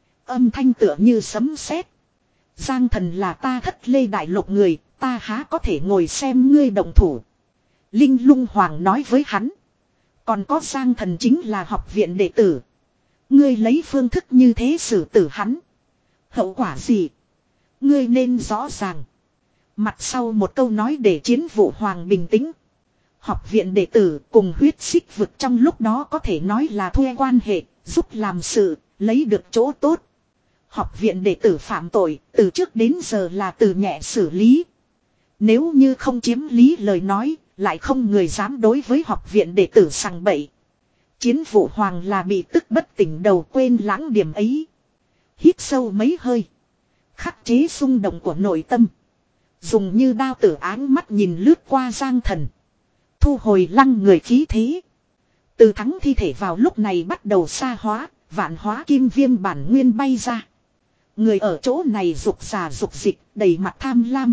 Âm thanh tựa như sấm sét. Giang Thần là ta Thất Lê Đại Lục người, ta há có thể ngồi xem ngươi động thủ. Linh Lung Hoàng nói với hắn. Còn có Giang Thần chính là học viện đệ tử. Ngươi lấy phương thức như thế xử tử hắn. Hậu quả gì? Ngươi nên rõ ràng. Mặt sau một câu nói để chiến vụ hoàng bình tĩnh. Học viện đệ tử cùng huyết xích vực trong lúc đó có thể nói là thuê quan hệ, giúp làm sự, lấy được chỗ tốt. Học viện đệ tử phạm tội, từ trước đến giờ là từ nhẹ xử lý. Nếu như không chiếm lý lời nói, lại không người dám đối với học viện đệ tử sằng bậy. Chiến vụ hoàng là bị tức bất tỉnh đầu quên lãng điểm ấy. Hít sâu mấy hơi. Khắc chế xung động của nội tâm. Dùng như đao tử áng mắt nhìn lướt qua Giang Thần. Thu hồi lăng người khí thế. Từ thắng thi thể vào lúc này bắt đầu xa hóa, vạn hóa kim viêm bản nguyên bay ra. Người ở chỗ này rục rà rục dịch, đầy mặt tham lam.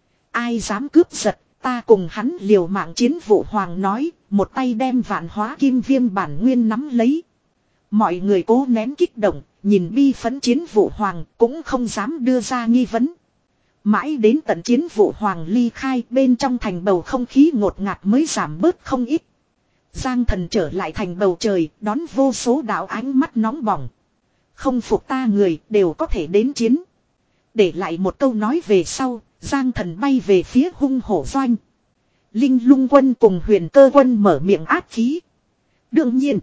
Ai dám cướp giật, ta cùng hắn liều mạng. Chiến vụ hoàng nói, một tay đem vạn hóa kim viêm bản nguyên nắm lấy. Mọi người cố nén kích động, nhìn bi phấn chiến vụ hoàng cũng không dám đưa ra nghi vấn. Mãi đến tận chiến vụ hoàng ly khai, bên trong thành bầu không khí ngột ngạt mới giảm bớt không ít. Giang Thần trở lại thành bầu trời, đón vô số đạo ánh mắt nóng bỏng. Không phục ta người đều có thể đến chiến. Để lại một câu nói về sau, Giang Thần bay về phía hung hổ doanh. Linh Lung quân cùng Huyền Cơ quân mở miệng áp khí. Đương nhiên,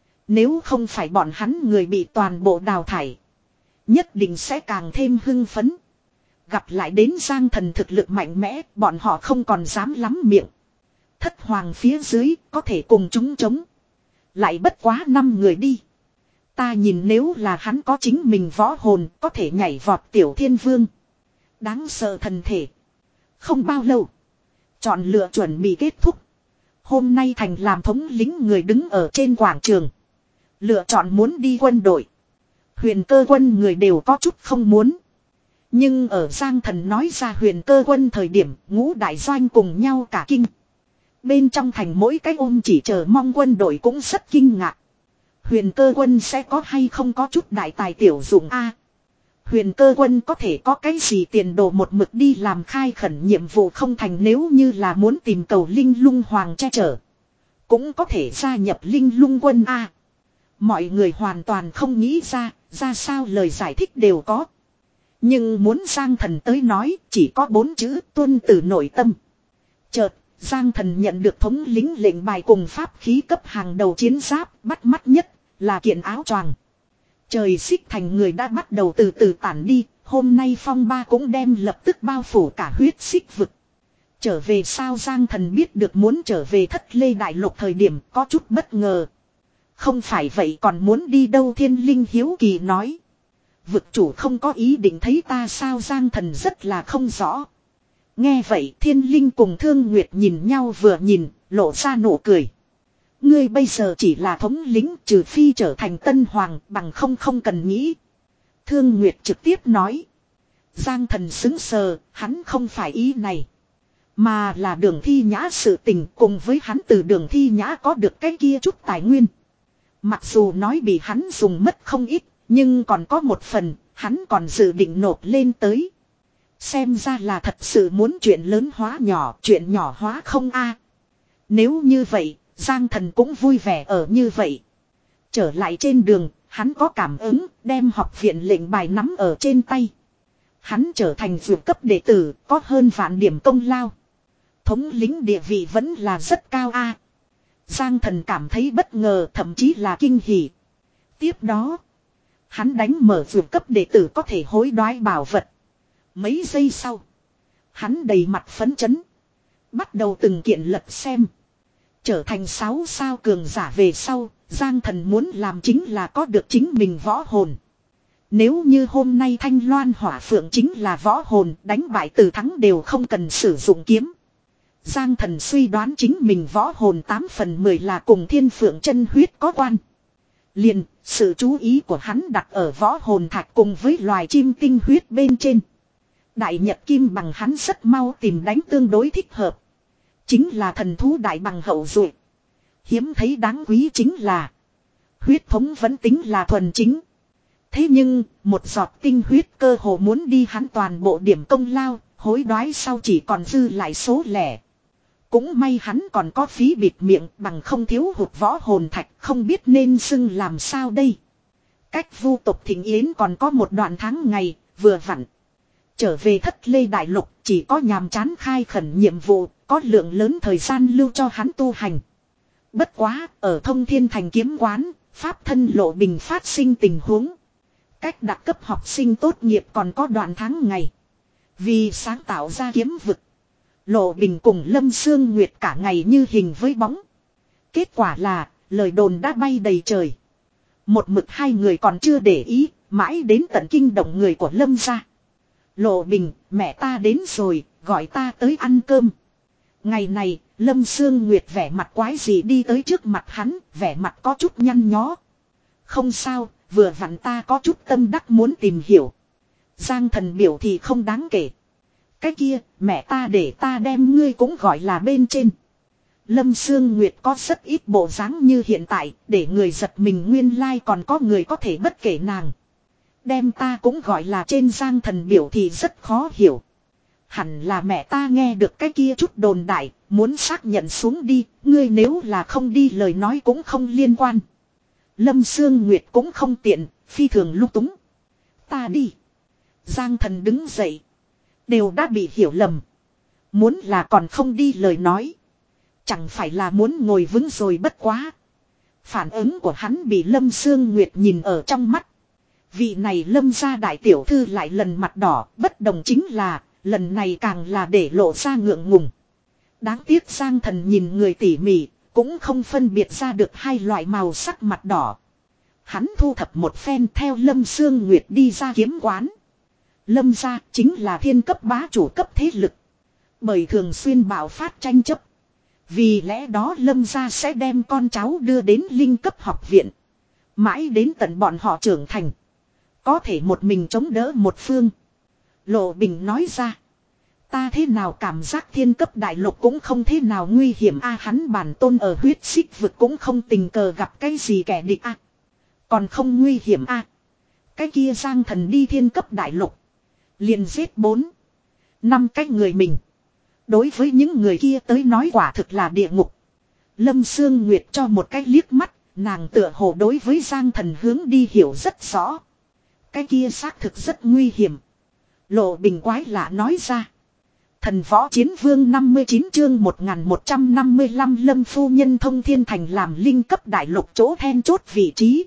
nếu không phải bọn hắn người bị toàn bộ đào thải, nhất định sẽ càng thêm hưng phấn. Gặp lại đến Giang Thần thực lực mạnh mẽ, bọn họ không còn dám lắm miệng. Thất hoàng phía dưới có thể cùng chúng chống. Lại bất quá năm người đi. Ta nhìn nếu là hắn có chính mình võ hồn, có thể nhảy vọt tiểu thiên vương. Đáng sợ thần thể. Không bao lâu, chọn lựa chuẩn bị kết thúc. Hôm nay thành làm thống lĩnh người đứng ở trên quảng trường. Lựa chọn muốn đi quân đội. Huyền Cơ quân người đều có chút không muốn. Nhưng ở Giang Thần nói ra Huyền Cơ quân thời điểm, ngũ đại doanh cùng nhau cả kinh. Bên trong thành mỗi cái ôm chỉ chờ mong quân đội cũng rất kinh ngạc. Huyền Cơ quân sẽ có hay không có chút đại tài tiểu dụng a? Huyền Cơ quân có thể có cái gì tiền đồ một mực đi làm khai khẩn nhiệm vụ không thành, nếu như là muốn tìm cầu Linh Lung Hoàng che chở, cũng có thể gia nhập Linh Lung quân a. Mọi người hoàn toàn không nghĩ ra, ra sao lời giải thích đều có. Nhưng muốn Giang Thần tới nói, chỉ có bốn chữ: tuân từ nội tâm. Chợt, Giang Thần nhận được thống lĩnh lệnh bài cùng pháp khí cấp hàng đầu chiến giáp, bắt mắt nhất là kiện áo choàng. Trời xích thành người đã bắt đầu từ từ tản đi, hôm nay phong ba cũng đem lập tức bao phủ cả huyết xích vực. Trở về sao? Giang Thần biết được muốn trở về Thất Lê Đại Lục thời điểm có chút bất ngờ. Không phải vậy còn muốn đi đâu? Thiên Linh hiếu kỳ nói. Vực chủ không có ý định thấy ta sao? Giang Thần rất là không rõ. Nghe vậy Thiên Linh cùng Thương Nguyệt nhìn nhau vừa nhìn, lộ ra nụ cười. Ngươi bây giờ chỉ là thống lĩnh, trừ phi trở thành tân hoàng, bằng không không cần nghĩ. Thương Nguyệt trực tiếp nói. Giang Thần sững sờ, hắn không phải ý này. Mà là Đường Thi Nhã sự tình, cùng với hắn từ Đường Thi Nhã có được cái kia chút tài nguyên. Mặc dù nói bị hắn dùng mất không ít, nhưng còn có một phần, hắn còn dự định nộp lên tới. Xem ra là thật sự muốn chuyện lớn hóa nhỏ, chuyện nhỏ hóa không a. Nếu như vậy, Giang Thần cũng vui vẻ ở như vậy. Trở lại trên đường, hắn có cảm ứng, đem học viện lệnh bài nắm ở trên tay. Hắn trở thành vượt cấp đệ tử, có hơn vạn điểm công lao. Thống lĩnh địa vị vẫn là rất cao a. Giang Thần cảm thấy bất ngờ, thậm chí là kinh hỉ. Tiếp đó, hắn đánh mở vượt cấp đệ tử có thể hối đoái bảo vật. Mấy giây sau, hắn đầy mặt phấn chấn, bắt đầu từng kiện lật xem. Trở thành sáu sao cường giả về sau, Giang Thần muốn làm chính là có được chính mình võ hồn. Nếu như hôm nay Thanh Loan Hỏa Phượng chính là võ hồn, đánh bại từ thắng đều không cần sử dụng kiếm. Giang Thần suy đoán chính mình võ hồn tám phần mười là cùng Thiên Phượng chân huyết có quan. Liền, sự chú ý của hắn đặt ở võ hồn thạch cùng với loài chim tinh huyết bên trên. Đại Nhật Kim Bằng hắn rất mau tìm đánh tương đối thích hợp. Chính là thần thú đại bằng hậu duệ. Hiếm thấy đáng quý chính là huyết thống vẫn tính là thuần chính. Thế nhưng, một giọt tinh huyết cơ hồ muốn đi hắn toàn bộ điểm công lao, hối đoái sau chỉ còn dư lại số lẻ. Cũng may hắn còn có phí bịt miệng bằng không thiếu hụt võ hồn thạch, không biết nên xưng làm sao đây. Cách vu tộc thịnh yến còn có một đoạn tháng ngày, vừa vặn. Trở về Thất Lê Đại Lục chỉ có nhàm chán khai khẩn nhiệm vụ, có lượng lớn thời gian lưu cho hắn tu hành. Bất quá, ở Thông Thiên Thành kiếm quán, pháp thân Lộ Bình phát sinh tình huống. Cách đặc cấp học sinh tốt nghiệp còn có đoạn tháng ngày. Vì sáng tạo ra kiếm vực, Lộ Bình cùng Lâm Sương Nguyệt cả ngày như hình với bóng. Kết quả là, lời đồn đã bay đầy trời. Một mực hai người còn chưa để ý, mãi đến tận kinh động người của Lâm gia. Lộ Bình, mẹ ta đến rồi, gọi ta tới ăn cơm. Ngày này, Lâm Sương Nguyệt vẻ mặt quái gì đi tới trước mặt hắn, vẻ mặt có chút nhăn nhó. Không sao, vừa vặn ta có chút tâm đắc muốn tìm hiểu. Giang Thần biểu thì không đáng kể. Cái kia, mẹ ta để ta đem ngươi cũng gọi là bên trên. Lâm Sương Nguyệt có rất ít bộ dáng như hiện tại, để người giật mình nguyên lai like còn có người có thể bất kể nàng. Đem ta cũng gọi là trên. Giang Thần biểu thì rất khó hiểu. Hẳn là mẹ ta nghe được cái kia chút đồn đại, muốn xác nhận xuống đi, ngươi nếu là không đi lời nói cũng không liên quan. Lâm Sương Nguyệt cũng không tiện, phi thường lung túng. Ta đi. Giang Thần đứng dậy. Đều đã bị hiểu lầm. Muốn là còn không đi lời nói. Chẳng phải là muốn ngồi vững rồi bất quá. Phản ứng của hắn bị Lâm Sương Nguyệt nhìn ở trong mắt. Vị này Lâm gia đại tiểu thư lại lần mặt đỏ, bất đồng chính là, lần này càng là để lộ ra ngượng ngùng. Đáng tiếc Giang Thần nhìn người tỉ mỉ, cũng không phân biệt ra được hai loại màu sắc mặt đỏ. Hắn thu thập một phen theo Lâm Sương Nguyệt đi ra kiếm quán. Lâm gia chính là thiên cấp bá chủ cấp thế lực. Bởi thường xuyên bạo phát tranh chấp. Vì lẽ đó Lâm gia sẽ đem con cháu đưa đến linh cấp học viện. Mãi đến tận bọn họ trưởng thành. Có thể một mình chống đỡ một phương. Lộ Bình nói ra. Ta thế nào cảm giác thiên cấp đại lục cũng không thế nào nguy hiểm a. Hắn bản tôn ở huyết xích vực cũng không tình cờ gặp cái gì kẻ địch a. Còn không nguy hiểm a. Cái kia Giang Thần đi thiên cấp đại lục. Liền giết bốn. Năm cái người mình. Đối với những người kia tới nói quả thực là địa ngục. Lâm Sương Nguyệt cho một cái liếc mắt. Nàng tựa hồ đối với Giang Thần hướng đi hiểu rất rõ. Cái kia xác thực rất nguy hiểm. Lộ Bình quái lạ nói ra. Thần võ chiến vương năm mươi chín chương một nghìn một trăm năm mươi lăm Lâm phu nhân Thông Thiên Thành làm linh cấp đại lục chỗ then chốt vị trí.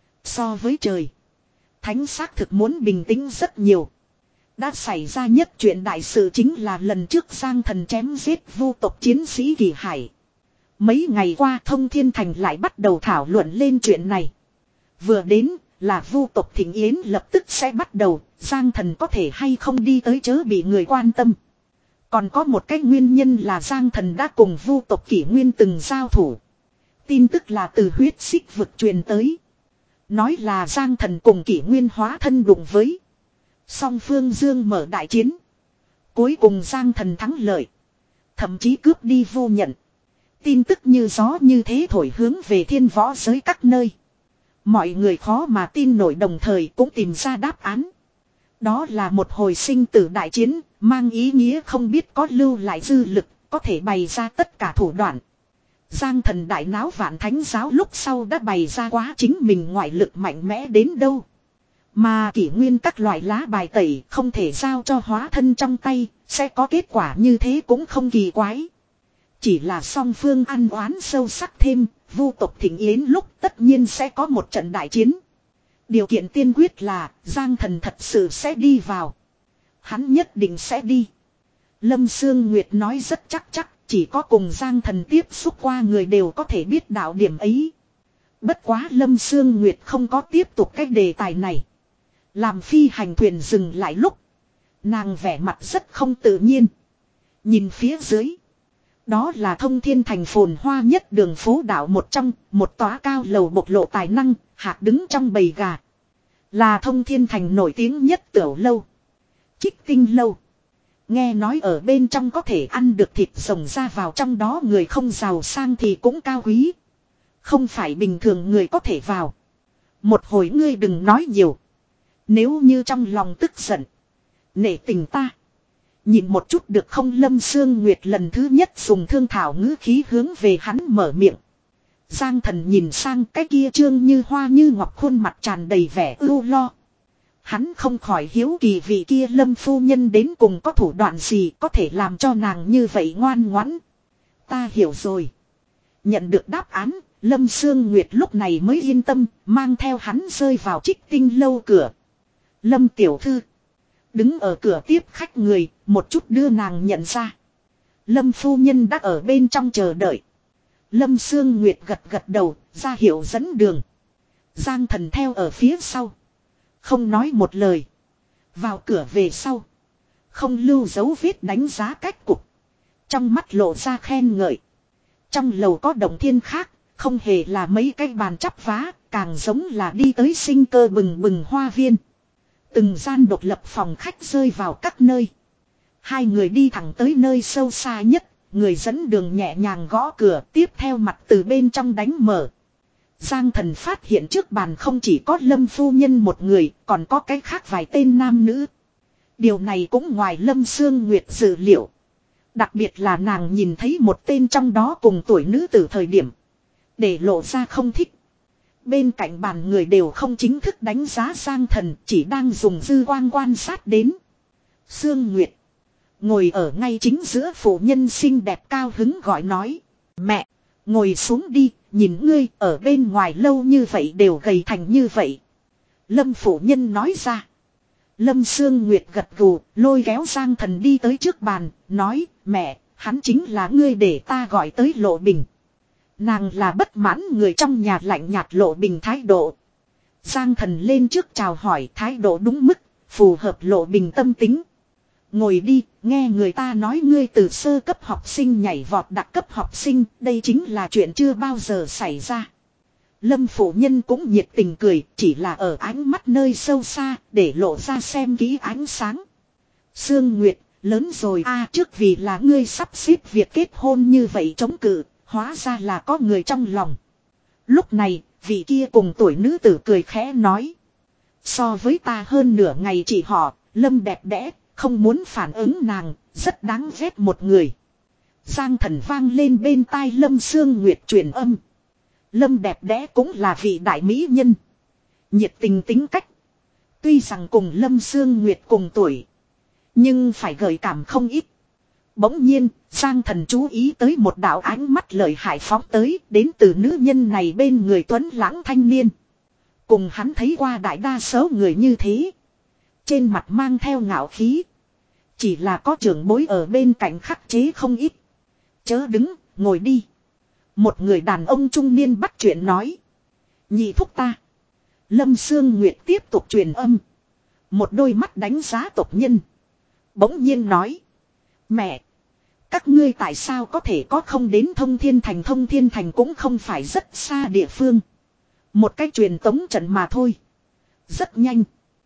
So với trời. Thánh xác thực muốn bình tĩnh rất nhiều. Đã xảy ra nhất chuyện đại sự chính là lần trước Giang Thần chém giết vu tộc chiến sĩ Kỳ Hải. Mấy ngày qua Thông Thiên Thành lại bắt đầu thảo luận lên chuyện này. Vừa đến là vu tộc thịnh yến lập tức sẽ bắt đầu, Giang Thần có thể hay không đi tới chớ bị người quan tâm. Còn có một cái nguyên nhân là Giang Thần đã cùng vu tộc Kỷ Nguyên từng giao thủ. Tin tức là từ huyết xích vực truyền tới. Nói là Giang Thần cùng Kỷ Nguyên hóa thân đụng với. Song phương dương mở đại chiến. Cuối cùng Giang Thần thắng lợi. Thậm chí cướp đi vu nhận. Tin tức như gió như thế thổi hướng về thiên võ giới các nơi. Mọi người khó mà tin nổi, đồng thời cũng tìm ra đáp án. Đó là một hồi sinh tử đại chiến, mang ý nghĩa không biết có lưu lại dư lực, có thể bày ra tất cả thủ đoạn. Giang thần đại náo vạn thánh giáo lúc sau đã bày ra quá chính mình ngoại lực mạnh mẽ đến đâu. Mà kỷ nguyên các loại lá bài tẩy không thể giao cho hóa thân trong tay, sẽ có kết quả như thế cũng không kỳ quái. Chỉ là song phương ăn oán sâu sắc thêm, vu tộc thịnh yến lúc tất nhiên sẽ có một trận đại chiến. Điều kiện tiên quyết là Giang thần thật sự sẽ đi vào. Hắn nhất định sẽ đi. Lâm Sương Nguyệt nói rất chắc chắc, chỉ có cùng Giang thần tiếp xúc qua người đều có thể biết đạo điểm ấy. Bất quá Lâm Sương Nguyệt không có tiếp tục cái đề tài này. Làm phi hành thuyền dừng lại lúc, nàng vẻ mặt rất không tự nhiên. Nhìn phía dưới, đó là Thông Thiên Thành phồn hoa nhất đường phố đảo một trong, một tòa cao lầu bộc lộ tài năng, hạc đứng trong bầy gà. Là Thông Thiên Thành nổi tiếng nhất tiểu lâu, Trích Tinh lâu. Nghe nói ở bên trong có thể ăn được thịt rồng, ra vào trong đó người không giàu sang thì cũng cao quý. Không phải bình thường người có thể vào. Một hồi ngươi đừng nói nhiều. Nếu như trong lòng tức giận, nể tình ta, nhìn một chút được không? Lâm Sương Nguyệt lần thứ nhất dùng thương thảo ngữ khí hướng về hắn mở miệng. Giang thần nhìn sang cái kia trương như hoa như ngọc khuôn mặt tràn đầy vẻ ưu lo. Hắn không khỏi hiếu kỳ vị kia Lâm phu nhân đến cùng có thủ đoạn gì có thể làm cho nàng như vậy ngoan ngoãn. Ta hiểu rồi. Nhận được đáp án, Lâm Sương Nguyệt lúc này mới yên tâm, mang theo hắn rơi vào Trích Tinh lâu cửa. Lâm tiểu thư đứng ở cửa tiếp khách người, một chút đưa nàng nhận ra. Lâm phu nhân đã ở bên trong chờ đợi. Lâm Sương Nguyệt gật gật đầu, ra hiệu dẫn đường. Giang thần theo ở phía sau, không nói một lời. Vào cửa về sau, không lưu dấu vết đánh giá cách cục, trong mắt lộ ra khen ngợi. Trong lầu có động thiên khác, không hề là mấy cái bàn chắp vá, càng giống là đi tới sinh cơ bừng bừng hoa viên. Từng gian độc lập phòng khách rơi vào các nơi. Hai người đi thẳng tới nơi sâu xa nhất, người dẫn đường nhẹ nhàng gõ cửa, tiếp theo mặt từ bên trong đánh mở. Giang thần phát hiện trước bàn không chỉ có Lâm phu nhân một người, còn có cái khác vài tên nam nữ. Điều này cũng ngoài Lâm Sương Nguyệt dự liệu. Đặc biệt là nàng nhìn thấy một tên trong đó cùng tuổi nữ từ thời điểm, để lộ ra không thích. Bên cạnh bàn người đều không chính thức đánh giá Giang thần, chỉ đang dùng dư quang quan sát đến. Sương Nguyệt ngồi ở ngay chính giữa phụ nhân xinh đẹp cao hứng gọi nói. Mẹ, ngồi xuống đi, nhìn ngươi ở bên ngoài lâu như vậy đều gầy thành như vậy. Lâm phụ nhân nói ra. Lâm Sương Nguyệt gật gù, lôi kéo Giang thần đi tới trước bàn, nói, mẹ, hắn chính là ngươi để ta gọi tới Lộ Bình. Nàng là bất mãn người trong nhà lạnh nhạt Lộ Bình thái độ. Giang thần lên trước chào hỏi, thái độ đúng mức, phù hợp Lộ Bình tâm tính. Ngồi đi, nghe người ta nói ngươi từ sơ cấp học sinh nhảy vọt đặc cấp học sinh, đây chính là chuyện chưa bao giờ xảy ra. Lâm phụ nhân cũng nhiệt tình cười, chỉ là ở ánh mắt nơi sâu xa, để lộ ra xem kỹ ánh sáng. Sương Nguyệt, lớn rồi a, trước vì là ngươi sắp xếp việc kết hôn như vậy chống cự, hóa ra là có người trong lòng. Lúc này, vị kia cùng tuổi nữ tử cười khẽ nói. So với ta hơn nửa ngày chỉ họ, Lâm đẹp đẽ, không muốn phản ứng nàng, rất đáng ghét một người. Giang thần vang lên bên tai Lâm Sương Nguyệt truyền âm. Lâm đẹp đẽ cũng là vị đại mỹ nhân, nhiệt tình tính cách. Tuy rằng cùng Lâm Sương Nguyệt cùng tuổi, nhưng phải gợi cảm không ít. Bỗng nhiên, Giang thần chú ý tới một đạo ánh mắt lợi hại phóng tới, đến từ nữ nhân này bên người tuấn lãng thanh niên. Cùng hắn thấy qua đại đa số người như thế, trên mặt mang theo ngạo khí. Chỉ là có trưởng bối ở bên cạnh khắc chế không ít. Chớ đứng, ngồi đi. Một người đàn ông trung niên bắt chuyện nói. Nhị thúc ta. Lâm Sương Nguyệt tiếp tục truyền âm. Một đôi mắt đánh giá tộc nhân. Bỗng nhiên nói. Mẹ. Các ngươi tại sao có thể có không đến Thông Thiên Thành? Thông Thiên Thành cũng không phải rất xa địa phương. Một cái truyền tống trận mà thôi. Rất nhanh.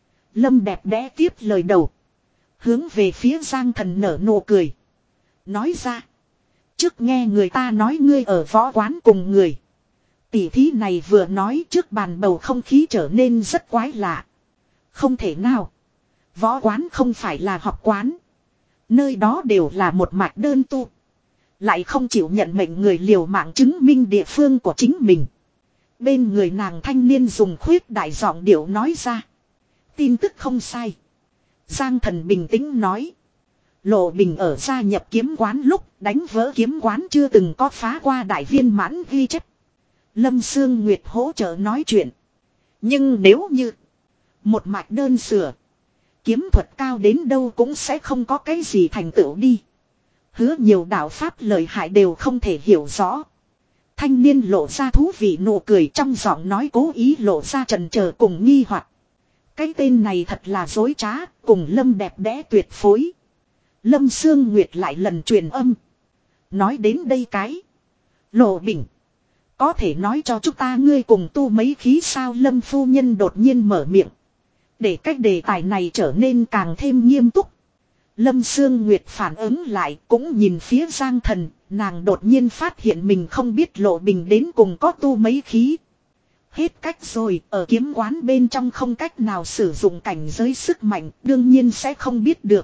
Lâm đẹp đẽ tiếp lời đầu. Hướng về phía Giang thần nở nụ cười. Nói ra. trước nghe người ta nói ngươi ở võ quán cùng người. Tỷ thí này vừa nói trước bàn bầu không khí trở nên rất quái lạ. Không thể nào. Võ quán không phải là học quán. Nơi đó đều là một mạch đơn tu. Lại không chịu nhận mệnh người liều mạng chứng minh địa phương của chính mình. Bên người nàng thanh niên dùng khuyết đại giọng điệu nói ra. Tin tức không sai. Giang Thần bình tĩnh nói. Lộ Bình ở gia nhập kiếm quán lúc đánh vỡ kiếm quán chưa từng có phá qua đại viên mãn ghi chép. Lâm Sương Nguyệt hỗ trợ nói chuyện. Nhưng nếu như một mạch đơn sửa, kiếm thuật cao đến đâu cũng sẽ không có cái gì thành tựu đi. Hứa nhiều đạo pháp lợi hại đều không thể hiểu rõ. Thanh niên lộ ra thú vị nụ cười trong giọng nói cố ý lộ ra trần chờ cùng nghi hoặc. Cái tên này thật là dối trá, cùng Lâm đẹp đẽ tuyệt phối. Lâm Sương Nguyệt lại lần truyền âm. Nói đến đây cái. Lộ Bình. Có thể nói cho chúng ta ngươi cùng tu mấy khí sao? Lâm phu nhân đột nhiên mở miệng. Để cách đề tài này trở nên càng thêm nghiêm túc. Lâm Sương Nguyệt phản ứng lại cũng nhìn phía Giang Thần. Nàng đột nhiên phát hiện mình không biết Lộ Bình đến cùng có tu mấy khí. Hết cách rồi, ở kiếm quán bên trong không cách nào sử dụng cảnh giới sức mạnh, đương nhiên sẽ không biết được.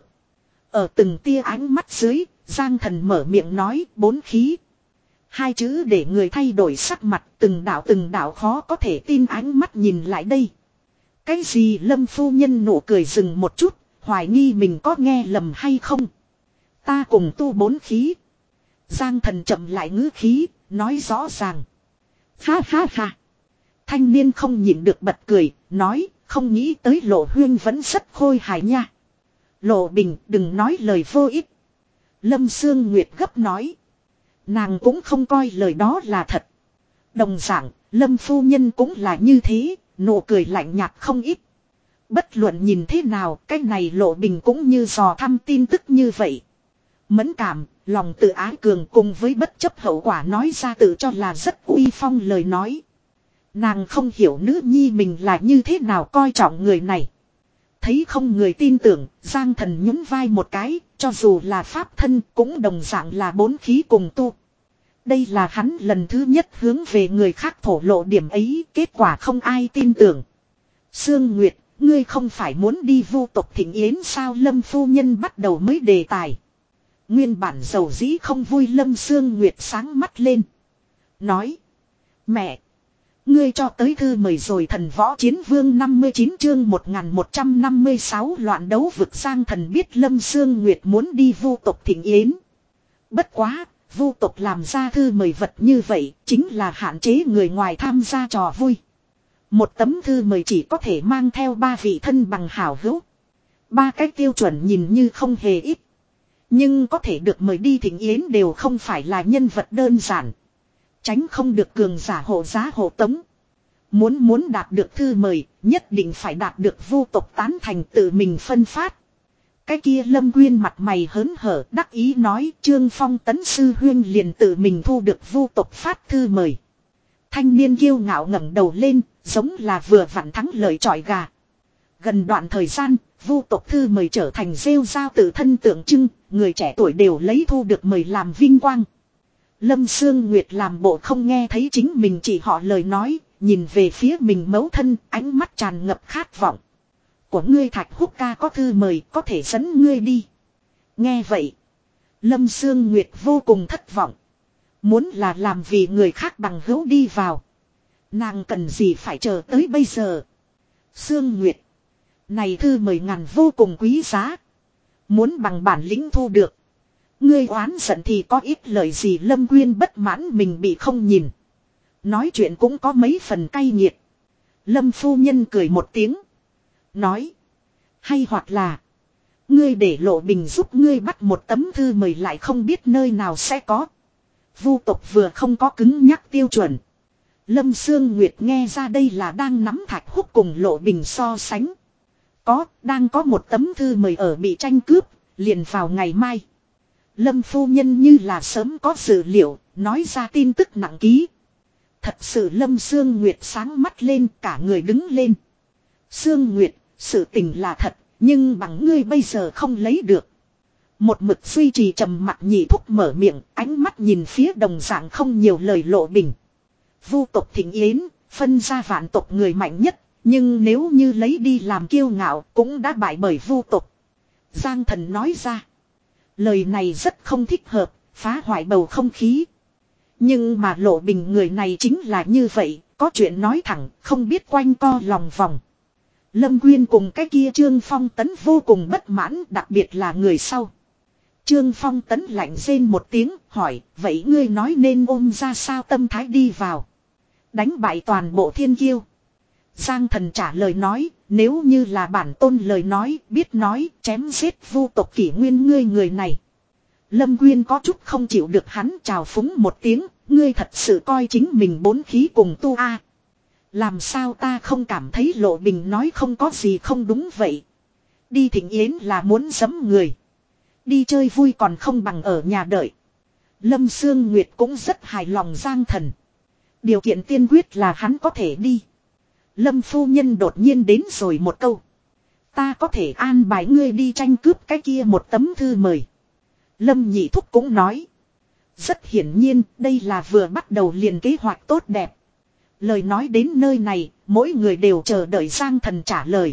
Ở từng tia ánh mắt dưới, Giang Thần mở miệng nói bốn khí. Hai chữ để người thay đổi sắc mặt, từng đạo từng đạo khó có thể tin ánh mắt nhìn lại đây. Cái gì? Lâm phu nhân nụ cười dừng một chút, hoài nghi mình có nghe lầm hay không. Ta cùng tu bốn khí. Giang Thần chậm lại ngữ khí, nói rõ ràng. Ha ha ha. Thanh niên không nhịn được bật cười, nói, không nghĩ tới Lộ Huyên vẫn rất khôi hài nha. Lộ Bình, đừng nói lời vô ích. Lâm Sương Nguyệt gấp nói. Nàng cũng không coi lời đó là thật. Đồng dạng, Lâm phu nhân cũng là như thế, nụ cười lạnh nhạt không ít. Bất luận nhìn thế nào, cái này Lộ Bình cũng như dò thăm tin tức như vậy. Mẫn cảm, lòng tự ái cường cùng với bất chấp hậu quả nói ra tự cho là rất uy phong lời nói. Nàng không hiểu nữ nhi mình là như thế nào coi trọng người này. Thấy không người tin tưởng, Giang Thần nhún vai một cái, cho dù là pháp thân cũng đồng dạng là bốn khí cùng tu. Đây là hắn lần thứ nhất hướng về người khác thổ lộ điểm ấy, kết quả không ai tin tưởng. Sương Nguyệt, ngươi không phải muốn đi vu tộc thịnh yến sao? Lâm phu nhân bắt đầu mới đề tài. Nguyên bản dầu dĩ không vui. Lâm Sương Nguyệt sáng mắt lên. Nói. Mẹ. Ngươi cho tới thư mời rồi. Thần võ chiến vương năm mươi chín chương một nghìn một trăm năm mươi sáu loạn đấu vực. Giang Thần biết Lâm Sương Nguyệt muốn đi vu tộc thịnh yến. Bất quá, vu tộc làm ra thư mời vật như vậy chính là hạn chế người ngoài tham gia trò vui. Một tấm thư mời chỉ có thể mang theo ba vị thân bằng hảo hữu. Ba cái tiêu chuẩn nhìn như không hề ít. Nhưng có thể được mời đi thịnh yến đều không phải là nhân vật đơn giản. Tránh không được cường giả hộ giá hộ tống. Muốn muốn đạt được thư mời, nhất định phải đạt được vu tộc tán thành tự mình phân phát. Cái kia Lâm Quyên mặt mày hớn hở đắc ý nói Trương Phong tấn sư huyên liền tự mình thu được vu tộc phát thư mời. Thanh niên kiêu ngạo ngẩng đầu lên, giống là vừa vặn thắng lợi chọi gà. Gần đoạn thời gian, vu tộc thư mời trở thành rêu rao tự thân tượng trưng, người trẻ tuổi đều lấy thu được mời làm vinh quang. Lâm Sương Nguyệt làm bộ không nghe thấy chính mình chỉ họ lời nói, nhìn về phía mình mẫu thân, ánh mắt tràn ngập khát vọng. Của ngươi Thạch Húc ca có thư mời, có thể dẫn ngươi đi. Nghe vậy, Lâm Sương Nguyệt vô cùng thất vọng. Muốn là làm vì người khác bằng hữu đi vào, nàng cần gì phải chờ tới bây giờ. Sương Nguyệt, này thư mời ngàn vô cùng quý giá. Muốn bằng bản lĩnh thu được, ngươi oán giận thì có ít lời gì. Lâm Quyên bất mãn mình bị không nhìn. Nói chuyện cũng có mấy phần cay nghiệt. Lâm phu nhân cười một tiếng. Nói. Hay hoặc là. Ngươi để Lộ Bình giúp ngươi bắt một tấm thư mời lại không biết nơi nào sẽ có. Vu tộc vừa không có cứng nhắc tiêu chuẩn. Lâm Sương Nguyệt nghe ra đây là đang nắm Thạch Húc cùng Lộ Bình so sánh. Có, đang có một tấm thư mời ở bị tranh cướp, liền vào ngày mai. Lâm phu nhân như là sớm có dự liệu, nói ra tin tức nặng ký. Thật sự Lâm Sương Nguyệt sáng mắt lên, cả người đứng lên. Sương Nguyệt, sự tình là thật, nhưng bằng ngươi bây giờ không lấy được. Một mực duy trì trầm mặc nhị thúc mở miệng, ánh mắt nhìn phía đồng dạng không nhiều lời Lộ Bình. Vu tộc thịnh yến, phân ra vạn tộc người mạnh nhất, nhưng nếu như lấy đi làm kiêu ngạo cũng đã bại bởi vu tộc. Giang Thần nói ra. Lời này rất không thích hợp, phá hoại bầu không khí. Nhưng mà Lộ Bình người này chính là như vậy, có chuyện nói thẳng, không biết quanh co lòng vòng. Lâm Quyên cùng cái kia Trương Phong Tấn vô cùng bất mãn, đặc biệt là người sau. Trương Phong Tấn lạnh rên một tiếng, hỏi, vậy ngươi nói nên ôm ra sao tâm thái đi vào. Đánh bại toàn bộ thiên kiêu. Giang Thần trả lời nói, nếu như là bản tôn lời nói, biết nói, chém giết vu tộc kỷ nguyên ngươi người này. Lâm Quyên có chút không chịu được hắn chào phúng một tiếng, ngươi thật sự coi chính mình bốn khí cùng tu a. Làm sao ta không cảm thấy Lộ Bình nói không có gì không đúng vậy. Đi thịnh yến là muốn giấm người. Đi chơi vui còn không bằng ở nhà đợi. Lâm Sương Nguyệt cũng rất hài lòng Giang Thần. Điều kiện tiên quyết là hắn có thể đi. Lâm phu nhân đột nhiên đến rồi một câu. Ta có thể an bài ngươi đi tranh cướp cái kia một tấm thư mời. Lâm nhị thúc cũng nói. Rất hiển nhiên đây là vừa bắt đầu liền kế hoạch tốt đẹp. Lời nói đến nơi này, mỗi người đều chờ đợi Giang Thần trả lời.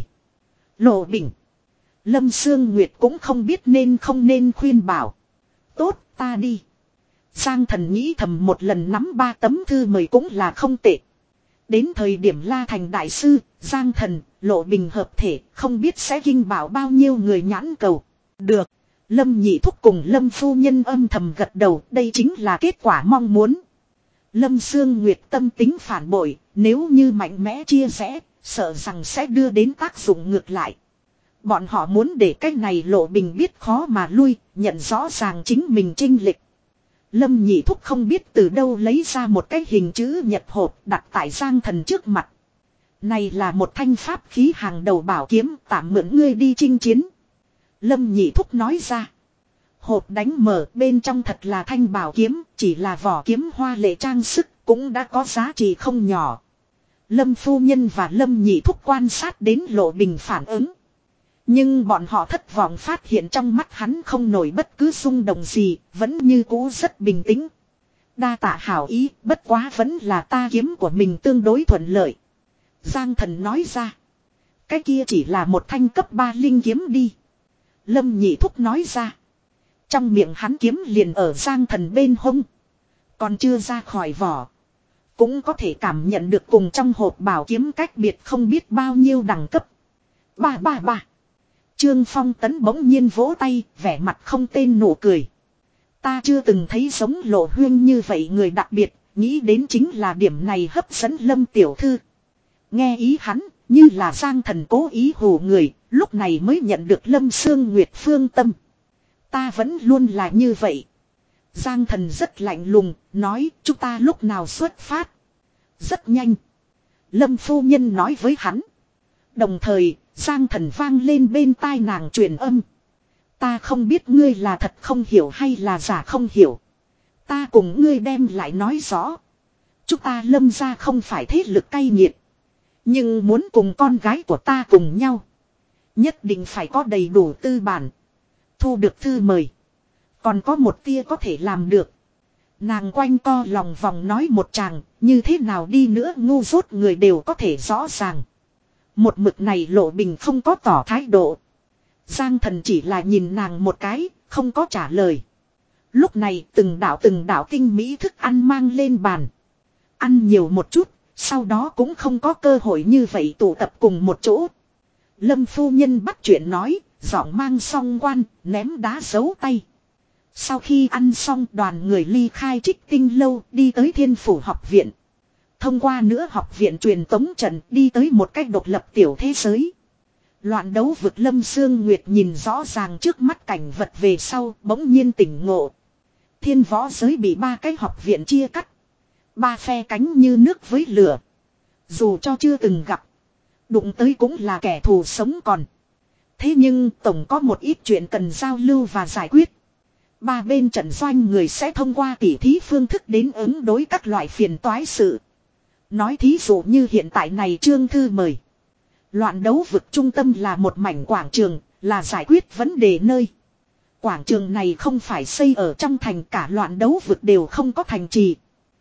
Lộ Bình. Lâm Sương Nguyệt cũng không biết nên không nên khuyên bảo. Tốt, ta đi. Giang Thần nghĩ thầm một lần nắm ba tấm thư mời cũng là không tệ. Đến thời điểm La Thành đại sư, Giang Thần, Lộ Bình hợp thể, không biết sẽ kinh bảo bao nhiêu người nhãn cầu. Được. Lâm nhị thúc cùng Lâm phu nhân âm thầm gật đầu, đây chính là kết quả mong muốn. Lâm Sương Nguyệt tâm tính phản bội, nếu như mạnh mẽ chia rẽ, sợ rằng sẽ đưa đến tác dụng ngược lại. Bọn họ muốn để cái này Lộ Bình biết khó mà lui, nhận rõ ràng chính mình chênh lệch. Lâm nhị thúc không biết từ đâu lấy ra một cái hình chữ nhật hộp đặt tại Giang Thần trước mặt. Này là một thanh pháp khí hàng đầu bảo kiếm, tạm mượn ngươi đi chinh chiến. Lâm nhị thúc nói ra. Hộp đánh mở, bên trong thật là thanh bảo kiếm, chỉ là vỏ kiếm hoa lệ trang sức, cũng đã có giá trị không nhỏ. Lâm phu nhân và Lâm nhị thúc quan sát đến Lộ Bình phản ứng. Nhưng bọn họ thất vọng phát hiện trong mắt hắn không nổi bất cứ xung động gì, vẫn như cũ rất bình tĩnh. Đa tạ hảo ý, bất quá vẫn là ta kiếm của mình tương đối thuận lợi. Giang Thần nói ra. Cái kia chỉ là một thanh cấp ba linh kiếm đi. Lâm nhị thúc nói ra. Trong miệng hắn kiếm liền ở Giang Thần bên hông. Còn chưa ra khỏi vỏ. Cũng có thể cảm nhận được cùng trong hộp bảo kiếm cách biệt không biết bao nhiêu đẳng cấp. Ba ba ba. Trương Phong Tấn bỗng nhiên vỗ tay, vẻ mặt không tên nụ cười. Ta chưa từng thấy giống Lộ Huyên như vậy người đặc biệt, nghĩ đến chính là điểm này hấp dẫn Lâm tiểu thư. Nghe ý hắn, như là Giang Thần cố ý hù người, lúc này mới nhận được Lâm Sương Nguyệt phương tâm. Ta vẫn luôn là như vậy. Giang Thần rất lạnh lùng, nói chúng ta lúc nào xuất phát. Rất nhanh. Lâm phu nhân nói với hắn. Đồng thời, Giang Thần vang lên bên tai nàng truyền âm. Ta không biết ngươi là thật không hiểu hay là giả không hiểu. Ta cùng ngươi đem lại nói rõ. Chúng ta Lâm gia không phải thế lực cay nghiệt. Nhưng muốn cùng con gái của ta cùng nhau. Nhất định phải có đầy đủ tư bản. Thu được thư mời. Còn có một tia có thể làm được. Nàng quanh co lòng vòng nói một chàng. Như thế nào đi nữa ngu dốt người đều có thể rõ ràng. Một mực này Lộ Bình không có tỏ thái độ. Giang Thần chỉ là nhìn nàng một cái, không có trả lời. Lúc này từng đạo từng đạo tinh mỹ thức ăn mang lên bàn. Ăn nhiều một chút, sau đó cũng không có cơ hội như vậy tụ tập cùng một chỗ. Lâm phu nhân bắt chuyện nói, giọng mang song quan, ném đá giấu tay. Sau khi ăn xong đoàn người ly khai Trích Tinh lâu đi tới Thiên Phủ học viện. Thông qua nữa học viện truyền tống trận đi tới một cách độc lập tiểu thế giới. Loạn đấu vực Lâm Sương Nguyệt nhìn rõ ràng trước mắt cảnh vật về sau bỗng nhiên tỉnh ngộ. Thiên võ giới bị ba cái học viện chia cắt. Ba phe cánh như nước với lửa. Dù cho chưa từng gặp. Đụng tới cũng là kẻ thù sống còn. Thế nhưng tổng có một ít chuyện cần giao lưu và giải quyết. Ba bên trận doanh người sẽ thông qua tỉ thí phương thức đến ứng đối các loại phiền toái sự. Nói thí dụ như hiện tại này Trương Thư mời. Loạn đấu vực trung tâm là một mảnh quảng trường, là giải quyết vấn đề nơi. Quảng trường này không phải xây ở trong thành, cả loạn đấu vực đều không có thành trì.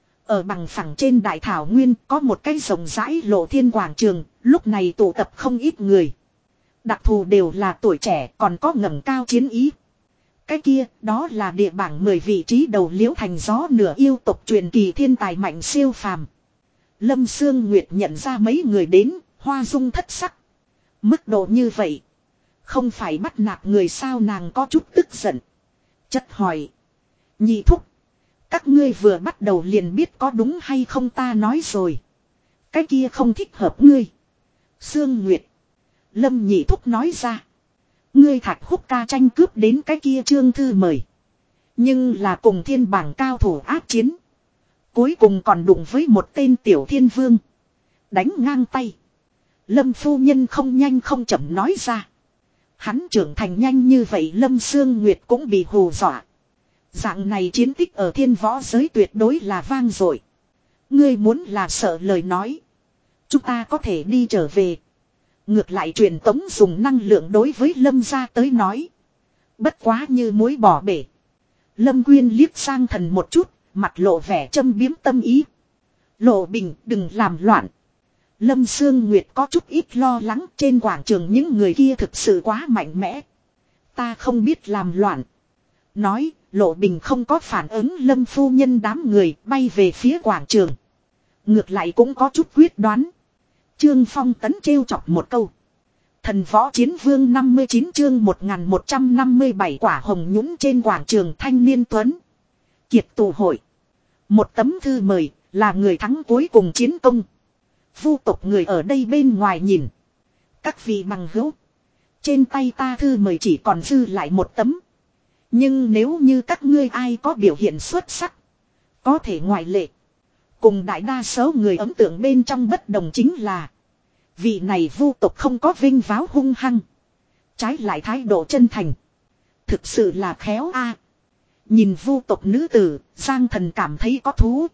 Ở bằng phẳng trên đại thảo nguyên có một cái rộng rãi lộ thiên quảng trường, lúc này tụ tập không ít người. Đặc thù đều là tuổi trẻ, còn có ngẩng cao chiến ý. Cái kia, đó là địa bảng mười vị trí đầu liễu thành gió nửa yêu tộc truyền kỳ thiên tài mạnh siêu phàm. Lâm Sương Nguyệt nhận ra mấy người đến, hoa dung thất sắc. Mức độ như vậy, không phải bắt nạt người sao, nàng có chút tức giận. Chất hỏi. Nhị thúc, các ngươi vừa bắt đầu liền biết có đúng hay không, ta nói rồi. Cái kia không thích hợp ngươi. Sương Nguyệt. Lâm nhị thúc nói ra. Ngươi Thạch Húc ca tranh cướp đến cái kia trương thư mời. Nhưng là cùng thiên bảng cao thủ áp chiến. Cuối cùng còn đụng với một tên tiểu thiên vương. Đánh ngang tay. Lâm phu nhân không nhanh không chậm nói ra. Hắn trưởng thành nhanh như vậy, Lâm Sương Nguyệt cũng bị hù dọa. Dạng này chiến tích ở thiên võ giới tuyệt đối là vang dội. Ngươi muốn là sợ lời nói, chúng ta có thể đi trở về. Ngược lại truyền tống dùng năng lượng đối với Lâm gia tới nói, bất quá như muối bỏ bể. Lâm Quyên liếc sang thần một chút, mặt lộ vẻ châm biếm tâm ý. Lộ Bình, đừng làm loạn. Lâm Sương Nguyệt có chút ít lo lắng, trên quảng trường những người kia thực sự quá mạnh mẽ. Ta không biết làm loạn. Nói, Lộ Bình không có phản ứng Lâm phu nhân đám người bay về phía quảng trường. Ngược lại cũng có chút quyết đoán. Trương Phong Tấn trêu chọc một câu. Thần võ chiến vương năm mươi chín chương một nghìn một trăm năm mươi bảy quả hồng nhũng trên quảng trường thanh niên tuấn. Kiệt tụ hội. Một tấm thư mời, là người thắng cuối cùng chiến công. Vu tộc người ở đây bên ngoài nhìn. Các vị bằng hữu. Trên tay ta thư mời chỉ còn dư lại một tấm. Nhưng nếu như các ngươi ai có biểu hiện xuất sắc, có thể ngoại lệ. Cùng đại đa số người ấn tượng bên trong bất đồng chính là, vị này vu tộc không có vinh váo hung hăng, trái lại thái độ chân thành. Thực sự là khéo a. Nhìn vu tộc nữ tử, Giang Thần cảm thấy có thú.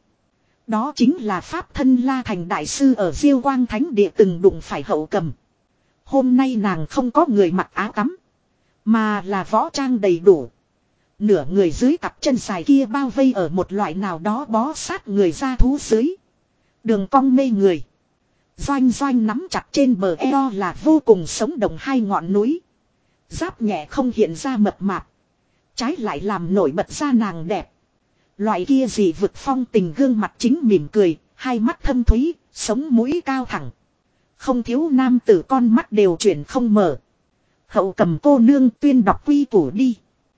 Đó chính là pháp thân La Thành đại sư ở Diêu Quang Thánh Địa từng đụng phải Hậu Cầm. Hôm nay nàng không có người mặc áo tắm, mà là võ trang đầy đủ. Nửa người dưới cặp chân dài kia bao vây ở một loại nào đó bó sát người ra thú dưới. Đường cong mê người. Doanh doanh nắm chặt trên bờ eo là vô cùng sống động hai ngọn núi. Giáp nhẹ không hiện ra mập mạp, trái lại làm nổi bật ra nàng đẹp. Loại kia gì vực phong tình gương mặt chính mỉm cười, hai mắt thâm thúy, sống mũi cao thẳng. Không thiếu nam tử con mắt đều chuyển không mở. Hậu Cầm cô nương tuyên đọc quy củ đi.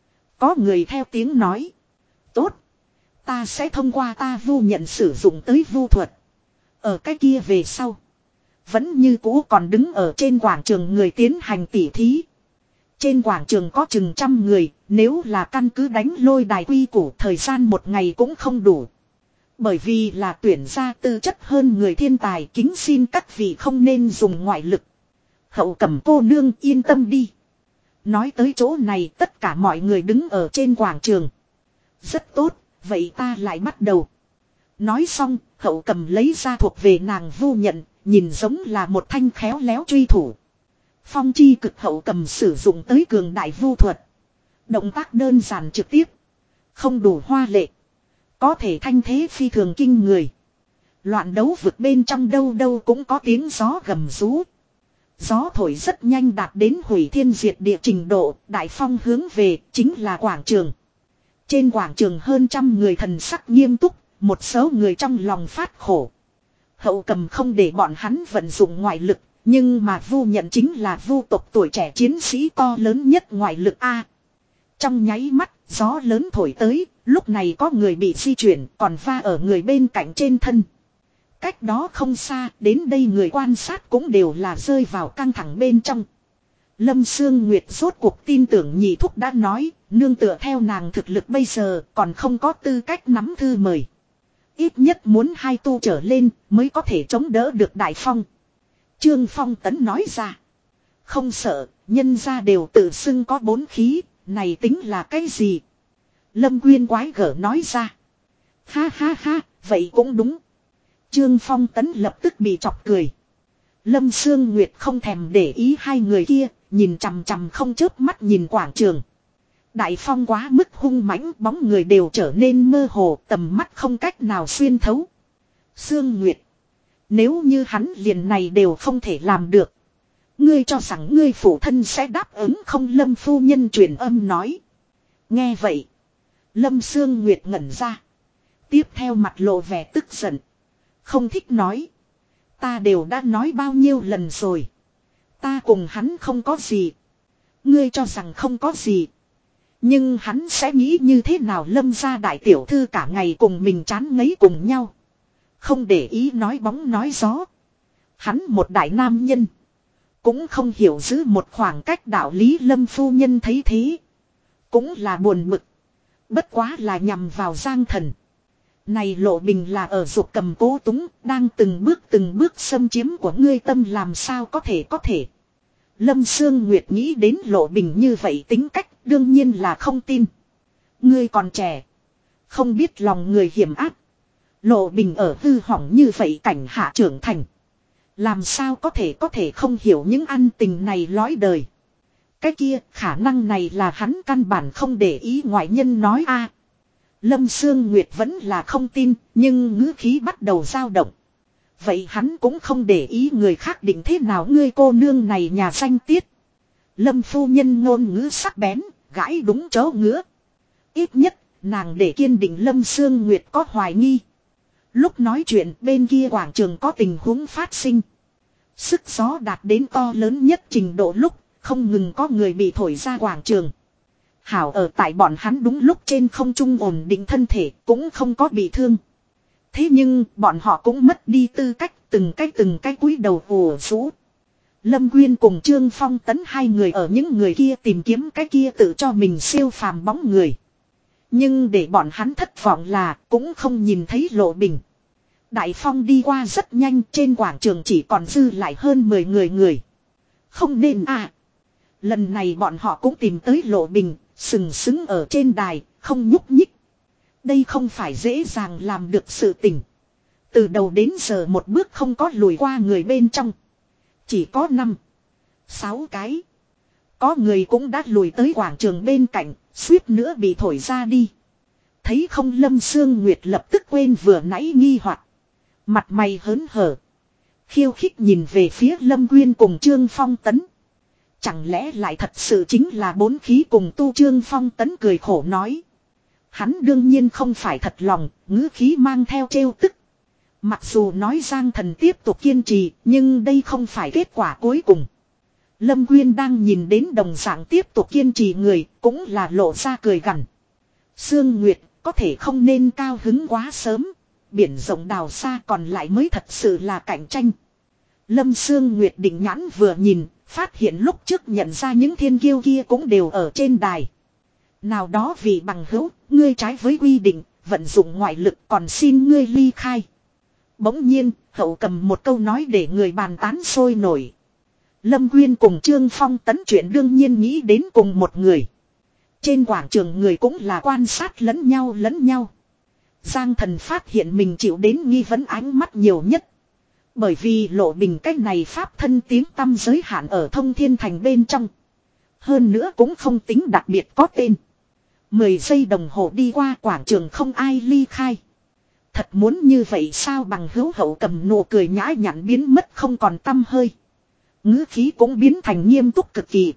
Có người theo tiếng nói. Tốt. Ta sẽ thông qua ta vu nhận sử dụng tới vu thuật. Ở cái kia về sau, vẫn như cũ còn đứng ở trên quảng trường người tiến hành tỉ thí. Trên quảng trường có chừng trăm người, nếu là căn cứ đánh lôi đài quy củ thời gian một ngày cũng không đủ. Bởi vì là tuyển ra tư chất hơn người thiên tài, kính xin các vị không nên dùng ngoại lực. Hậu Cầm cô nương yên tâm đi. Nói tới chỗ này tất cả mọi người đứng ở trên quảng trường. Rất tốt, vậy ta lại bắt đầu. Nói xong, Hậu Cầm lấy ra thuộc về nàng vu nhận, nhìn giống là một thanh khéo léo truy thủ. Phong chi cực Hậu Cầm sử dụng tới cường đại vu thuật. Động tác đơn giản trực tiếp, không đủ hoa lệ, có thể thanh thế phi thường kinh người. Loạn đấu vực bên trong đâu đâu cũng có tiếng gió gầm rú. Gió thổi rất nhanh đạt đến hủy thiên diệt địa trình độ, đại phong hướng về chính là quảng trường. Trên quảng trường hơn trăm người thần sắc nghiêm túc, một số người trong lòng phát khổ. Hậu Cầm không để bọn hắn vận dụng ngoại lực, nhưng mà vu nhận chính là vu tộc tuổi trẻ chiến sĩ to lớn nhất ngoại lực A. Trong nháy mắt, gió lớn thổi tới, lúc này có người bị di chuyển, còn va ở người bên cạnh trên thân. Cách đó không xa, đến đây người quan sát cũng đều là rơi vào căng thẳng bên trong. Lâm Sương Nguyệt rốt cuộc tin tưởng nhị thúc đã nói, nương tựa theo nàng thực lực bây giờ còn không có tư cách nắm thư mời. Ít nhất muốn hai tu trở lên mới có thể chống đỡ được đại phong. Trương Phong Tấn nói ra. Không sợ, nhân ra đều tự xưng có bốn khí, này tính là cái gì? Lâm Quyên quái gở nói ra. Ha ha ha, vậy cũng đúng. Trương Phong Tấn lập tức bị chọc cười. Lâm Sương Nguyệt không thèm để ý hai người kia, nhìn chằm chằm không chớp mắt nhìn quảng trường. Đại phong quá mức hung mãnh, bóng người đều trở nên mơ hồ, tầm mắt không cách nào xuyên thấu. Sương Nguyệt. Nếu như hắn liền này đều không thể làm được. Ngươi cho rằng ngươi phụ thân sẽ đáp ứng không? Lâm phu nhân truyền âm nói. Nghe vậy. Lâm Sương Nguyệt ngẩn ra. Tiếp theo mặt lộ vẻ tức giận. Không thích nói. Ta đều đã nói bao nhiêu lần rồi. Ta cùng hắn không có gì. Ngươi cho rằng không có gì. Nhưng hắn sẽ nghĩ như thế nào? Lâm gia đại tiểu thư cả ngày cùng mình chán ngấy cùng nhau. Không để ý nói bóng nói gió. Hắn một đại nam nhân. Cũng không hiểu giữ một khoảng cách đạo lý. Lâm phu nhân thấy thế. Cũng là buồn bực. Bất quá là nhằm vào Giang Thần. Này Lộ Bình là ở dục cầm cố túng. Đang từng bước từng bước xâm chiếm của ngươi tâm, làm sao có thể có thể. Lâm Sương Nguyệt nghĩ đến Lộ Bình như vậy tính cách, đương nhiên là không tin. Ngươi còn trẻ. Không biết lòng người hiểm ác. Lộ Bình ở hư hỏng như vậy cảnh hạ trưởng thành. Làm sao có thể có thể không hiểu những ăn tình này lói đời. Cái kia khả năng này là hắn căn bản không để ý ngoại nhân nói a. Lâm Sương Nguyệt vẫn là không tin, nhưng ngữ khí bắt đầu dao động. Vậy hắn cũng không để ý người khác định thế nào. Ngươi cô nương này nhà danh tiết. Lâm phu nhân ngôn ngữ sắc bén, gãi đúng chỗ ngứa. Ít nhất, nàng để kiên định Lâm Sương Nguyệt có hoài nghi. Lúc nói chuyện bên kia quảng trường có tình huống phát sinh. Sức gió đạt đến to lớn nhất trình độ lúc, không ngừng có người bị thổi ra quảng trường. Hảo ở tại bọn hắn đúng lúc trên không trung ổn định thân thể, cũng không có bị thương. Thế nhưng bọn họ cũng mất đi tư cách, từng cái từng cái cúi đầu ủ rũ. Lâm Quyên cùng Trương Phong Tấn hai người ở những người kia tìm kiếm cái kia tự cho mình siêu phàm bóng người. Nhưng để bọn hắn thất vọng là cũng không nhìn thấy Lộ Bình. Đại phong đi qua rất nhanh, trên quảng trường chỉ còn dư lại hơn mười người người. Không nên à. Lần này bọn họ cũng tìm tới Lộ Bình, sừng sững ở trên đài, không nhúc nhích. Đây không phải dễ dàng làm được sự tình. Từ đầu đến giờ một bước không có lùi qua người bên trong. Chỉ có năm, sáu cái. Có người cũng đã lùi tới quảng trường bên cạnh, suýt nữa bị thổi ra đi. Thấy không, Lâm Sương Nguyệt lập tức quên vừa nãy nghi hoặc, mặt mày hớn hở, khiêu khích nhìn về phía Lâm Quyên cùng Trương Phong Tấn. Chẳng lẽ lại thật sự chính là bốn khí cùng tu? Trương Phong Tấn cười khổ nói. Hắn đương nhiên không phải thật lòng, ngữ khí mang theo trêu tức. Mặc dù nói Giang Thần tiếp tục kiên trì, nhưng đây không phải kết quả cuối cùng. Lâm Quyên đang nhìn đến đồng dạng tiếp tục kiên trì người, cũng là lộ ra cười gằn. Sương Nguyệt, có thể không nên cao hứng quá sớm. Biển rộng đào xa còn lại mới thật sự là cạnh tranh. Lâm Sương Nguyệt định nhãn vừa nhìn, phát hiện lúc trước nhận ra những thiên kiêu kia cũng đều ở trên đài. Nào đó vì bằng hữu, ngươi trái với quy định, vận dụng ngoại lực, còn xin ngươi ly khai. Bỗng nhiên, hậu cầm một câu nói để người bàn tán sôi nổi. Lâm Quyên cùng Trương Phong Tấn chuyện đương nhiên nghĩ đến cùng một người. Trên quảng trường người cũng là quan sát lẫn nhau lẫn nhau. Giang Thần phát hiện mình chịu đến nghi vấn ánh mắt nhiều nhất. Bởi vì Lộ Bình cách này pháp thân tiếng tăm giới hạn ở Thông Thiên Thành bên trong. Hơn nữa cũng không tính đặc biệt có tên. Mười giây đồng hồ đi qua, quảng trường không ai ly khai. Thật muốn như vậy sao? Bằng hữu hậu cầm nụ cười nhã nhặn biến mất không còn tăm hơi. Ngữ khí cũng biến thành nghiêm túc cực kỳ.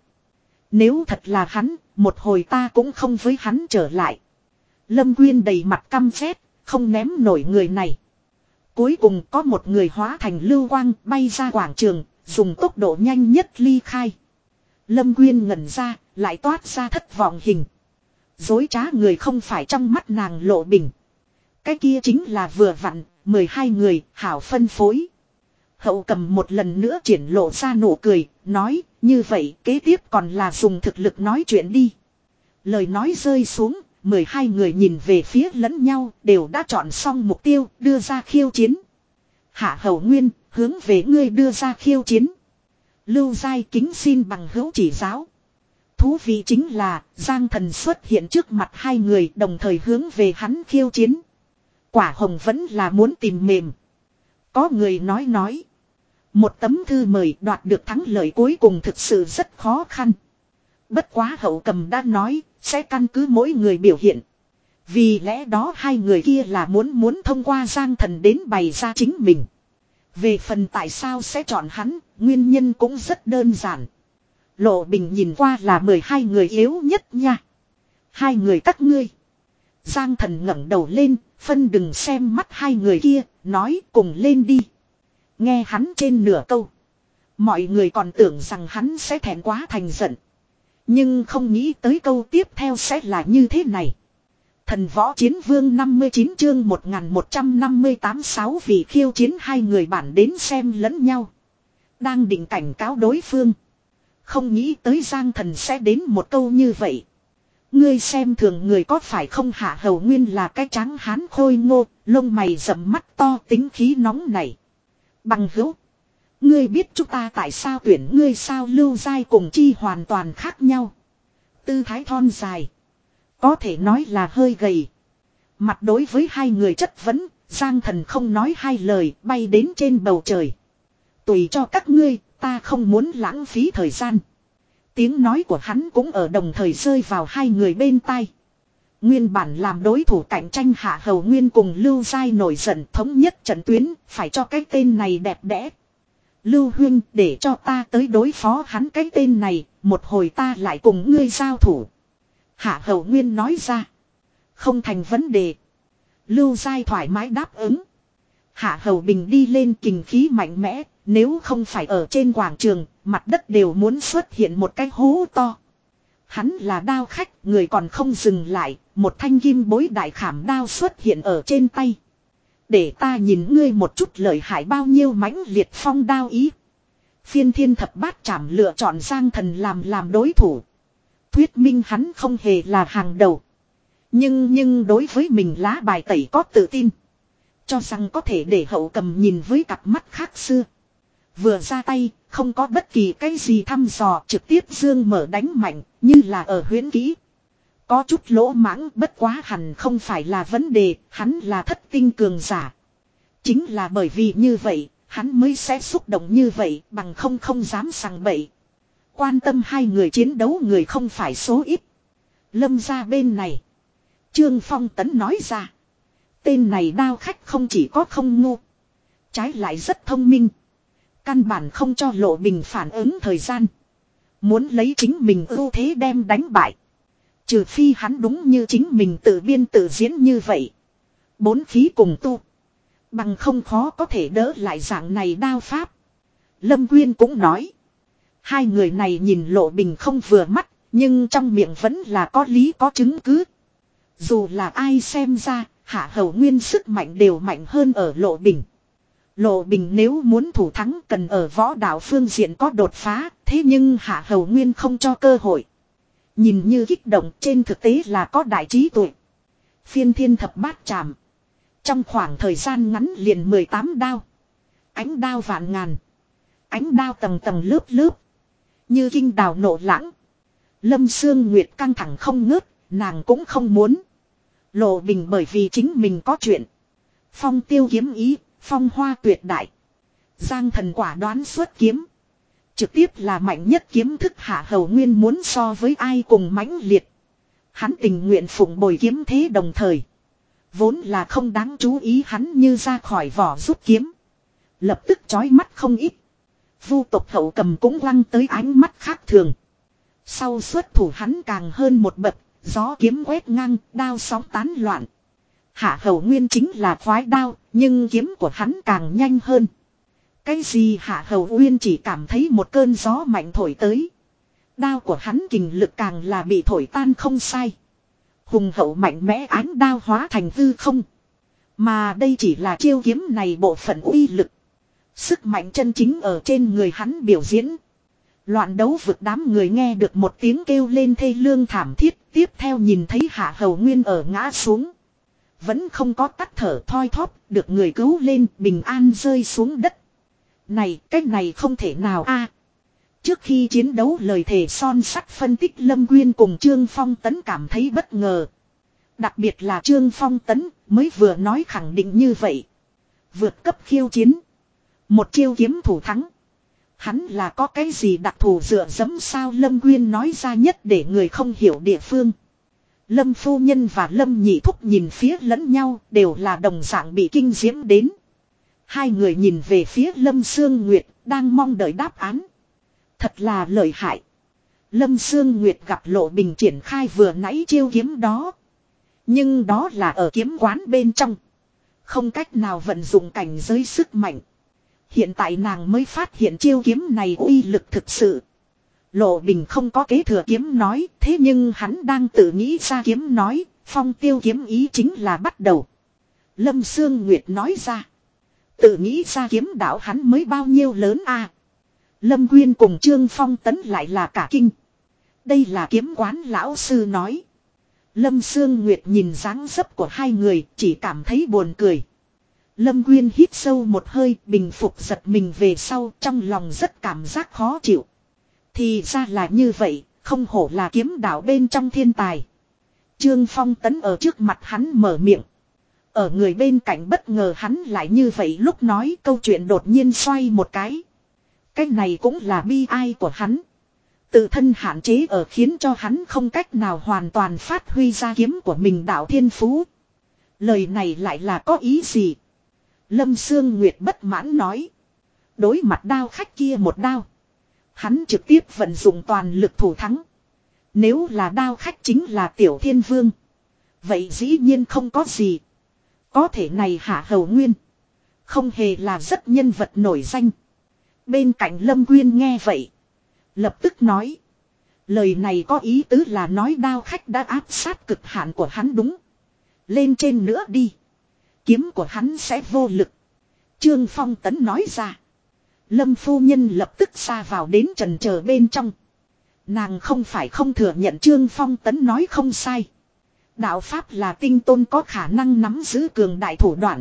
Nếu thật là hắn, một hồi ta cũng không với hắn trở lại. Lâm Quyên đầy mặt căm phét, không ném nổi người này. Cuối cùng có một người hóa thành lưu quang bay ra quảng trường, dùng tốc độ nhanh nhất ly khai. Lâm Quyên ngẩn ra, lại toát ra thất vọng hình. Dối trá người không phải trong mắt nàng Lộ Bình. Cái kia chính là vừa vặn, mười hai người, hảo phân phối. Hậu cầm một lần nữa triển lộ ra nụ cười, nói, như vậy kế tiếp còn là dùng thực lực nói chuyện đi. Lời nói rơi xuống, mười hai người nhìn về phía lẫn nhau, đều đã chọn xong mục tiêu, đưa ra khiêu chiến. Hạ Hầu Nguyên, hướng về ngươi đưa ra khiêu chiến. Lưu Giai kính xin bằng hữu chỉ giáo. Thú vị chính là, Giang Thần xuất hiện trước mặt hai người đồng thời hướng về hắn khiêu chiến. Quả hồng vẫn là muốn tìm mềm. Có người nói nói. Một tấm thư mời đoạt được thắng lợi cuối cùng thực sự rất khó khăn. Bất quá hậu cầm đã nói, sẽ căn cứ mỗi người biểu hiện. Vì lẽ đó hai người kia là muốn muốn thông qua Giang Thần đến bày ra chính mình. Về phần tại sao sẽ chọn hắn, nguyên nhân cũng rất đơn giản. Lộ Bình nhìn qua là mười hai người yếu nhất nha. Hai người các ngươi. Giang Thần ngẩng đầu lên, phân đừng xem mắt hai người kia, nói cùng lên đi. Nghe hắn trên nửa câu. Mọi người còn tưởng rằng hắn sẽ thẹn quá thành giận. Nhưng không nghĩ tới câu tiếp theo sẽ là như thế này. Thần võ chiến vương năm mươi chín chương một nghìn một trăm năm mươi tám sáu vì khiêu chiến hai người bản đến xem lẫn nhau. Đang định cảnh cáo đối phương. Không nghĩ tới Giang Thần sẽ đến một câu như vậy. Ngươi xem thường người có phải không? Hạ Hầu Nguyên là cái trắng hán khôi ngô, lông mày rậm mắt to, tính khí nóng này. Bằng hữu. Ngươi biết chúng ta tại sao tuyển ngươi sao? Lưu Giai cùng Chi hoàn toàn khác nhau. Tư thái thon dài. Có thể nói là hơi gầy. Mặt đối với hai người chất vấn, Giang Thần không nói hai lời, bay đến trên bầu trời. Tùy cho các ngươi, ta không muốn lãng phí thời gian. Tiếng nói của hắn cũng ở đồng thời rơi vào hai người bên tai. Nguyên bản làm đối thủ cạnh tranh Hạ Hầu Nguyên cùng Lưu Giai nổi giận, thống nhất trận tuyến, phải cho cái tên này đẹp đẽ. Lưu Huynh, để cho ta tới đối phó hắn cái tên này, một hồi ta lại cùng ngươi giao thủ. Hạ Hầu Nguyên nói ra. Không thành vấn đề. Lưu Giai thoải mái đáp ứng. Hạ Hầu Bình đi lên kình khí mạnh mẽ, nếu không phải ở trên quảng trường, mặt đất đều muốn xuất hiện một cái hố to. Hắn là đao khách, người còn không dừng lại, một thanh kim bối đại khảm đao xuất hiện ở trên tay. Để ta nhìn ngươi một chút lợi hại bao nhiêu mãnh liệt phong đao ý. Phiên thiên thập bát trảm lựa chọn Giang Thần làm làm đối thủ. Thuyết minh hắn không hề là hàng đầu. Nhưng nhưng đối với mình lá bài tẩy có tự tin. Cho rằng có thể để hậu cầm nhìn với cặp mắt khác xưa. Vừa ra tay, không có bất kỳ cái gì thăm dò, trực tiếp dương mở đánh mạnh, như là ở huyễn kỹ. Có chút lỗ mãng, bất quá hẳn không phải là vấn đề, hắn là thất tinh cường giả. Chính là bởi vì như vậy, hắn mới sẽ xúc động như vậy, bằng không không dám sằng bậy. Quan tâm hai người chiến đấu người không phải số ít. Lâm ra bên này. Trương Phong Tấn nói ra. Tên này đao khách không chỉ có không ngu. Trái lại rất thông minh. Căn bản không cho Lộ Bình phản ứng thời gian. Muốn lấy chính mình ưu thế đem đánh bại. Trừ phi hắn đúng như chính mình tự biên tự diễn như vậy. Bốn khí cùng tu. Bằng không khó có thể đỡ lại dạng này đao pháp. Lâm Quyên cũng nói. Hai người này nhìn Lộ Bình không vừa mắt. Nhưng trong miệng vẫn là có lý có chứng cứ. Dù là ai xem ra, Hạ Hầu Nguyên sức mạnh đều mạnh hơn ở Lộ Bình. Lộ Bình nếu muốn thủ thắng cần ở võ đạo phương diện có đột phá, thế nhưng Hạ Hầu Nguyên không cho cơ hội. Nhìn như kích động trên thực tế là có đại trí tuệ. Phiên thiên thập bát trảm. Trong khoảng thời gian ngắn liền mười tám đao. Ánh đao vạn ngàn. Ánh đao tầng tầng lớp lớp. Như kinh đào nổ lãng. Lâm Sương Nguyệt căng thẳng không ngớt, nàng cũng không muốn. Lộ Bình bởi vì chính mình có chuyện. Phong tiêu kiếm ý, phong hoa tuyệt đại. Giang Thần quả đoán xuất kiếm. Trực tiếp là mạnh nhất kiếm thức Hạ Hầu Nguyên muốn so với ai cùng mãnh liệt. Hắn tình nguyện phụng bồi kiếm thế đồng thời. Vốn là không đáng chú ý hắn như ra khỏi vỏ rút kiếm. Lập tức chói mắt không ít. Vu tộc hậu cầm cũng quăng tới ánh mắt khác thường. Sau xuất thủ hắn càng hơn một bậc, gió kiếm quét ngang, đao sóng tán loạn. Hạ Hầu Nguyên chính là khoái đao, nhưng kiếm của hắn càng nhanh hơn. Cái gì Hạ Hầu Nguyên chỉ cảm thấy một cơn gió mạnh thổi tới. Đao của hắn kình lực càng là bị thổi tan không sai. Hùng hậu mạnh mẽ ánh đao hóa thành hư không. Mà đây chỉ là chiêu kiếm này bộ phận uy lực. Sức mạnh chân chính ở trên người hắn biểu diễn. Loạn đấu vực đám người nghe được một tiếng kêu lên thê lương thảm thiết. Tiếp theo nhìn thấy Hạ Hầu Nguyên ở ngã xuống. Vẫn không có tắt thở thoi thóp. Được người cứu lên bình an rơi xuống đất. Này cái này không thể nào a. Trước khi chiến đấu lời thề son sắt phân tích Lâm Quyên cùng Trương Phong Tấn cảm thấy bất ngờ. Đặc biệt là Trương Phong Tấn mới vừa nói khẳng định như vậy. Vượt cấp khiêu chiến. Một chiêu kiếm thủ thắng. Hắn là có cái gì đặc thù dựa dẫm sao Lâm Quyên nói ra nhất để người không hiểu địa phương. Lâm phu nhân và Lâm nhị thúc nhìn phía lẫn nhau đều là đồng dạng bị kinh diễm đến. Hai người nhìn về phía Lâm Sương Nguyệt đang mong đợi đáp án. Thật là lợi hại. Lâm Sương Nguyệt gặp Lộ Bình triển khai vừa nãy chiêu kiếm đó. Nhưng đó là ở kiếm quán bên trong. Không cách nào vận dụng cảnh giới sức mạnh. Hiện tại nàng mới phát hiện chiêu kiếm này uy lực thực sự. Lộ Bình không có kế thừa kiếm nói, thế nhưng hắn đang tự nghĩ ra kiếm nói, phong tiêu kiếm ý chính là bắt đầu. Lâm Sương Nguyệt nói ra. Tự nghĩ ra kiếm đạo hắn mới bao nhiêu lớn a? Lâm Quyên cùng Trương Phong Tấn lại là cả kinh. Đây là kiếm quán lão sư nói. Lâm Sương Nguyệt nhìn dáng dấp của hai người chỉ cảm thấy buồn cười. Lâm Quyên hít sâu một hơi bình phục giật mình về sau trong lòng rất cảm giác khó chịu. Thì ra là như vậy, không hổ là kiếm đạo bên trong thiên tài. Trương Phong Tấn ở trước mặt hắn mở miệng. Ở người bên cạnh bất ngờ hắn lại như vậy lúc nói câu chuyện đột nhiên xoay một cái. Cái này cũng là bi ai của hắn. Tự thân hạn chế ở khiến cho hắn không cách nào hoàn toàn phát huy ra kiếm của mình đạo thiên phú. Lời này lại là có ý gì? Lâm Sương Nguyệt bất mãn nói. Đối mặt đao khách kia một đao. Hắn trực tiếp vận dụng toàn lực thủ thắng. Nếu là đao khách chính là Tiểu Thiên Vương. Vậy dĩ nhiên không có gì. Có thể này Hạ Hầu Nguyên. Không hề là rất nhân vật nổi danh. Bên cạnh Lâm Quyên nghe vậy. Lập tức nói. Lời này có ý tứ là nói đao khách đã áp sát cực hạn của hắn đúng. Lên trên nữa đi. Kiếm của hắn sẽ vô lực. Trương Phong Tấn nói ra. Lâm phu nhân lập tức xa vào đến trần chờ bên trong. Nàng không phải không thừa nhận Trương Phong Tấn nói không sai. Đạo Pháp là tinh tôn có khả năng nắm giữ cường đại thủ đoạn.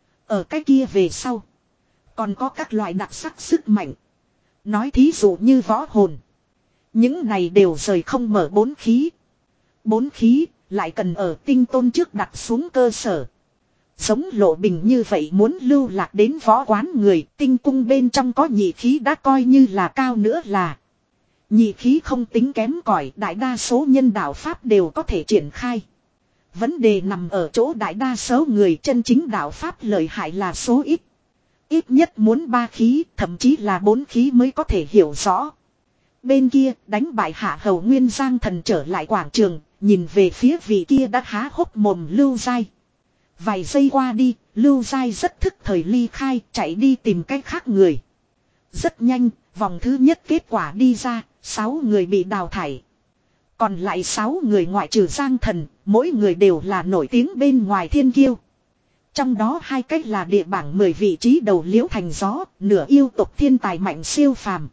Ở cái kia về sau. Còn có các loại đặc sắc sức mạnh. Nói thí dụ như võ hồn. Những này đều rời không mở bốn khí. Bốn khí lại cần ở tinh tôn trước đặt xuống cơ sở. Giống Lộ Bình như vậy muốn lưu lạc đến võ quán người tinh cung bên trong có nhị khí đã coi như là cao nữa là. Nhị khí không tính kém cỏi đại đa số nhân đạo Pháp đều có thể triển khai. Vấn đề nằm ở chỗ đại đa số người chân chính đạo Pháp lợi hại là số ít. Ít nhất muốn ba khí thậm chí là bốn khí mới có thể hiểu rõ. Bên kia đánh bại Hạ Hầu Nguyên Giang Thần trở lại quảng trường, nhìn về phía vị kia đã há hốc mồm Lưu Giai. Vài giây qua đi, Lưu Giai rất thức thời ly khai chạy đi tìm cách khác người. Rất nhanh, vòng thứ nhất kết quả đi ra, sáu người bị đào thải. Còn lại sáu người ngoại trừ Giang Thần, mỗi người đều là nổi tiếng bên ngoài thiên kiêu. Trong đó hai cách là địa bảng mười vị trí đầu Liễu Thành Gió, nửa yêu tộc thiên tài mạnh siêu phàm.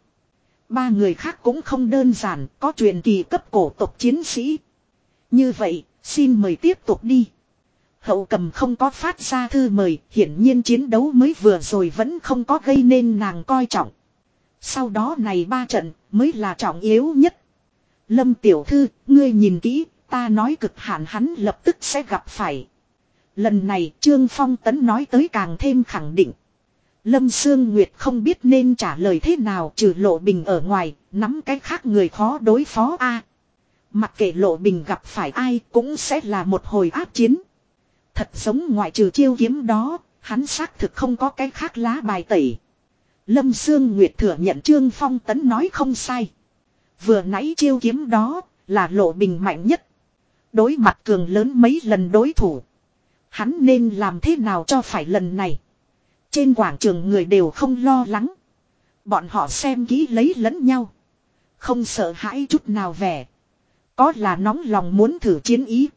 Ba người khác cũng không đơn giản, có truyền kỳ cấp cổ tộc chiến sĩ. Như vậy, xin mời tiếp tục đi. Hậu cầm không có phát ra thư mời, hiển nhiên chiến đấu mới vừa rồi vẫn không có gây nên nàng coi trọng. Sau đó này ba trận, mới là trọng yếu nhất. Lâm tiểu thư, ngươi nhìn kỹ, ta nói cực hạn hắn lập tức sẽ gặp phải. Lần này Trương Phong Tấn nói tới càng thêm khẳng định. Lâm Sương Nguyệt không biết nên trả lời thế nào trừ Lộ Bình ở ngoài, nắm cái khác người khó đối phó a. Mặc kệ Lộ Bình gặp phải ai cũng sẽ là một hồi áp chiến. Thật giống ngoại trừ chiêu kiếm đó, hắn xác thực không có cái khác lá bài tẩy. Lâm Sương Nguyệt thừa nhận Trương Phong Tấn nói không sai. Vừa nãy chiêu kiếm đó là Lộ Bình mạnh nhất. Đối mặt cường lớn mấy lần đối thủ. Hắn nên làm thế nào cho phải lần này. Trên quảng trường người đều không lo lắng. Bọn họ xem kỹ lấy lẫn nhau. Không sợ hãi chút nào vẻ. Có là nóng lòng muốn thử chiến ý.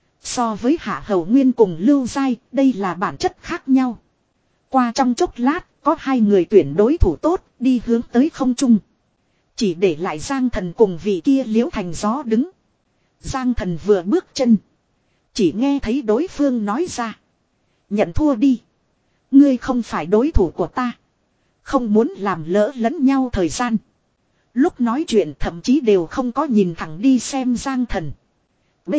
So với Hạ Hầu Nguyên cùng Lưu Giai, đây là bản chất khác nhau. Qua trong chốc lát, có hai người tuyển đối thủ tốt, đi hướng tới không trung. Chỉ để lại Giang Thần cùng vị kia Liễu Thành Gió đứng. Giang Thần vừa bước chân. Chỉ nghe thấy đối phương nói ra. Nhận thua đi. Ngươi không phải đối thủ của ta. Không muốn làm lỡ lẫn nhau thời gian. Lúc nói chuyện thậm chí đều không có nhìn thẳng đi xem Giang Thần. B.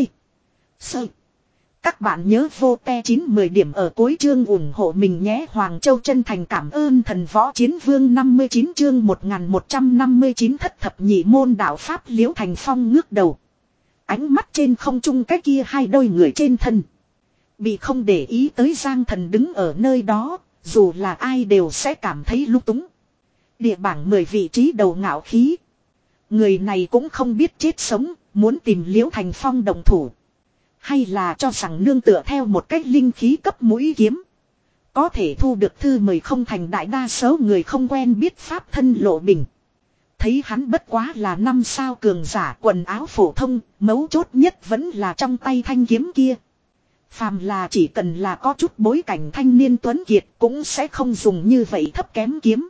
Sơ. Các bạn nhớ vô te chín mười điểm ở cuối chương ủng hộ mình nhé. Hoàng Châu chân thành cảm ơn thần võ chiến vương năm mươi chín chương một nghìn một trăm năm mươi chín thất thập nhị môn đạo Pháp Liễu Thành Phong ngước đầu. ánh mắt trên không trung cái kia hai đôi người trên thân. Bị không để ý tới Giang Thần đứng ở nơi đó, dù là ai đều sẽ cảm thấy lung túng. Địa bảng mười vị trí đầu ngạo khí. Người này cũng không biết chết sống, muốn tìm Liễu Thành Phong đồng thủ. Hay là cho rằng nương tựa theo một cách linh khí cấp mũi kiếm. Có thể thu được thư mời không thành đại đa số người không quen biết pháp thân lộ bình. Thấy hắn bất quá là năm sao cường giả quần áo phổ thông, mấu chốt nhất vẫn là trong tay thanh kiếm kia. Phàm là chỉ cần là có chút bối cảnh thanh niên tuấn kiệt cũng sẽ không dùng như vậy thấp kém kiếm.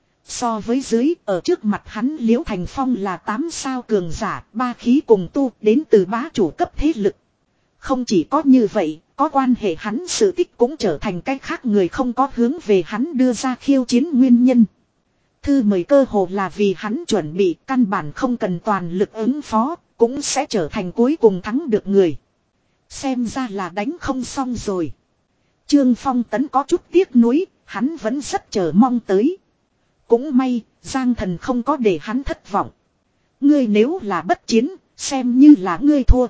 So với dưới, ở trước mặt hắn Liễu Thành Phong là tám sao cường giả, ba khí cùng tu đến từ bá chủ cấp thế lực. Không chỉ có như vậy, có quan hệ hắn sự tích cũng trở thành cái khác người không có hướng về hắn đưa ra khiêu chiến nguyên nhân. Thư mời cơ hồ là vì hắn chuẩn bị căn bản không cần toàn lực ứng phó, cũng sẽ trở thành cuối cùng thắng được người. Xem ra là đánh không xong rồi. Trương Phong Tấn có chút tiếc nuối, hắn vẫn rất chờ mong tới. Cũng may, Giang Thần không có để hắn thất vọng. Ngươi nếu là bất chiến, xem như là ngươi thua.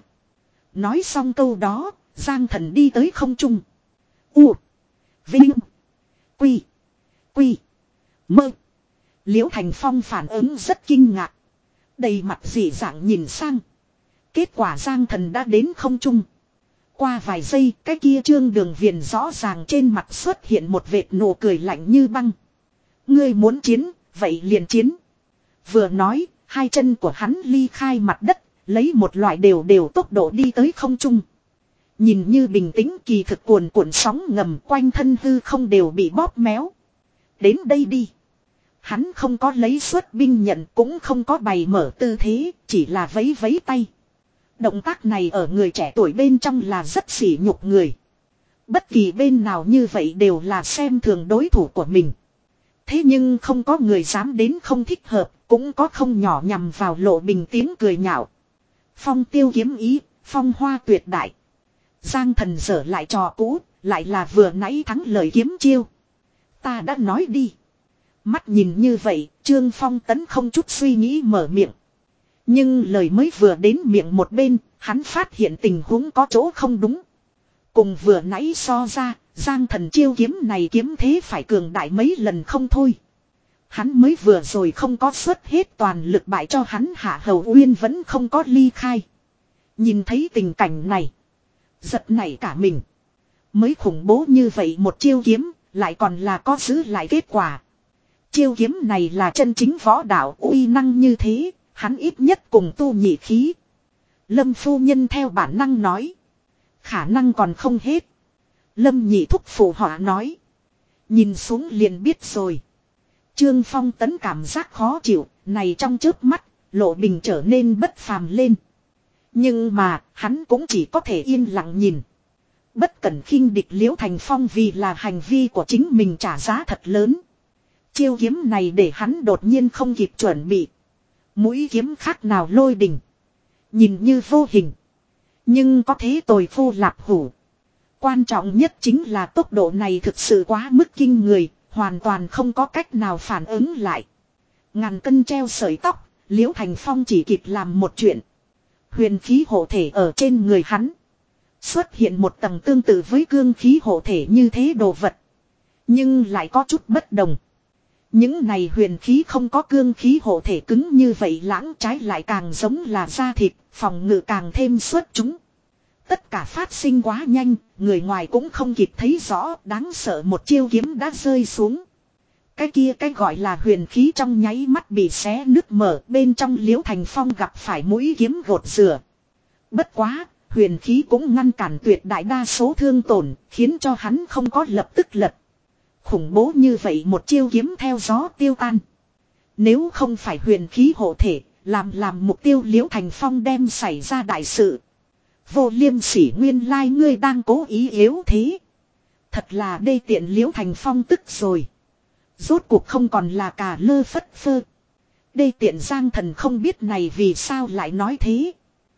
Nói xong câu đó, Giang Thần đi tới không trung. U. Vinh. Quy. Quy. Mơ. Liễu Thành Phong phản ứng rất kinh ngạc. Đầy mặt dị dạng nhìn sang. Kết quả Giang Thần đã đến không trung. Qua vài giây, cái kia Trương Đường Viền rõ ràng trên mặt xuất hiện một vệt nụ cười lạnh như băng. Ngươi muốn chiến, vậy liền chiến. Vừa nói, hai chân của hắn ly khai mặt đất, lấy một loại đều đều tốc độ đi tới không trung. Nhìn như bình tĩnh kỳ thực cuồn cuộn sóng ngầm quanh thân hư không đều bị bóp méo. Đến đây đi. Hắn không có lấy xuất binh nhận cũng không có bày mở tư thế, chỉ là vấy vấy tay. Động tác này ở người trẻ tuổi bên trong là rất sỉ nhục người. Bất kỳ bên nào như vậy đều là xem thường đối thủ của mình. Thế nhưng không có người dám đến không thích hợp, cũng có không nhỏ nhằm vào Lộ Bình tiếng cười nhạo. Phong tiêu kiếm ý, phong hoa tuyệt đại. Giang Thần dở lại trò cũ, lại là vừa nãy thắng lời kiếm chiêu. Ta đã nói đi. Mắt nhìn như vậy, Trương Phong Tấn không chút suy nghĩ mở miệng. Nhưng lời mới vừa đến miệng một bên, hắn phát hiện tình huống có chỗ không đúng. Cùng vừa nãy so ra, Giang Thần chiêu kiếm này kiếm thế phải cường đại mấy lần không thôi. Hắn mới vừa rồi không có xuất hết toàn lực bại cho hắn Hạ Hầu Uyên vẫn không có ly khai. Nhìn thấy tình cảnh này. Giật nảy cả mình. Mới khủng bố như vậy một chiêu kiếm, lại còn là có giữ lại kết quả. Chiêu kiếm này là chân chính võ đạo uy năng như thế, hắn ít nhất cùng tu nhị khí. Lâm phu nhân theo bản năng nói. Khả năng còn không hết. Lâm nhị thúc phụ họa nói. Nhìn xuống liền biết rồi. Trương Phong Tấn cảm giác khó chịu, này trong chớp mắt, Lộ Bình trở nên bất phàm lên. Nhưng mà, hắn cũng chỉ có thể yên lặng nhìn. Bất cẩn khinh địch Liễu Thành Phong vì là hành vi của chính mình trả giá thật lớn. Chiêu kiếm này để hắn đột nhiên không kịp chuẩn bị. Mũi kiếm khác nào lôi đỉnh. Nhìn như vô hình. Nhưng có thế tồi phu lạp hủ. Quan trọng nhất chính là tốc độ này thực sự quá mức kinh người, hoàn toàn không có cách nào phản ứng lại. Ngàn cân treo sợi tóc, Liễu Thành Phong chỉ kịp làm một chuyện. Huyền khí hộ thể ở trên người hắn. Xuất hiện một tầng tương tự với cương khí hộ thể như thế đồ vật. Nhưng lại có chút bất đồng. Những này huyền khí không có cương khí hộ thể cứng như vậy lãng trái lại càng giống là da thịt, phòng ngự càng thêm xuất chúng. Tất cả phát sinh quá nhanh, người ngoài cũng không kịp thấy rõ, đáng sợ một chiêu kiếm đã rơi xuống. Cái kia cái gọi là huyền khí trong nháy mắt bị xé nứt mở, bên trong Liễu Thành Phong gặp phải mũi kiếm gột rửa. Bất quá, huyền khí cũng ngăn cản tuyệt đại đa số thương tổn, khiến cho hắn không có lập tức lật. Khủng bố như vậy một chiêu kiếm theo gió tiêu tan. Nếu không phải huyền khí hộ thể, làm làm mục tiêu Liễu Thành Phong đem xảy ra đại sự. Vô Liêm Sỉ nguyên lai ngươi đang cố ý yếu thế. Thật là đê tiện Liễu Thành Phong tức rồi. Rốt cuộc không còn là cà lơ phất phơ. Đê tiện Giang Thần không biết này vì sao lại nói thế.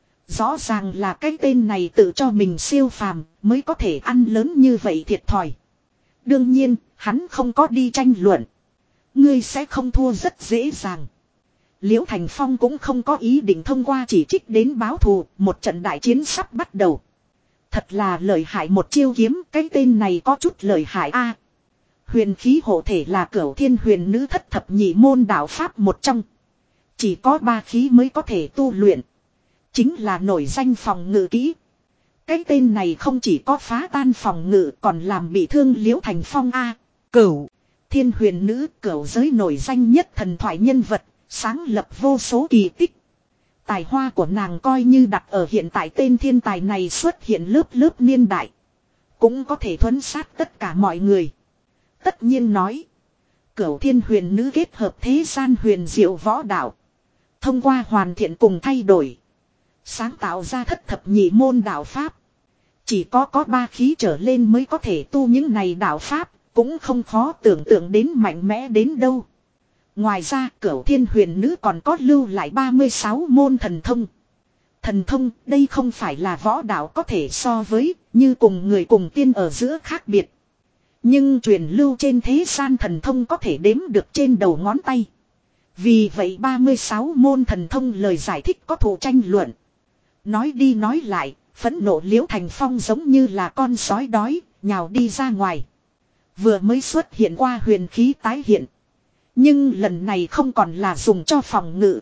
Rõ ràng là cái tên này tự cho mình siêu phàm mới có thể ăn lớn như vậy thiệt thòi. Đương nhiên, hắn không có đi tranh luận. Ngươi sẽ không thua rất dễ dàng. Liễu Thành Phong cũng không có ý định thông qua chỉ trích đến báo thù, một trận đại chiến sắp bắt đầu. Thật là lợi hại một chiêu kiếm, cái tên này có chút lợi hại a. Huyền khí hộ thể là Cửu Thiên Huyền Nữ thất thập nhị môn đạo pháp một trong. Chỉ có ba khí mới có thể tu luyện. Chính là nổi danh phòng ngự kỹ. Cái tên này không chỉ có phá tan phòng ngự còn làm bị thương Liễu Thành Phong a. Cửu Thiên Huyền Nữ, cửu giới nổi danh nhất thần thoại nhân vật, sáng lập vô số kỳ tích. Tài hoa của nàng coi như đặt ở hiện tại tên thiên tài này xuất hiện lớp lớp niên đại. Cũng có thể thuấn sát tất cả mọi người. Tất nhiên nói. Cửu Thiên Huyền Nữ kết hợp thế gian huyền diệu võ đạo. Thông qua hoàn thiện cùng thay đổi. Sáng tạo ra thất thập nhị môn đạo pháp. Chỉ có có ba khí trở lên mới có thể tu những này đạo pháp. Cũng không khó tưởng tượng đến mạnh mẽ đến đâu. Ngoài ra Cửu Thiên Huyền Nữ còn có lưu lại ba mươi sáu môn thần thông. Thần thông đây không phải là võ đạo có thể so với, như cùng người cùng tiên ở giữa khác biệt. Nhưng truyền lưu trên thế gian thần thông có thể đếm được trên đầu ngón tay. Vì vậy ba mươi sáu môn thần thông lời giải thích có thù tranh luận. Nói đi nói lại, phẫn nộ Liễu Thành Phong giống như là con sói đói, nhào đi ra ngoài. Vừa mới xuất hiện qua huyền khí tái hiện. Nhưng lần này không còn là dùng cho phòng ngự.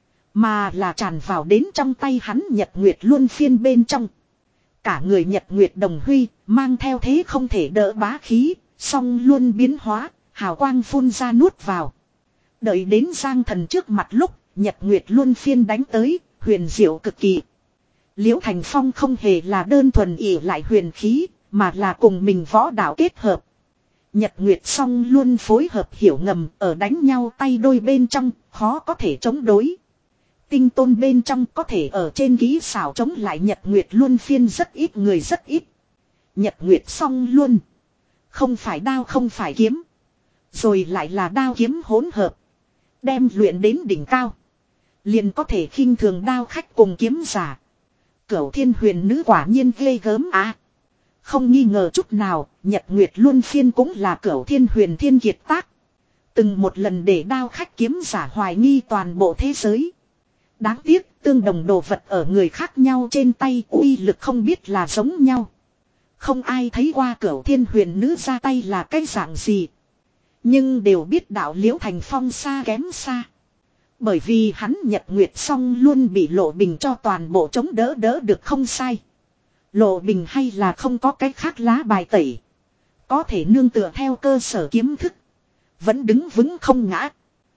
Mà là tràn vào đến trong tay hắn Nhật Nguyệt Luân Phiên bên trong. Cả người Nhật Nguyệt Đồng Huy mang theo thế không thể đỡ bá khí. Song luôn biến hóa, hào quang phun ra nuốt vào. Đợi đến Giang Thần trước mặt lúc Nhật Nguyệt Luân Phiên đánh tới, huyền diệu cực kỳ. Liễu Thành Phong không hề là đơn thuần ỷ lại huyền khí, mà là cùng mình võ đạo kết hợp. Nhật Nguyệt song luôn phối hợp hiểu ngầm ở đánh nhau tay đôi bên trong, khó có thể chống đối. Tinh tôn bên trong có thể ở trên kỹ xảo chống lại Nhật Nguyệt Luân Phiên rất ít người rất ít. Nhật Nguyệt song luôn. Không phải đao không phải kiếm. Rồi lại là đao kiếm hỗn hợp. Đem luyện đến đỉnh cao. Liền có thể khinh thường đao khách cùng kiếm giả. Cửu Thiên Huyền Nữ quả nhiên ghê gớm à. Không nghi ngờ chút nào, Nhật Nguyệt Luân Phiên cũng là Cửu Thiên Huyền Thiên kiệt tác. Từng một lần để đao khách kiếm giả hoài nghi toàn bộ thế giới. Đáng tiếc, tương đồng đồ vật ở người khác nhau trên tay uy lực không biết là giống nhau. Không ai thấy qua Cửu Thiên Huyền Nữ ra tay là cái dạng gì. Nhưng đều biết đạo Liễu Thành Phong xa kém xa. Bởi vì hắn Nhật Nguyệt xong luôn bị Lộ Bình cho toàn bộ chống đỡ đỡ được không sai. Lộ Bình hay là không có cái khác lá bài tẩy. Có thể nương tựa theo cơ sở kiếm thức. Vẫn đứng vững không ngã.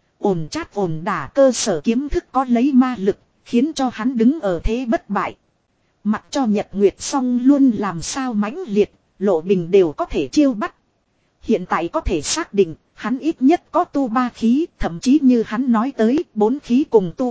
Ổn chát ổn đả cơ sở kiếm thức có lấy ma lực. Khiến cho hắn đứng ở thế bất bại. Mặc cho Nhật Nguyệt xong luôn làm sao mãnh liệt. Lộ Bình đều có thể chiêu bắt. Hiện tại có thể xác định. Hắn ít nhất có tu ba khí. Thậm chí như hắn nói tới bốn khí cùng tu.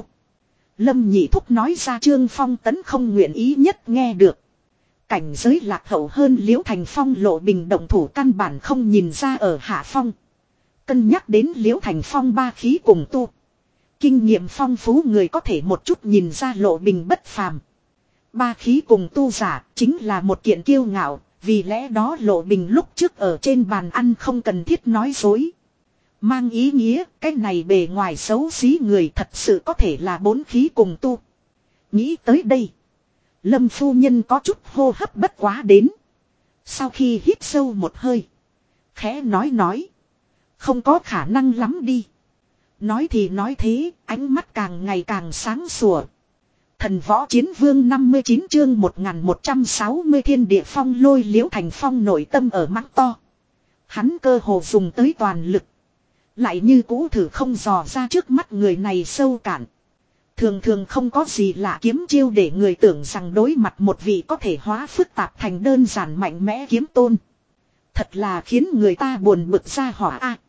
Lâm Nhị Thúc nói ra Trương Phong Tấn không nguyện ý nhất nghe được. Cảnh giới lạc hậu hơn Liễu Thành Phong Lộ Bình động thủ căn bản không nhìn ra ở hạ phong. Cân nhắc đến Liễu Thành Phong ba khí cùng tu. Kinh nghiệm phong phú người có thể một chút nhìn ra Lộ Bình bất phàm. Ba khí cùng tu giả chính là một kiện kiêu ngạo. Vì lẽ đó Lộ Bình lúc trước ở trên bàn ăn không cần thiết nói dối. Mang ý nghĩa cái này bề ngoài xấu xí người thật sự có thể là bốn khí cùng tu. Nghĩ tới đây. Lâm phu nhân có chút hô hấp bất quá đến. Sau khi hít sâu một hơi. Khẽ nói nói. Không có khả năng lắm đi. Nói thì nói thế, ánh mắt càng ngày càng sáng sủa. Thần võ chiến vương năm mươi chín chương một nghìn một trăm sáu mươi thiên địa phong lôi Liễu Thành Phong nội tâm ở mắng to. Hắn cơ hồ dùng tới toàn lực. Lại như cũ thử không dò ra trước mắt người này sâu cạn. Thường thường không có gì lạ kiếm chiêu để người tưởng rằng đối mặt một vị có thể hóa phức tạp thành đơn giản mạnh mẽ kiếm tôn. Thật là khiến người ta buồn bực ra hỏa a.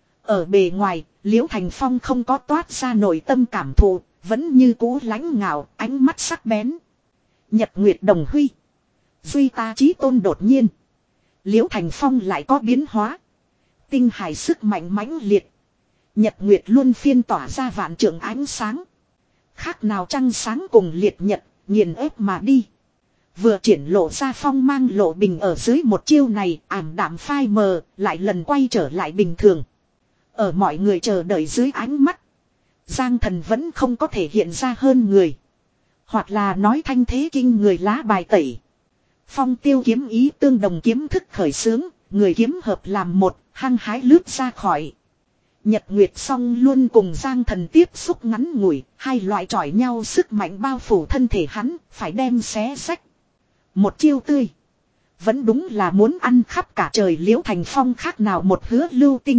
Ở bề ngoài, Liễu Thành Phong không có toát ra nội tâm cảm thụ, vẫn như cũ lãnh ngạo, ánh mắt sắc bén. Nhật Nguyệt Đồng Huy. Duy ta chí tôn đột nhiên. Liễu Thành Phong lại có biến hóa. Tinh hải sức mạnh mãnh liệt. Nhật Nguyệt Luân Phiên tỏa ra vạn trượng ánh sáng. Khác nào trăng sáng cùng liệt nhật, nghiền ép mà đi. Vừa triển lộ ra phong mang Lộ Bình ở dưới một chiêu này, ảm đạm phai mờ, lại lần quay trở lại bình thường. Ở mọi người chờ đợi dưới ánh mắt. Giang Thần vẫn không có thể hiện ra hơn người. Hoặc là nói thanh thế kinh người lá bài tẩy. Phong tiêu kiếm ý tương đồng kiếm thức khởi xướng, người kiếm hợp làm một, hăng hái lướt ra khỏi. Nhật Nguyệt song luôn cùng Giang Thần tiếp xúc ngắn ngủi, hai loại chọi nhau sức mạnh bao phủ thân thể hắn, phải đem xé rách. Một chiêu tươi. Vẫn đúng là muốn ăn khắp cả trời. Liễu Thành Phong khác nào một hứa lưu tinh.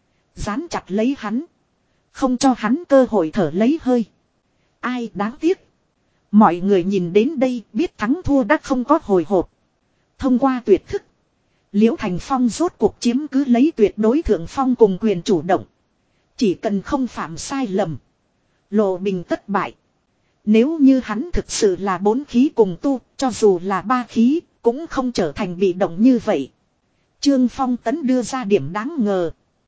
Dán chặt lấy hắn. Không cho hắn cơ hội thở lấy hơi. Ai đáng tiếc. Mọi người nhìn đến đây biết thắng thua đã không có hồi hộp. Thông qua tuyệt thức. Liễu Thành Phong rốt cuộc chiếm cứ lấy tuyệt đối thượng phong cùng quyền chủ động. Chỉ cần không phạm sai lầm. Lộ Bình tất bại. Nếu như hắn thực sự là bốn khí cùng tu, cho dù là ba khí, cũng không trở thành bị động như vậy. Trương Phong Tấn đưa ra điểm đáng ngờ.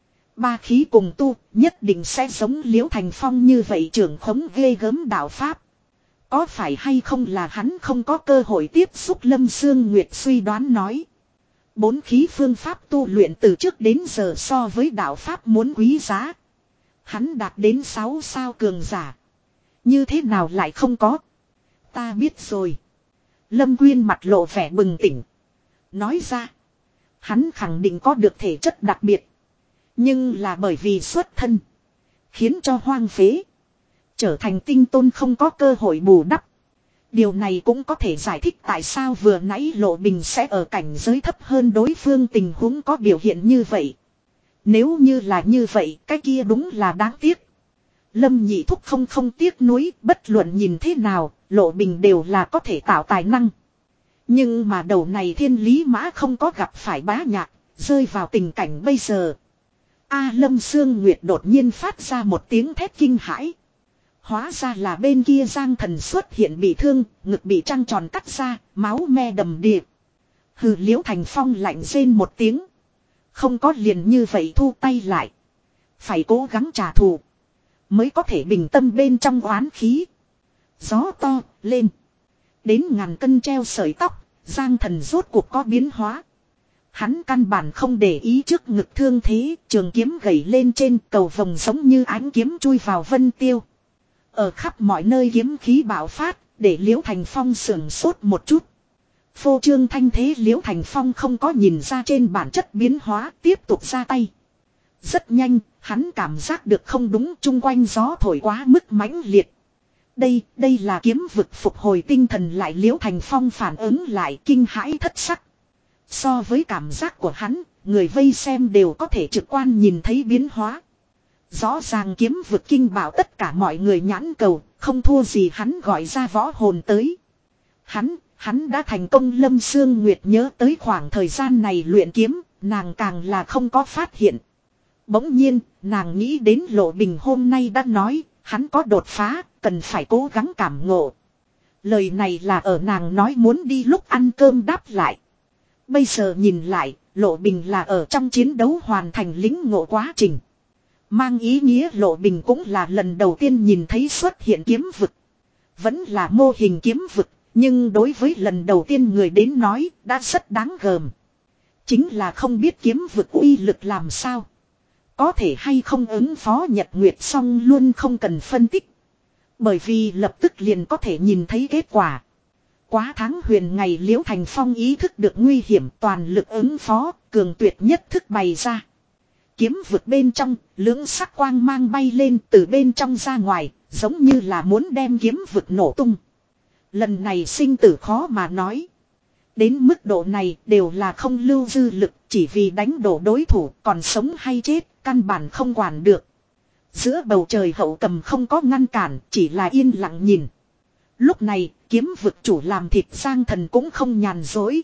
Ba khí cùng tu, nhất định sẽ giống Liễu Thành Phong như vậy trưởng khống ghê gớm đạo Pháp. Có phải hay không là hắn không có cơ hội tiếp xúc? Lâm Sương Nguyệt suy đoán nói. Bốn khí phương pháp tu luyện từ trước đến giờ so với đạo Pháp muốn quý giá. Hắn đạt đến sáu sao cường giả. Như thế nào lại không có? Ta biết rồi. Lâm Quyên mặt lộ vẻ bừng tỉnh. Nói ra. Hắn khẳng định có được thể chất đặc biệt. Nhưng là bởi vì xuất thân. Khiến cho hoang phế. Trở thành tinh tôn không có cơ hội bù đắp. Điều này cũng có thể giải thích tại sao vừa nãy Lộ Bình sẽ ở cảnh giới thấp hơn đối phương tình huống có biểu hiện như vậy. Nếu như là như vậy, cái kia đúng là đáng tiếc. Lâm Nhị Thúc không không tiếc nuối, bất luận nhìn thế nào, Lộ Bình đều là có thể tạo tài năng. Nhưng mà đầu này Thiên Lý Mã không có gặp phải Bá Nhạc, rơi vào tình cảnh bây giờ. A Lâm Sương Nguyệt đột nhiên phát ra một tiếng thét kinh hãi. Hóa ra là bên kia Giang Thần xuất hiện bị thương, ngực bị trăng tròn cắt ra, máu me đầm đìa. Hừ, Liễu Thành Phong lạnh rên một tiếng. Không có liền như vậy thu tay lại. Phải cố gắng trả thù. Mới có thể bình tâm bên trong oán khí. Gió to, lên. Đến ngàn cân treo sợi tóc, Giang Thần rốt cuộc có biến hóa. Hắn căn bản không để ý trước ngực thương thế, trường kiếm gầy lên trên cầu vồng giống như ánh kiếm chui vào vân tiêu. Ở khắp mọi nơi kiếm khí bạo phát, để Liễu Thành Phong sưởng sốt một chút. Phô trương thanh thế Liễu Thành Phong không có nhìn ra trên bản chất biến hóa, tiếp tục ra tay. Rất nhanh, hắn cảm giác được không đúng, chung quanh gió thổi quá mức mãnh liệt. Đây, đây là kiếm vực phục hồi tinh thần lại. Liễu Thành Phong phản ứng lại kinh hãi thất sắc. So với cảm giác của hắn, người vây xem đều có thể trực quan nhìn thấy biến hóa. Rõ ràng kiếm vực kinh bảo tất cả mọi người nhãn cầu, không thua gì hắn gọi ra võ hồn tới. Hắn, hắn đã thành công. Lâm Sương Nguyệt nhớ tới khoảng thời gian này luyện kiếm, nàng càng là không có phát hiện. Bỗng nhiên, nàng nghĩ đến Lộ Bình hôm nay đã nói, hắn có đột phá, cần phải cố gắng cảm ngộ. Lời này là ở nàng nói muốn đi lúc ăn cơm đáp lại. Bây giờ nhìn lại, Lộ Bình là ở trong chiến đấu hoàn thành lĩnh ngộ quá trình. Mang ý nghĩa Lộ Bình cũng là lần đầu tiên nhìn thấy xuất hiện kiếm vực. Vẫn là mô hình kiếm vực, nhưng đối với lần đầu tiên người đến nói đã rất đáng gờm. Chính là không biết kiếm vực uy lực làm sao. Có thể hay không ứng phó Nhật Nguyệt song luôn không cần phân tích. Bởi vì lập tức liền có thể nhìn thấy kết quả. Quá tháng huyền ngày Liễu Thành Phong ý thức được nguy hiểm, toàn lực ứng phó, cường tuyệt nhất thức bày ra. Kiếm vực bên trong, lưỡng sắc quang mang bay lên từ bên trong ra ngoài, giống như là muốn đem kiếm vực nổ tung. Lần này sinh tử khó mà nói. Đến mức độ này đều là không lưu dư lực, chỉ vì đánh đổ đối thủ, còn sống hay chết, căn bản không quản được. Giữa bầu trời hậu cầm không có ngăn cản, chỉ là yên lặng nhìn. Lúc này, kiếm vực chủ làm thịt Giang Thần cũng không nhàn dối.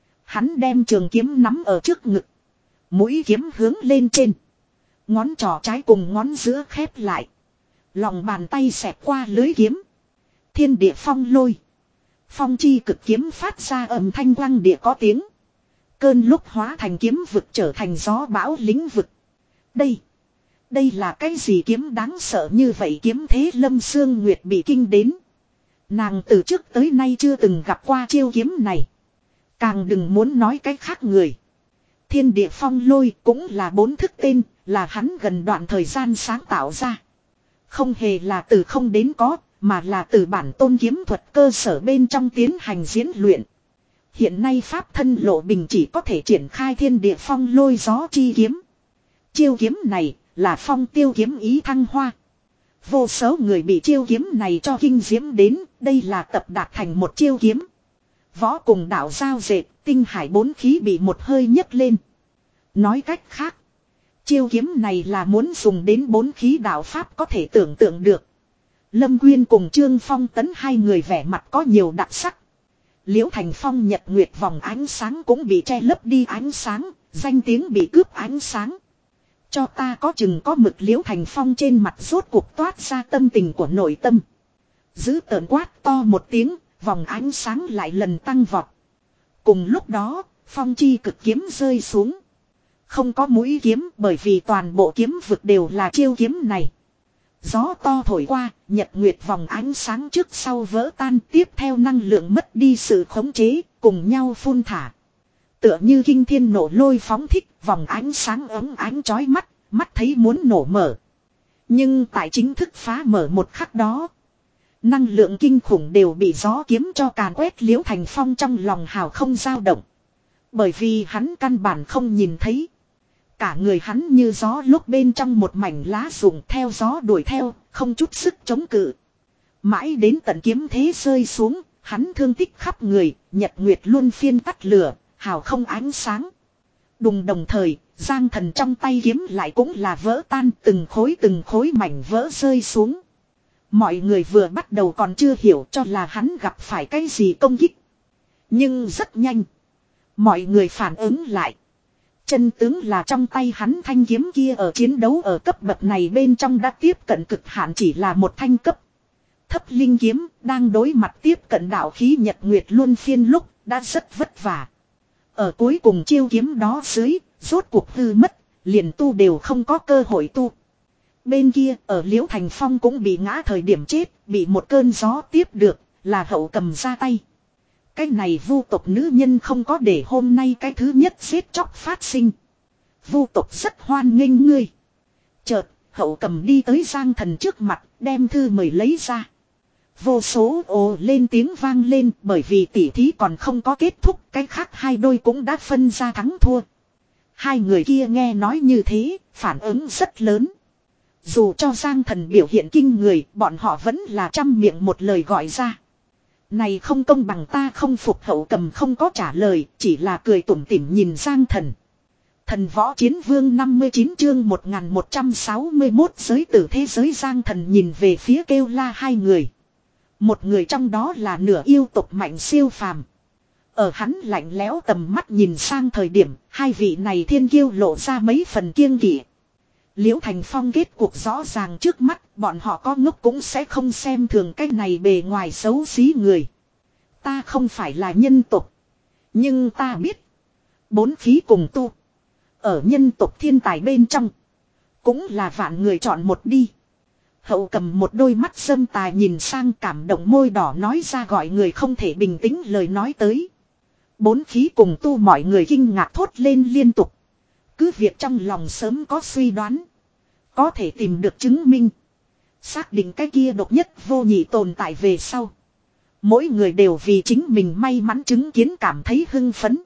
Hắn đem trường kiếm nắm ở trước ngực. Mũi kiếm hướng lên trên. Ngón trỏ trái cùng ngón giữa khép lại. Lòng bàn tay xẹt qua lưới kiếm. Thiên địa phong lôi. Phong chi cực kiếm phát ra âm thanh quang địa có tiếng. Cơn lúc hóa thành kiếm vực trở thành gió bão lĩnh vực. Đây. Đây là cái gì kiếm đáng sợ như vậy? Kiếm thế Lâm Sương Nguyệt bị kinh đến. Nàng từ trước tới nay chưa từng gặp qua chiêu kiếm này. Càng đừng muốn nói cái khác người. Thiên địa phong lôi cũng là bốn thức tên, là hắn gần đoạn thời gian sáng tạo ra. Không hề là từ không đến có, mà là từ bản tôn kiếm thuật cơ sở bên trong tiến hành diễn luyện. Hiện nay pháp thân lộ bình chỉ có thể triển khai thiên địa phong lôi gió chi kiếm. Chiêu kiếm này là phong tiêu kiếm ý thăng hoa. Vô số người bị chiêu kiếm này cho kinh diễm đến, đây là tập đạt thành một chiêu kiếm. Võ cùng đạo giao dệt, tinh hải bốn khí bị một hơi nhấc lên. Nói cách khác, chiêu kiếm này là muốn dùng đến bốn khí đạo pháp có thể tưởng tượng được. Lâm Quyên cùng Trương Phong Tấn hai người vẻ mặt có nhiều đặc sắc. Liễu Thành Phong nhật nguyệt vòng ánh sáng cũng bị che lấp đi ánh sáng, danh tiếng bị cướp ánh sáng. Cho ta có chừng có mực Liễu Thành Phong trên mặt rốt cuộc toát ra tâm tình của nội tâm. Giữ tợn quát to một tiếng, vòng ánh sáng lại lần tăng vọt. Cùng lúc đó, phong chi cực kiếm rơi xuống. Không có mũi kiếm bởi vì toàn bộ kiếm vực đều là chiêu kiếm này. Gió to thổi qua, nhật nguyệt vòng ánh sáng trước sau vỡ tan, tiếp theo năng lượng mất đi sự khống chế, cùng nhau phun thả. Tựa như kinh thiên nổ lôi phóng thích, vòng ánh sáng ấm ánh chói mắt, mắt thấy muốn nổ mở. Nhưng tại chính thức phá mở một khắc đó, năng lượng kinh khủng đều bị gió kiếm cho càn quét. Liễu Thành Phong trong lòng hào không dao động. Bởi vì hắn căn bản không nhìn thấy. Cả người hắn như gió lúc bên trong một mảnh lá rụng theo gió đuổi theo, không chút sức chống cự. Mãi đến tận kiếm thế rơi xuống, hắn thương tích khắp người, nhật nguyệt luân phiên tắt lửa, hào không ánh sáng. Đùng đồng thời, giang thần trong tay kiếm lại cũng là vỡ tan, từng khối từng khối mảnh vỡ rơi xuống. Mọi người vừa bắt đầu còn chưa hiểu cho là hắn gặp phải cái gì công kích. Nhưng rất nhanh, mọi người phản ứng lại. Chân tướng là trong tay hắn thanh kiếm kia ở chiến đấu ở cấp bậc này bên trong đã tiếp cận cực hạn, chỉ là một thanh cấp thấp linh kiếm, đang đối mặt tiếp cận đạo khí nhật nguyệt luân phiên lúc đã rất vất vả. Ở cuối cùng chiêu kiếm đó dưới, rốt cuộc hư mất, liền tu đều không có cơ hội tu. Bên kia ở Liễu Thành Phong cũng bị ngã thời điểm chết, bị một cơn gió tiếp được, là Hậu Cầm ra tay. Cái này vu tộc nữ nhân không có để hôm nay cái thứ nhất giết chóc phát sinh. Vu tộc rất hoan nghênh ngươi. Chợt, Hậu Cầm đi tới Giang Thần trước mặt, đem thư mời lấy ra. Vô số ồ lên tiếng vang lên, bởi vì tỉ thí còn không có kết thúc, cái khác hai đôi cũng đã phân ra thắng thua. Hai người kia nghe nói như thế, phản ứng rất lớn. Dù cho Giang Thần biểu hiện kinh người, bọn họ vẫn là trăm miệng một lời gọi ra. Này không công bằng, ta không phục. Hậu Cầm không có trả lời, chỉ là cười tủm tỉm nhìn Giang Thần. Thần Võ Chiến Vương năm mươi chín chương một nghìn một trăm sáu mươi mốt giới tử thế giới. Giang Thần nhìn về phía kêu la hai người. Một người trong đó là nửa yêu tộc mạnh siêu phàm. Ở hắn lạnh lẽo tầm mắt nhìn sang thời điểm, hai vị này thiên kiêu lộ ra mấy phần kiêng kỵ. Liễu Thành Phong kết cuộc rõ ràng trước mắt, bọn họ có ngốc cũng sẽ không xem thường cái này bề ngoài xấu xí người. Ta không phải là nhân tộc, nhưng ta biết, bốn khí cùng tu. Ở nhân tộc thiên tài bên trong, cũng là vạn người chọn một đi. Hậu Cầm một đôi mắt dâm tài nhìn sang, cảm động môi đỏ nói ra gọi người không thể bình tĩnh lời nói tới. Bốn khí cùng tu, mọi người kinh ngạc thốt lên liên tục. Cứ việc trong lòng sớm có suy đoán, có thể tìm được chứng minh, xác định cái kia độc nhất vô nhị tồn tại về sau. Mỗi người đều vì chính mình may mắn chứng kiến cảm thấy hưng phấn.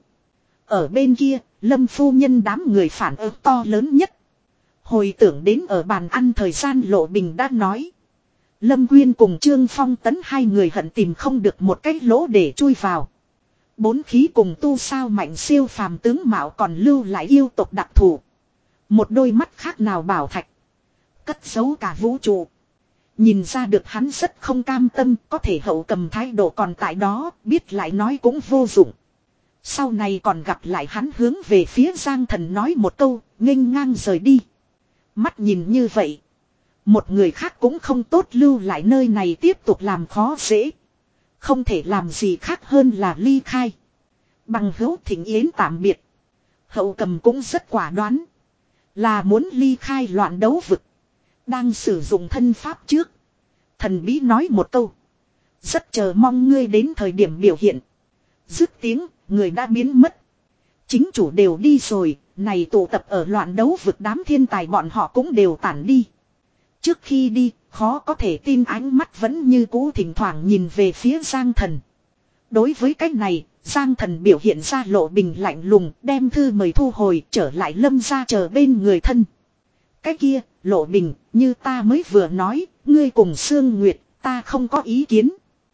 Ở bên kia, Lâm phu nhân đám người phản ứng to lớn nhất. Hồi tưởng đến ở bàn ăn thời gian Lộ Bình đã nói, Lâm Quyên cùng Trương Phong Tấn hai người hận tìm không được một cái lỗ để chui vào. Bốn khí cùng tu sao mạnh siêu phàm tướng mạo còn lưu lại yêu tộc đặc thù. Một đôi mắt khác nào bảo thạch, cất giấu cả vũ trụ. Nhìn ra được hắn rất không cam tâm, có thể Hậu Cầm thái độ còn tại đó, biết lại nói cũng vô dụng. Sau này còn gặp lại hắn hướng về phía Giang Thần nói một câu, nghênh ngang rời đi. Mắt nhìn như vậy, một người khác cũng không tốt lưu lại nơi này tiếp tục làm khó dễ. Không thể làm gì khác hơn là ly khai. Bằng hữu thỉnh yến tạm biệt. Hậu Cầm cũng rất quả đoán, là muốn ly khai loạn đấu vực. Đang sử dụng thân pháp trước, thần bí nói một câu, rất chờ mong ngươi đến thời điểm biểu hiện. Dứt tiếng, người đã biến mất. Chính chủ đều đi rồi, này tụ tập ở loạn đấu vực đám thiên tài bọn họ cũng đều tản đi. Trước khi đi, khó có thể tin ánh mắt vẫn như cũ thỉnh thoảng nhìn về phía Giang Thần. Đối với cái này, Giang Thần biểu hiện ra Lộ Bình lạnh lùng, đem thư mời thu hồi, trở lại Lâm gia chờ bên người thân. Cái kia, Lộ Bình, như ta mới vừa nói, ngươi cùng Sương Nguyệt, ta không có ý kiến.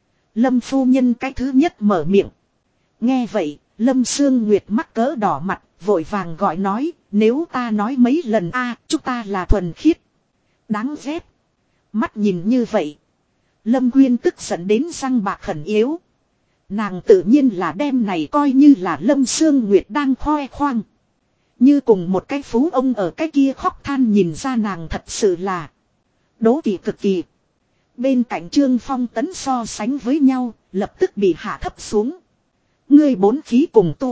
Lâm phu nhân cái thứ nhất mở miệng. Nghe vậy, Lâm Sương Nguyệt mắc cỡ đỏ mặt, vội vàng gọi nói, nếu ta nói mấy lần a, chúng ta là thuần khiết. Đáng ghét. Mắt nhìn như vậy. Lâm Quyên tức giận đến răng bạc khẩn yếu. Nàng tự nhiên là đem này coi như là Lâm Sương Nguyệt đang khoe khoang. Như cùng một cái phú ông ở cái kia khóc than nhìn ra nàng thật sự là đố kỵ cực kỳ. Bên cạnh Trương Phong Tấn so sánh với nhau, lập tức bị hạ thấp xuống. Ngươi bốn khí cùng tu.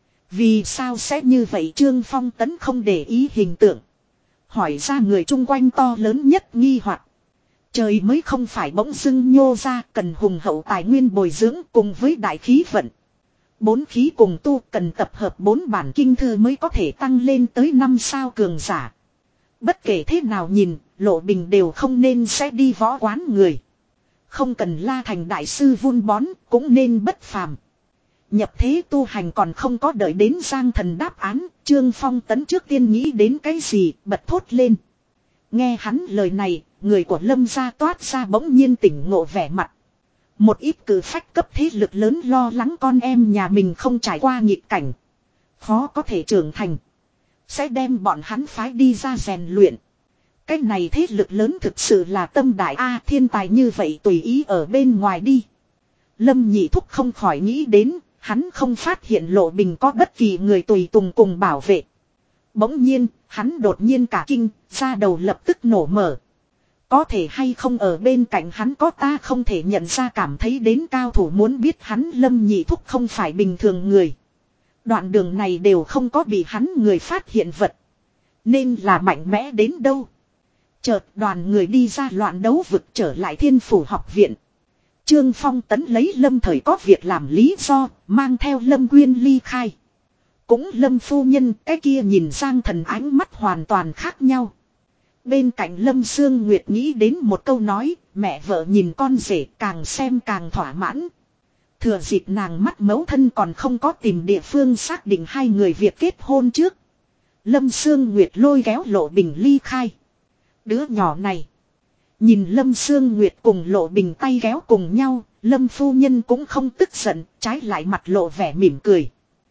Vì sao sẽ như vậy? Trương Phong Tấn không để ý hình tượng. Hỏi ra người chung quanh to lớn nhất nghi hoặc. Trời mới không phải bỗng dưng nhô ra, cần hùng hậu tài nguyên bồi dưỡng cùng với đại khí vận. Bốn khí cùng tu cần tập hợp bốn bản kinh thư mới có thể tăng lên tới năm sao cường giả. Bất kể thế nào nhìn, Lộ Bình đều không nên sẽ đi võ quán người. Không cần la thành đại sư vun bón, cũng nên bất phàm. Nhập thế tu hành còn không có đợi đến Giang Thần đáp án, Trương Phong Tấn trước tiên nghĩ đến cái gì, bật thốt lên. Nghe hắn lời này, người của Lâm gia toát ra bỗng nhiên tỉnh ngộ vẻ mặt. Một ít cử phách cấp thế lực lớn lo lắng con em nhà mình không trải qua nghịch cảnh. Khó có thể trưởng thành. Sẽ đem bọn hắn phái đi ra rèn luyện. Cái này thế lực lớn thực sự là tâm đại A, thiên tài như vậy tùy ý ở bên ngoài đi. Lâm Nhị Thúc không khỏi nghĩ đến, hắn không phát hiện Lộ Bình có bất kỳ người tùy tùng cùng bảo vệ. Bỗng nhiên, hắn đột nhiên cả kinh, da đầu lập tức nổ mở. Có thể hay không ở bên cạnh hắn có ta không thể nhận ra, cảm thấy đến cao thủ muốn biết hắn Lâm Nhị Thúc không phải bình thường người. Đoạn đường này đều không có bị hắn người phát hiện vật. Nên là mạnh mẽ đến đâu. Chợt đoàn người đi ra loạn đấu vực trở lại Thiên Phủ học viện. Trương Phong Tấn lấy Lâm Thời có việc làm lý do, mang theo Lâm Quyên ly khai. Cũng Lâm phu nhân cái kia nhìn Giang Thần ánh mắt hoàn toàn khác nhau. Bên cạnh Lâm Sương Nguyệt nghĩ đến một câu nói, mẹ vợ nhìn con rể càng xem càng thỏa mãn. Thừa dịp nàng mắt mẫu thân còn không có tìm địa phương xác định hai người việc kết hôn trước. Lâm Sương Nguyệt lôi kéo Lộ Bình ly khai. Đứa nhỏ này. Nhìn Lâm Sương Nguyệt cùng Lộ Bình tay kéo cùng nhau, Lâm phu nhân cũng không tức giận, trái lại mặt lộ vẻ mỉm cười.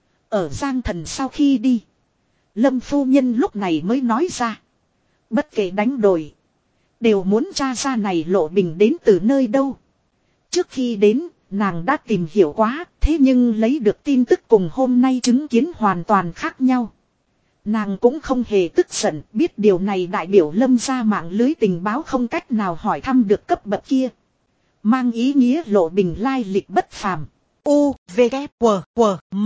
Ở Giang Thần sau khi đi, Lâm phu nhân lúc này mới nói ra. Bất kể đánh đổi, đều muốn tra ra này Lộ Bình đến từ nơi đâu. Trước khi đến, nàng đã tìm hiểu quá, thế nhưng lấy được tin tức cùng hôm nay chứng kiến hoàn toàn khác nhau. Nàng cũng không hề tức giận, biết điều này đại biểu Lâm gia mạng lưới tình báo không cách nào hỏi thăm được cấp bậc kia. Mang ý nghĩa Lộ Bình lai lịch bất phàm. U, V, K, W, W, M.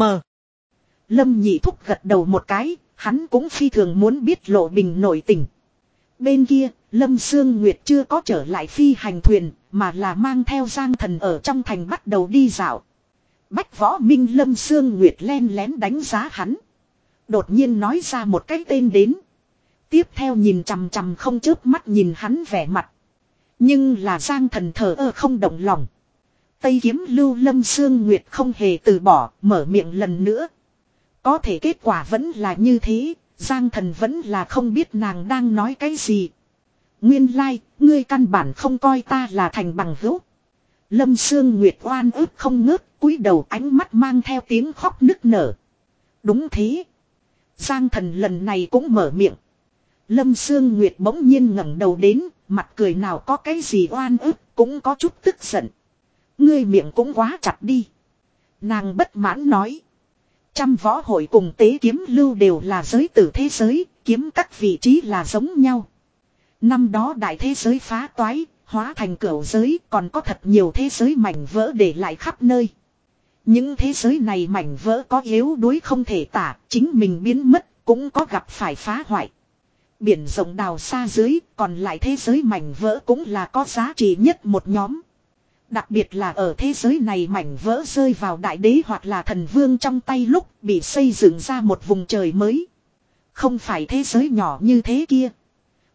Lâm Nhị Thúc gật đầu một cái, hắn cũng phi thường muốn biết Lộ Bình nội tình. Bên kia, Lâm Sương Nguyệt chưa có trở lại phi hành thuyền, mà là mang theo Giang Thần ở trong thành bắt đầu đi dạo. Bách Võ Minh Lâm Sương Nguyệt len lén đánh giá hắn. Đột nhiên nói ra một cái tên đến. Tiếp theo nhìn chằm chằm không chớp mắt nhìn hắn vẻ mặt. Nhưng là Giang Thần thờ ơ không động lòng. Tây Kiếm Lưu Lâm Sương Nguyệt không hề từ bỏ, mở miệng lần nữa. Có thể kết quả vẫn là như thế, Giang Thần vẫn là không biết nàng đang nói cái gì. Nguyên lai, like, ngươi căn bản không coi ta là thành bằng hữu. Lâm Sương Nguyệt oan ức không ngớt, cúi đầu ánh mắt mang theo tiếng khóc nức nở. Đúng thế. Giang Thần lần này cũng mở miệng. Lâm Sương Nguyệt bỗng nhiên ngẩng đầu đến, mặt cười nào có cái gì oan ức, cũng có chút tức giận. Ngươi miệng cũng quá chặt đi. Nàng bất mãn nói. Trăm võ hội cùng tế kiếm lưu đều là giới tử thế giới, kiếm các vị trí là giống nhau. Năm đó đại thế giới phá toái, hóa thành cửu giới, còn có thật nhiều thế giới mảnh vỡ để lại khắp nơi. Những thế giới này mảnh vỡ có yếu đuối không thể tả, chính mình biến mất, cũng có gặp phải phá hoại. Biển rộng đào xa dưới, còn lại thế giới mảnh vỡ cũng là có giá trị nhất một nhóm. Đặc biệt là ở thế giới này mảnh vỡ rơi vào đại đế hoặc là thần vương trong tay lúc bị xây dựng ra một vùng trời mới. Không phải thế giới nhỏ như thế kia,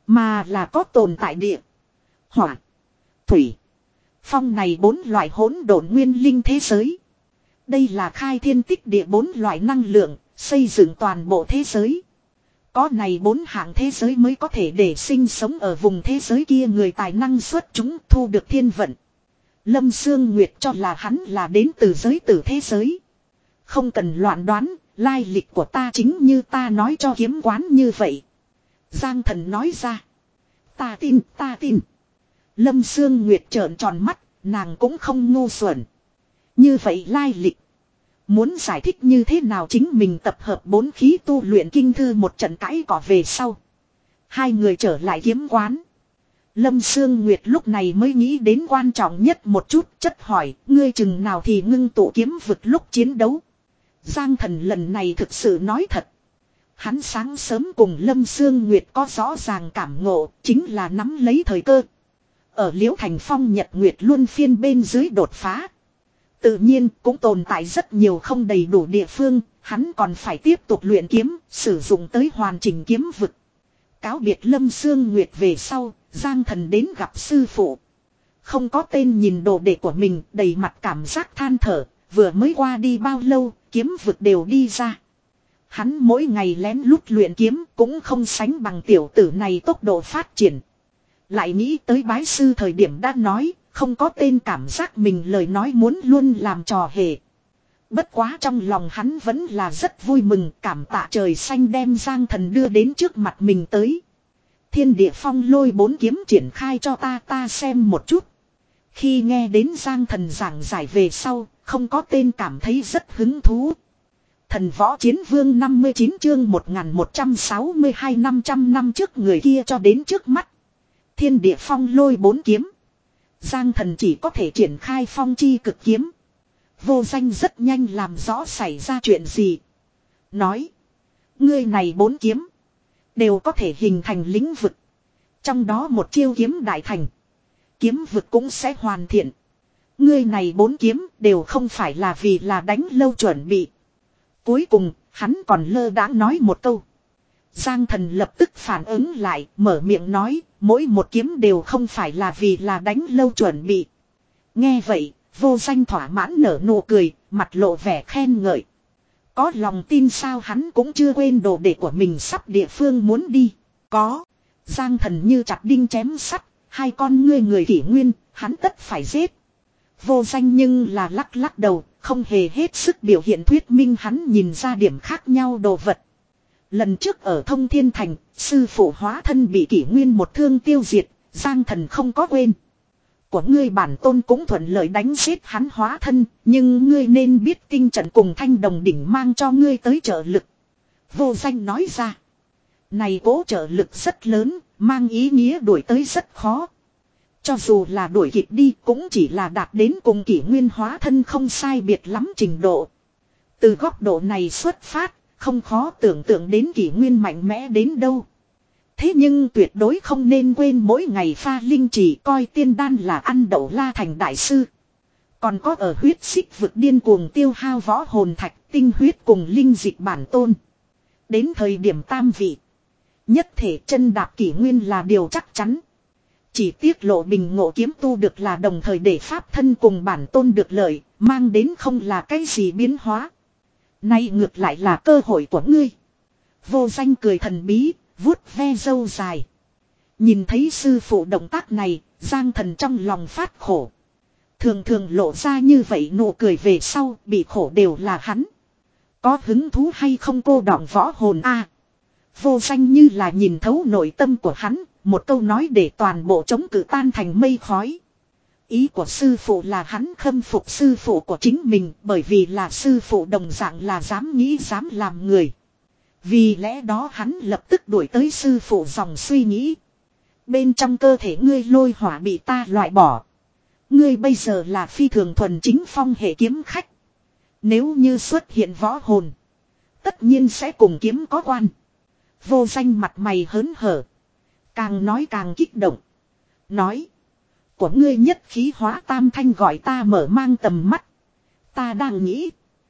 Mà là có tồn tại địa, hỏa, thủy, phong này bốn loại hỗn độn nguyên linh thế giới. Đây là khai thiên tích địa bốn loại năng lượng, xây dựng toàn bộ thế giới. Có này bốn hạng thế giới mới có thể để sinh sống ở vùng thế giới kia người tài năng xuất chúng thu được thiên vận. Lâm Sương Nguyệt cho là hắn là đến từ giới tử thế giới. Không cần loạn đoán, lai lịch của ta chính như ta nói cho kiếm quán như vậy. Giang Thần nói ra. Ta tin, ta tin. Lâm Sương Nguyệt trợn tròn mắt, nàng cũng không ngu xuẩn. Như vậy lai lịch. Muốn giải thích như thế nào chính mình tập hợp bốn khí tu luyện kinh thư một trận cãi cỏ về sau. Hai người trở lại kiếm quán. Lâm Sương Nguyệt lúc này mới nghĩ đến quan trọng nhất một chút chất hỏi. Ngươi chừng nào thì ngưng tụ kiếm vực lúc chiến đấu. Giang Thần lần này thực sự nói thật. Hắn sáng sớm cùng Lâm Sương Nguyệt có rõ ràng cảm ngộ. Chính là nắm lấy thời cơ. Ở Liễu Thành Phong Nhật Nguyệt luân phiên bên dưới đột phá. Tự nhiên cũng tồn tại rất nhiều không đầy đủ địa phương, hắn còn phải tiếp tục luyện kiếm, sử dụng tới hoàn chỉnh kiếm vực. Cáo biệt Lâm Sương Nguyệt về sau, Giang Thần đến gặp sư phụ. Không có tên nhìn đồ đệ của mình, đầy mặt cảm giác than thở, vừa mới qua đi bao lâu, kiếm vực đều đi ra. Hắn mỗi ngày lén lút luyện kiếm cũng không sánh bằng tiểu tử này tốc độ phát triển. Lại nghĩ tới bái sư thời điểm đã nói, không có tên cảm giác mình lời nói muốn luôn làm trò hề. Bất quá trong lòng hắn vẫn là rất vui mừng cảm tạ trời xanh đem Giang Thần đưa đến trước mặt mình tới. Thiên địa phong lôi bốn kiếm triển khai cho ta ta xem một chút. Khi nghe đến Giang Thần giảng giải về sau, không có tên cảm thấy rất hứng thú. Thần võ chiến vương năm mươi chín chương một nghìn một trăm sáu mươi hai năm trăm năm trước người kia cho đến trước mắt. Thiên địa phong lôi bốn kiếm. Giang Thần chỉ có thể triển khai phong chi cực kiếm. Vô Danh rất nhanh làm rõ xảy ra chuyện gì. Nói. Ngươi này bốn kiếm. Đều có thể hình thành lĩnh vực. Trong đó một chiêu kiếm đại thành. Kiếm vực cũng sẽ hoàn thiện. Ngươi này bốn kiếm đều không phải là vì là đánh lâu chuẩn bị. Cuối cùng hắn còn lơ đãng nói một câu. Giang Thần lập tức phản ứng lại, mở miệng nói, mỗi một kiếm đều không phải là vì là đánh lâu chuẩn bị. Nghe vậy, Vô Danh thỏa mãn nở nụ cười, mặt lộ vẻ khen ngợi. Có lòng tin sao hắn cũng chưa quên đồ đệ của mình sắp địa phương muốn đi. Có. Giang Thần như chặt đinh chém sắt, hai con ngươi người kỷ nguyên, hắn tất phải giết. Vô Danh nhưng là lắc lắc đầu, không hề hết sức biểu hiện thuyết minh hắn nhìn ra điểm khác nhau đồ vật. Lần trước ở Thông Thiên Thành, sư phụ hóa thân bị kỷ nguyên một thương tiêu diệt, Giang Thần không có quên. Của ngươi bản tôn cũng thuận lợi đánh giết hắn hóa thân, nhưng ngươi nên biết kinh trận cùng thanh đồng đỉnh mang cho ngươi tới trợ lực. Vô Danh nói ra. Này cố trợ lực rất lớn, mang ý nghĩa đuổi tới rất khó. Cho dù là đuổi kịp đi cũng chỉ là đạt đến cùng kỷ nguyên hóa thân không sai biệt lắm trình độ. Từ góc độ này xuất phát, không khó tưởng tượng đến kỷ nguyên mạnh mẽ đến đâu. Thế nhưng tuyệt đối không nên quên mỗi ngày pha linh chỉ coi tiên đan là ăn đậu la thành đại sư. Còn có ở huyết xích vực điên cuồng tiêu hao võ hồn thạch tinh huyết cùng linh dịch bản tôn. Đến thời điểm tam vị. Nhất thể chân đạp kỷ nguyên là điều chắc chắn. Chỉ tiếc lộ bình ngộ kiếm tu được là đồng thời để pháp thân cùng bản tôn được lợi, mang đến không là cái gì biến hóa. Nay ngược lại là cơ hội của ngươi. Vô Danh cười thần bí, vuốt ve râu dài. Nhìn thấy sư phụ động tác này, Giang Thần trong lòng phát khổ. Thường thường lộ ra như vậy nụ cười về sau, bị khổ đều là hắn. Có hứng thú hay không cô đọng võ hồn a? Vô Danh như là nhìn thấu nội tâm của hắn, một câu nói để toàn bộ chống cự tan thành mây khói. Ý của sư phụ là hắn khâm phục sư phụ của chính mình, bởi vì là sư phụ đồng dạng là dám nghĩ dám làm người. Vì lẽ đó hắn lập tức đuổi tới sư phụ dòng suy nghĩ. Bên trong cơ thể ngươi lôi hỏa bị ta loại bỏ. Ngươi bây giờ là phi thường thuần chính phong hệ kiếm khách. Nếu như xuất hiện võ hồn, tất nhiên sẽ cùng kiếm có quan. Vô Danh mặt mày hớn hở, càng nói càng kích động. Nói, của ngươi nhất khí hóa tam thanh gọi ta mở mang tầm mắt. Ta đang nghĩ,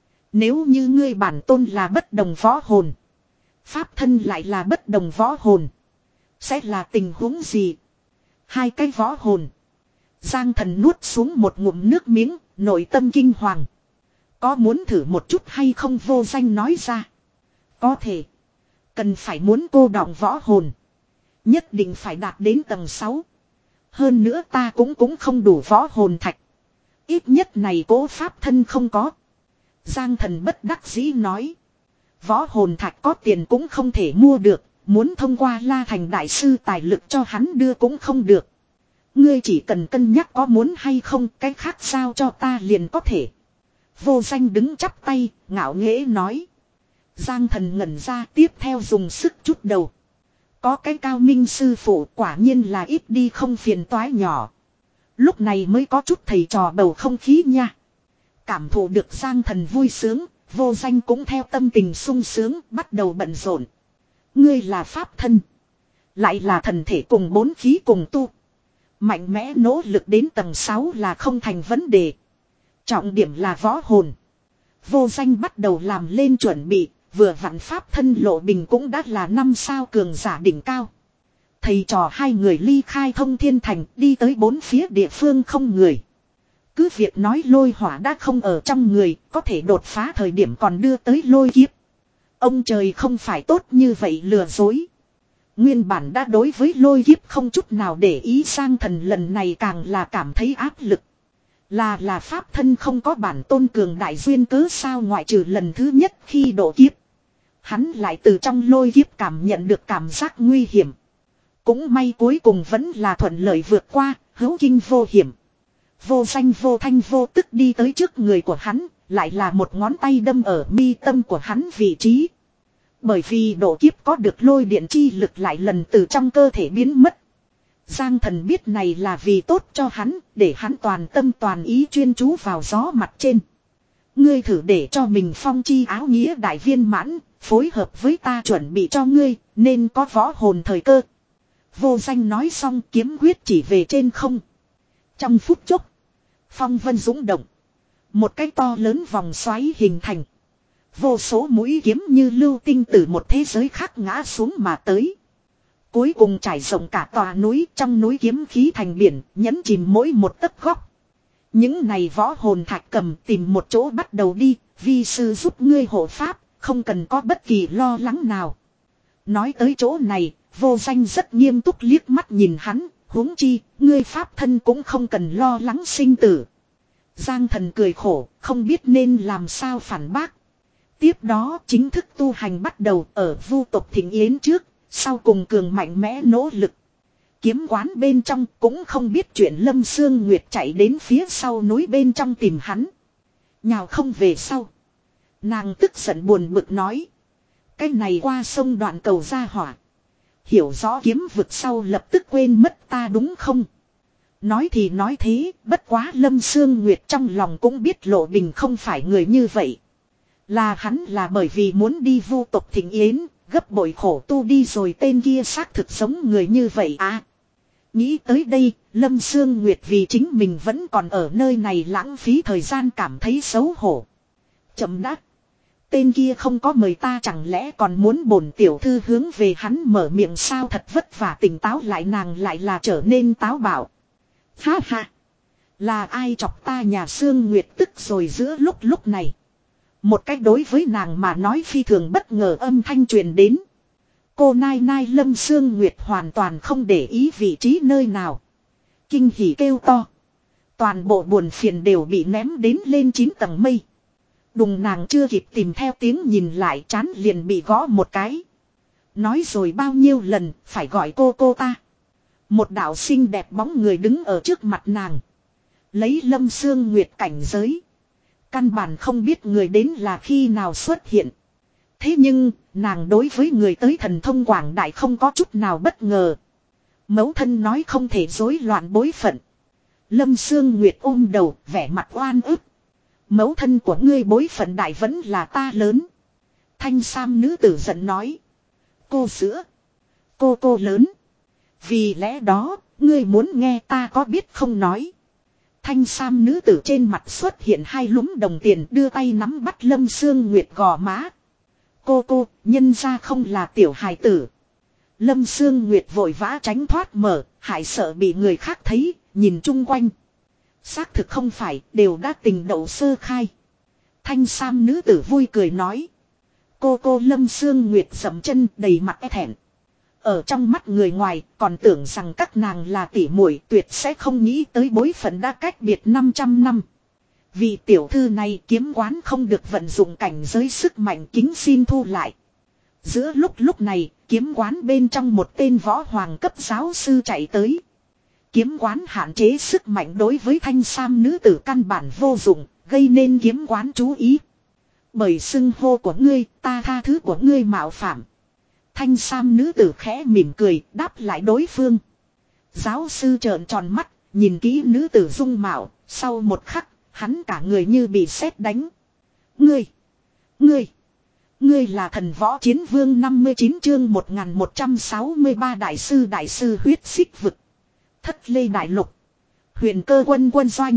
nếu như ngươi bản tôn là bất đồng võ hồn, pháp thân lại là bất đồng võ hồn, Sẽ là tình huống gì? Hai cái võ hồn. Giang Thần nuốt xuống một ngụm nước miếng, nội tâm kinh hoàng. Có muốn thử một chút hay không, Vô Danh nói ra. Có thể. Cần phải muốn cô đọng võ hồn. Nhất định phải đạt đến tầng sáu. Hơn nữa ta cũng cũng không đủ võ hồn thạch. Ít nhất này cố pháp thân không có. Giang Thần bất đắc dĩ nói. Võ hồn thạch có tiền cũng không thể mua được. Muốn thông qua La Thành đại sư tài lực cho hắn đưa cũng không được. Ngươi chỉ cần cân nhắc có muốn hay không, cái khác sao cho ta liền có thể. Vô Danh đứng chắp tay, ngạo nghễ nói. Giang Thần ngẩn ra, tiếp theo dùng sức chút đầu. Có cái cao minh sư phụ, quả nhiên là ít đi không phiền toái nhỏ. Lúc này mới có chút thầy trò bầu không khí nha. Cảm thụ được Giang Thần vui sướng, Vô Danh cũng theo tâm tình sung sướng, bắt đầu bận rộn. Ngươi là pháp thân, lại là thần thể cùng bốn khí cùng tu. Mạnh mẽ nỗ lực đến tầng sáu là không thành vấn đề. Trọng điểm là võ hồn. Vô Danh bắt đầu làm lên chuẩn bị, vừa vặn pháp thân Lộ Bình cũng đã là năm sao cường giả đỉnh cao. Thầy trò hai người ly khai Thông Thiên Thành, đi tới bốn phía địa phương không người. Cứ việc nói lôi hỏa đã không ở trong người, có thể đột phá thời điểm còn đưa tới lôi kiếp. Ông trời không phải tốt như vậy lừa dối. Nguyên bản đã đối với lôi kiếp không chút nào để ý, Giang Thần lần này càng là cảm thấy áp lực. Là là pháp thân không có bản tôn cường đại duyên cớ sao, ngoại trừ lần thứ nhất khi độ kiếp. Hắn lại từ trong lôi kiếp cảm nhận được cảm giác nguy hiểm. Cũng may cuối cùng vẫn là thuận lợi vượt qua, hữu kinh vô hiểm. Vô Danh vô thanh vô tức đi tới trước người của hắn, lại là một ngón tay đâm ở mi tâm của hắn vị trí. Bởi vì độ kiếp có được lôi điện chi lực lại lần từ trong cơ thể biến mất. Giang Thần biết này là vì tốt cho hắn, để hắn toàn tâm toàn ý chuyên chú vào gió mặt trên. Ngươi thử để cho mình phong chi áo nghĩa đại viên mãn, phối hợp với ta chuẩn bị cho ngươi, nên có võ hồn thời cơ. Vô Danh nói xong kiếm quyết chỉ về trên không. Trong phút chốc, phong vân dũng động. Một cái to lớn vòng xoáy hình thành. Vô số mũi kiếm như lưu tinh từ một thế giới khác ngã xuống mà tới. Cuối cùng trải rộng cả tòa núi, trong núi kiếm khí thành biển, nhấn chìm mỗi một tấc góc. Những này võ hồn thạch cầm tìm một chỗ bắt đầu đi, vi sư giúp ngươi hộ pháp, không cần có bất kỳ lo lắng nào. Nói tới chỗ này, Vô Danh rất nghiêm túc liếc mắt nhìn hắn, huống chi, ngươi pháp thân cũng không cần lo lắng sinh tử. Giang Thần cười khổ, không biết nên làm sao phản bác. Tiếp đó chính thức tu hành bắt đầu ở Vu tộc Thịnh Yến trước, sau cùng cường mạnh mẽ nỗ lực. Kiếm quán bên trong cũng không biết chuyện Lâm Sương Nguyệt chạy đến phía sau núi bên trong tìm hắn. Nhào không về sau. Nàng tức giận buồn bực nói. Cái này qua sông đoạn cầu ra hỏa. Hiểu rõ kiếm vực sau lập tức quên mất ta đúng không? Nói thì nói thế, bất quá Lâm Sương Nguyệt trong lòng cũng biết Lộ Bình không phải người như vậy. Là hắn là bởi vì muốn đi Vu tộc Thịnh Yến, gấp bội khổ tu đi rồi, tên kia xác thực giống người như vậy à. Nghĩ tới đây, Lâm Sương Nguyệt vì chính mình vẫn còn ở nơi này lãng phí thời gian cảm thấy xấu hổ. Chậm đã. Tên kia không có mời ta, chẳng lẽ còn muốn bổn tiểu thư hướng về hắn mở miệng sao? Thật vất vả tỉnh táo lại nàng lại là trở nên táo bạo. Ha ha. Là ai chọc ta nhà Sương Nguyệt tức rồi. Giữa lúc lúc này, một cách đối với nàng mà nói phi thường bất ngờ âm thanh truyền đến. Cô nai nai Lâm Sương Nguyệt hoàn toàn không để ý vị trí nơi nào. Kinh hỉ kêu to. Toàn bộ buồn phiền đều bị ném đến lên chín tầng mây. Đùng, nàng chưa kịp tìm theo tiếng nhìn lại, chán liền bị gõ một cái. Nói rồi bao nhiêu lần phải gọi cô cô ta. Một đạo xinh đẹp bóng người đứng ở trước mặt nàng. Lấy Lâm Sương Nguyệt cảnh giới, căn bản không biết người đến là khi nào xuất hiện. Thế nhưng, nàng đối với người tới thần thông quảng đại không có chút nào bất ngờ. Mẫu thân nói không thể rối loạn bối phận. Lâm Sương Nguyệt ôm đầu, vẻ mặt oan ức. Mẫu thân của ngươi bối phận đại vẫn là ta lớn. Thanh sam nữ tử giận nói. Cô sữa. Cô cô lớn. Vì lẽ đó, ngươi muốn nghe ta có biết không nói. Thanh sam nữ tử trên mặt xuất hiện hai lúm đồng tiền, đưa tay nắm bắt Lâm Sương Nguyệt gò má. Cô cô, nhân ra không là tiểu hài tử. Lâm Sương Nguyệt vội vã tránh thoát mở, hại sợ bị người khác thấy, nhìn chung quanh. Xác thực không phải, đều đã tình đậu sơ khai. Thanh sam nữ tử vui cười nói. Cô cô Lâm Sương Nguyệt dậm chân đầy mặt e thẹn. Ở trong mắt người ngoài còn tưởng rằng các nàng là tỉ muội, tuyệt sẽ không nghĩ tới bối phận đã cách biệt năm trăm năm. Vì tiểu thư này kiếm quán không được vận dụng cảnh giới sức mạnh, kính xin thu lại. Giữa lúc lúc này, kiếm quán bên trong một tên võ hoàng cấp giáo sư chạy tới. Kiếm quán hạn chế sức mạnh đối với thanh sam nữ tử căn bản vô dụng, gây nên kiếm quán chú ý. Bởi xưng hô của ngươi, ta tha thứ của ngươi mạo phạm. Thanh sam nữ tử khẽ mỉm cười, đáp lại đối phương. Giáo sư trợn tròn mắt, nhìn kỹ nữ tử dung mạo, sau một khắc, hắn cả người như bị sét đánh. Ngươi! Ngươi! Ngươi là thần võ chiến vương năm mươi chín chương một nghìn một trăm sáu mươi ba đại sư đại sư huyết xích vực. Thất lê đại lục. Huyền cơ quân quân doanh.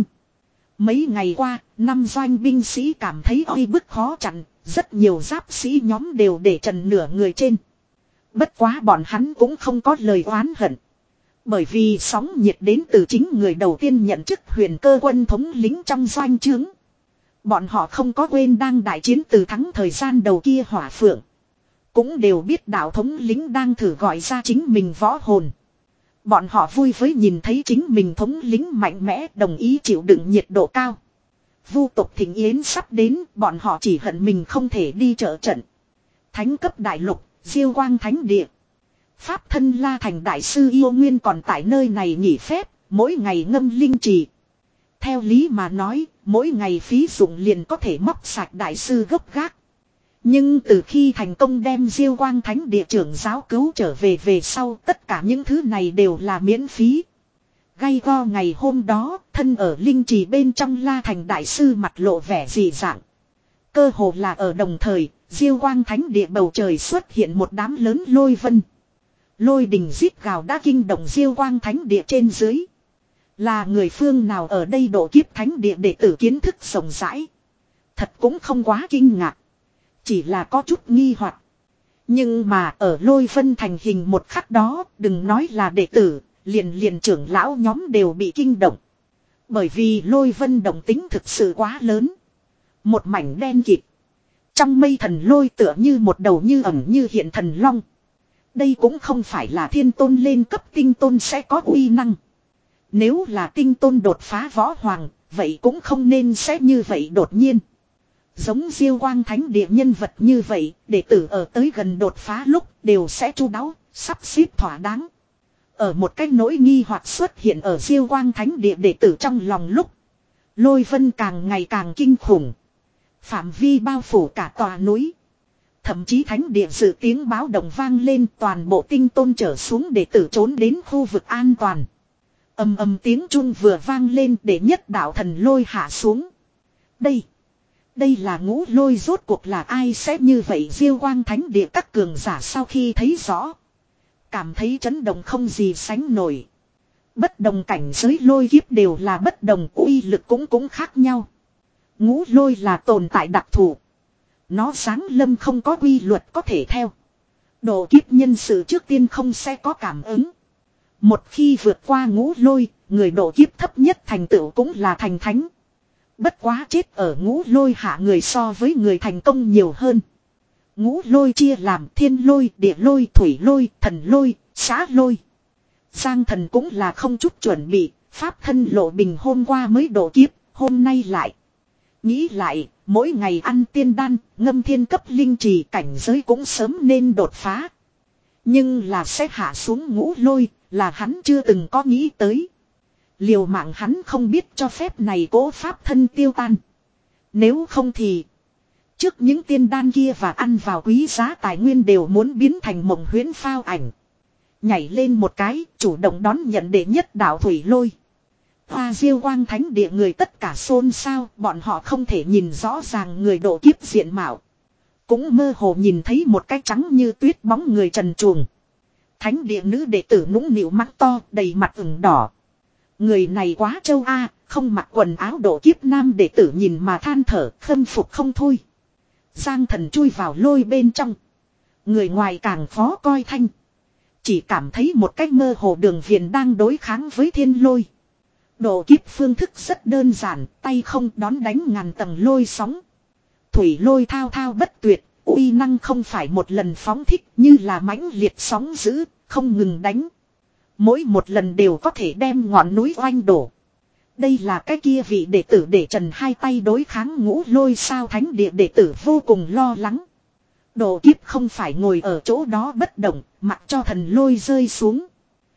Mấy ngày qua, năm doanh binh sĩ cảm thấy uy bức khó chặn, rất nhiều giáp sĩ nhóm đều để trần nửa người trên. Bất quá bọn hắn cũng không có lời oán hận. Bởi vì sóng nhiệt đến từ chính người đầu tiên nhận chức huyền cơ quân thống lĩnh trong doanh trướng. Bọn họ không có quên đang đại chiến từ thắng thời gian đầu kia hỏa phượng. Cũng đều biết đạo thống lĩnh đang thử gọi ra chính mình võ hồn. Bọn họ vui với nhìn thấy chính mình thống lĩnh mạnh mẽ, đồng ý chịu đựng nhiệt độ cao. Vu tộc thịnh yến sắp đến, bọn họ chỉ hận mình không thể đi trợ trận. Thánh cấp đại lục, Diêu Quang Thánh Địa. Pháp thân La Thành đại sư yêu nguyên còn tại nơi này nghỉ phép, mỗi ngày ngâm linh trì. Theo lý mà nói, mỗi ngày phí dụng liền có thể móc sạch đại sư gốc gác. Nhưng từ khi thành công đem Diêu Quang Thánh Địa trưởng giáo cứu trở về về sau, tất cả những thứ này đều là miễn phí. Gay go ngày hôm đó, thân ở linh trì bên trong La Thành đại sư mặt lộ vẻ dị dạng. Cơ hồ là ở đồng thời, Diêu Quang Thánh Địa bầu trời xuất hiện một đám lớn lôi vân. Lôi đình rít gào đã kinh động Diêu Quang Thánh Địa trên dưới. Là người phương nào ở đây độ kiếp Thánh Địa để tử kiến thức rộng rãi. Thật cũng không quá kinh ngạc. Chỉ là có chút nghi hoặc. Nhưng mà ở lôi vân thành hình một khắc đó, đừng nói là đệ tử, liền liền trưởng lão nhóm đều bị kinh động. Bởi vì lôi vân động tính thực sự quá lớn. Một mảnh đen kịt. Trong mây thần lôi tựa như một đầu như ẩn như hiện thần long. Đây cũng không phải là thiên tôn lên cấp tinh tôn sẽ có uy năng. Nếu là tinh tôn đột phá võ hoàng, vậy cũng không nên sẽ như vậy đột nhiên. Giống Diêu Quang Thánh Địa nhân vật như vậy, đệ tử ở tới gần đột phá lúc đều sẽ chu đáo, sắp xếp thỏa đáng. Ở một cách nỗi nghi hoặc xuất hiện ở Diêu Quang Thánh Địa đệ tử trong lòng lúc. Lôi vân càng ngày càng kinh khủng. Phạm vi bao phủ cả tòa núi. Thậm chí Thánh Địa dự tiếng báo động vang lên, toàn bộ tinh tôn trở xuống đệ tử trốn đến khu vực an toàn. Ầm ầm tiếng chuông vừa vang lên để nhất đạo thần lôi hạ xuống. Đây. Đây là ngũ lôi rốt cuộc là ai sẽ như vậy Diêu Quang Thánh Địa các cường giả sau khi thấy rõ. Cảm thấy chấn động không gì sánh nổi. Bất đồng cảnh giới lôi kiếp đều là bất đồng, uy lực cũng cũng khác nhau. Ngũ lôi là tồn tại đặc thù. Nó sáng lâm không có quy luật có thể theo. Độ kiếp nhân sự trước tiên không sẽ có cảm ứng. Một khi vượt qua ngũ lôi, người độ kiếp thấp nhất thành tựu cũng là thành thánh. Bất quá chết ở ngũ lôi hạ người so với người thành công nhiều hơn. Ngũ lôi chia làm thiên lôi, địa lôi, thủy lôi, thần lôi, xá lôi. Giang thần cũng là không chút chuẩn bị, pháp thân lộ bình hôm qua mới độ kiếp, hôm nay lại. Nghĩ lại, mỗi ngày ăn tiên đan, ngâm thiên cấp linh trì cảnh giới cũng sớm nên đột phá. Nhưng là sẽ hạ xuống ngũ lôi, là hắn chưa từng có nghĩ tới. Liều mạng hắn không biết cho phép này cố pháp thân tiêu tan. Nếu không thì trước những tiên đan kia và ăn vào quý giá tài nguyên đều muốn biến thành mộng huyễn phao ảnh. Nhảy lên một cái, chủ động đón nhận đệ nhất đạo thủy lôi. Hoa Diêu Quang Thánh Địa người tất cả xôn xao, bọn họ không thể nhìn rõ ràng người độ kiếp diện mạo. Cũng mơ hồ nhìn thấy một cái trắng như tuyết bóng người trần truồng. Thánh Địa nữ đệ tử nũng nịu mắt to, đầy mặt ửng đỏ. Người này quá châu A, không mặc quần áo độ kiếp nam đệ tử nhìn mà than thở, khâm phục không thôi. Giang thần chui vào lôi bên trong. Người ngoài càng khó coi thanh. Chỉ cảm thấy một cách mơ hồ đường viền đang đối kháng với thiên lôi. Độ kiếp phương thức rất đơn giản, tay không đón đánh ngàn tầng lôi sóng. Thủy lôi thao thao bất tuyệt, uy năng không phải một lần phóng thích như là mãnh liệt sóng dữ, không ngừng đánh. Mỗi một lần đều có thể đem ngọn núi oanh đổ. Đây là cái kia vị đệ tử để trần hai tay đối kháng ngũ lôi sao thánh địa đệ tử vô cùng lo lắng. Độ kiếp không phải ngồi ở chỗ đó bất động, mặc cho thần lôi rơi xuống.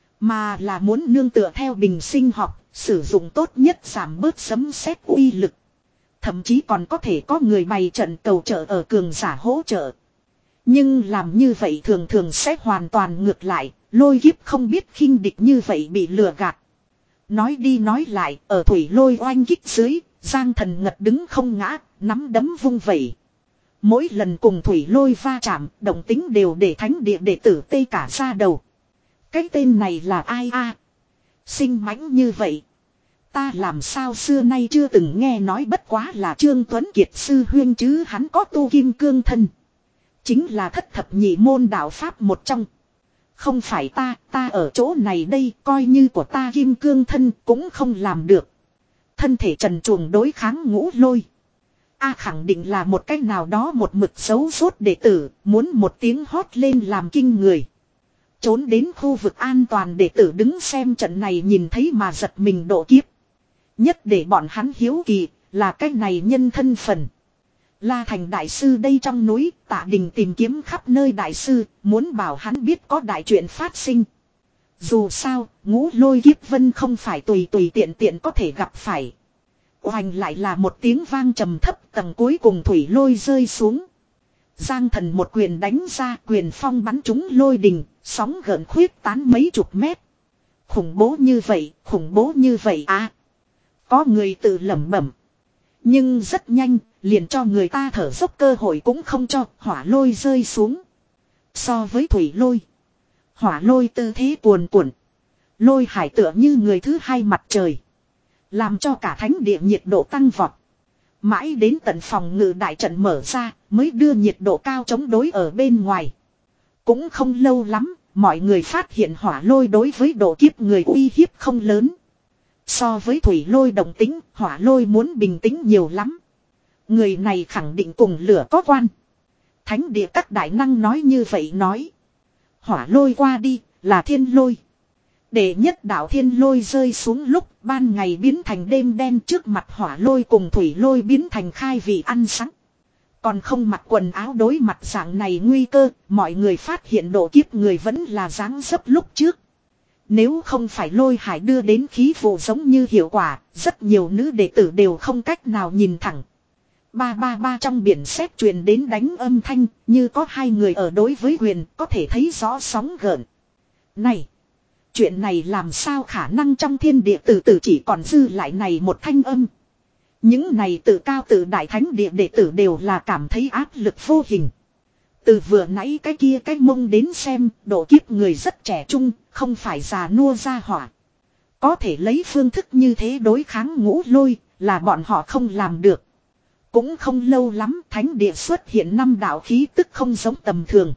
Mà là muốn nương tựa theo bình sinh học, sử dụng tốt nhất giảm bớt sấm sét uy lực. Thậm chí còn có thể có người bày trận cầu trợ ở cường giả hỗ trợ. Nhưng làm như vậy thường thường sẽ hoàn toàn ngược lại, lôi kiếp không biết khinh địch như vậy bị lừa gạt. Nói đi nói lại, ở thủy lôi oanh kích dưới, Giang Thần ngật đứng không ngã, nắm đấm vung vẩy. Mỗi lần cùng thủy lôi va chạm, động tính đều để thánh địa đệ tử tê cả ra đầu. Cái tên này là ai a? Sinh mãnh như vậy. Ta làm sao xưa nay chưa từng nghe nói, bất quá là Trương Tuấn Kiệt sư huyên chứ, hắn có tu kim cương thân. Chính là thất thập nhị môn đạo pháp một trong. Không phải ta, ta ở chỗ này đây, coi như của ta kim cương thân cũng không làm được. Thân thể trần truồng đối kháng ngũ lôi. A khẳng định là một cách nào đó một mực xấu rốt đệ tử, muốn một tiếng hót lên làm kinh người. Trốn đến khu vực an toàn đệ tử đứng xem trận này nhìn thấy mà giật mình độ kiếp. Nhất để bọn hắn hiếu kỳ, là cách này nhân thân phần. La Thành đại sư đây trong núi, Tạ Đình tìm kiếm khắp nơi đại sư, muốn bảo hắn biết có đại chuyện phát sinh. Dù sao, ngũ lôi kiếp vân không phải tùy tùy tiện tiện có thể gặp phải. Oanh lại là một tiếng vang trầm thấp, tầng cuối cùng thủy lôi rơi xuống. Giang Thần một quyền đánh ra, quyền phong bắn trúng lôi đình, sóng gợn khuyết tán mấy chục mét. Khủng bố như vậy, khủng bố như vậy à. Có người tự lẩm bẩm. Nhưng rất nhanh, liền cho người ta thở dốc cơ hội cũng không cho, hỏa lôi rơi xuống. So với thủy lôi, hỏa lôi tư thế cuồn cuộn. Lôi hải tựa như người thứ hai mặt trời. Làm cho cả thánh địa nhiệt độ tăng vọt. Mãi đến tận phòng ngự đại trận mở ra, mới đưa nhiệt độ cao chống đối ở bên ngoài. Cũng không lâu lắm, mọi người phát hiện hỏa lôi đối với độ kiếp người uy hiếp không lớn. So với thủy lôi động tính, hỏa lôi muốn bình tĩnh nhiều lắm. Người này khẳng định cùng lửa có quan. Thánh địa các đại năng nói như vậy nói. Hỏa lôi qua đi, là thiên lôi. Để nhất đạo thiên lôi rơi xuống lúc ban ngày biến thành đêm đen, trước mặt hỏa lôi cùng thủy lôi biến thành khai vị ăn sáng. Còn không mặc quần áo đối mặt dạng này nguy cơ, mọi người phát hiện độ kiếp người vẫn là dáng dấp lúc trước. Nếu không phải lôi hải đưa đến khí vụ giống như hiệu quả, rất nhiều nữ đệ tử đều không cách nào nhìn thẳng. Ba ba ba trong biển sét truyền đến đánh âm thanh, như có hai người ở đối với huyền, có thể thấy rõ sóng gợn. Này! Chuyện này làm sao khả năng, trong thiên địa tử tử chỉ còn dư lại này một thanh âm. Những này tự cao tự đại thánh địa đệ tử đều là cảm thấy áp lực vô hình. Từ vừa nãy cái kia cái mông đến xem, độ kiếp người rất trẻ trung, không phải già nua ra hỏa. Có thể lấy phương thức như thế đối kháng ngũ lôi, là bọn họ không làm được. Cũng không lâu lắm, thánh địa xuất hiện năm đạo khí tức không giống tầm thường.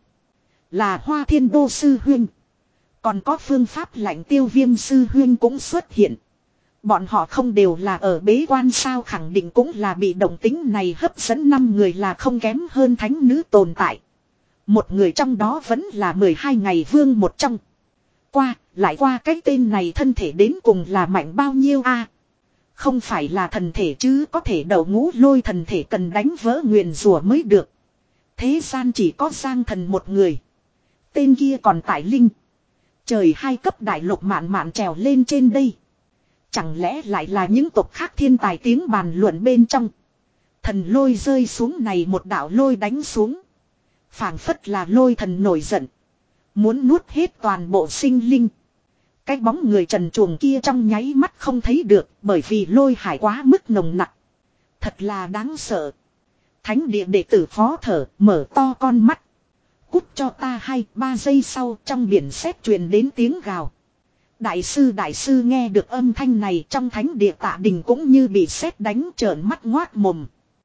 Là Hoa Thiên Đô sư huynh. Còn có phương pháp lạnh tiêu viêm sư huyên cũng xuất hiện. Bọn họ không đều là ở bế quan sao, khẳng định cũng là bị động tính này hấp dẫn, năm người là không kém hơn thánh nữ tồn tại. Một người trong đó vẫn là mười hai ngày vương một trong. Qua, lại qua cái tên này thân thể đến cùng là mạnh bao nhiêu a? Không phải là thần thể chứ, có thể đầu ngũ lôi thần thể cần đánh vỡ nguyền rủa mới được. Thế gian chỉ có Giang Thần một người. Tên kia còn tại linh. Trời hai cấp đại lục mạn mạn trèo lên trên đây. Chẳng lẽ lại là những tộc khác thiên tài tiếng bàn luận bên trong. Thần lôi rơi xuống này một đạo lôi đánh xuống. Phảng phất là lôi thần nổi giận. Muốn nuốt hết toàn bộ sinh linh. Cái bóng người trần truồng kia trong nháy mắt không thấy được, bởi vì lôi hải quá mức nồng nặc. Thật là đáng sợ. Thánh địa đệ tử phó thở, mở to con mắt. Cút cho ta hai, ba giây sau trong biển sét truyền đến tiếng gào. Đại sư đại sư nghe được âm thanh này, trong thánh địa Tạ Đình cũng như bị sét đánh, trợn mắt ngoác mồm.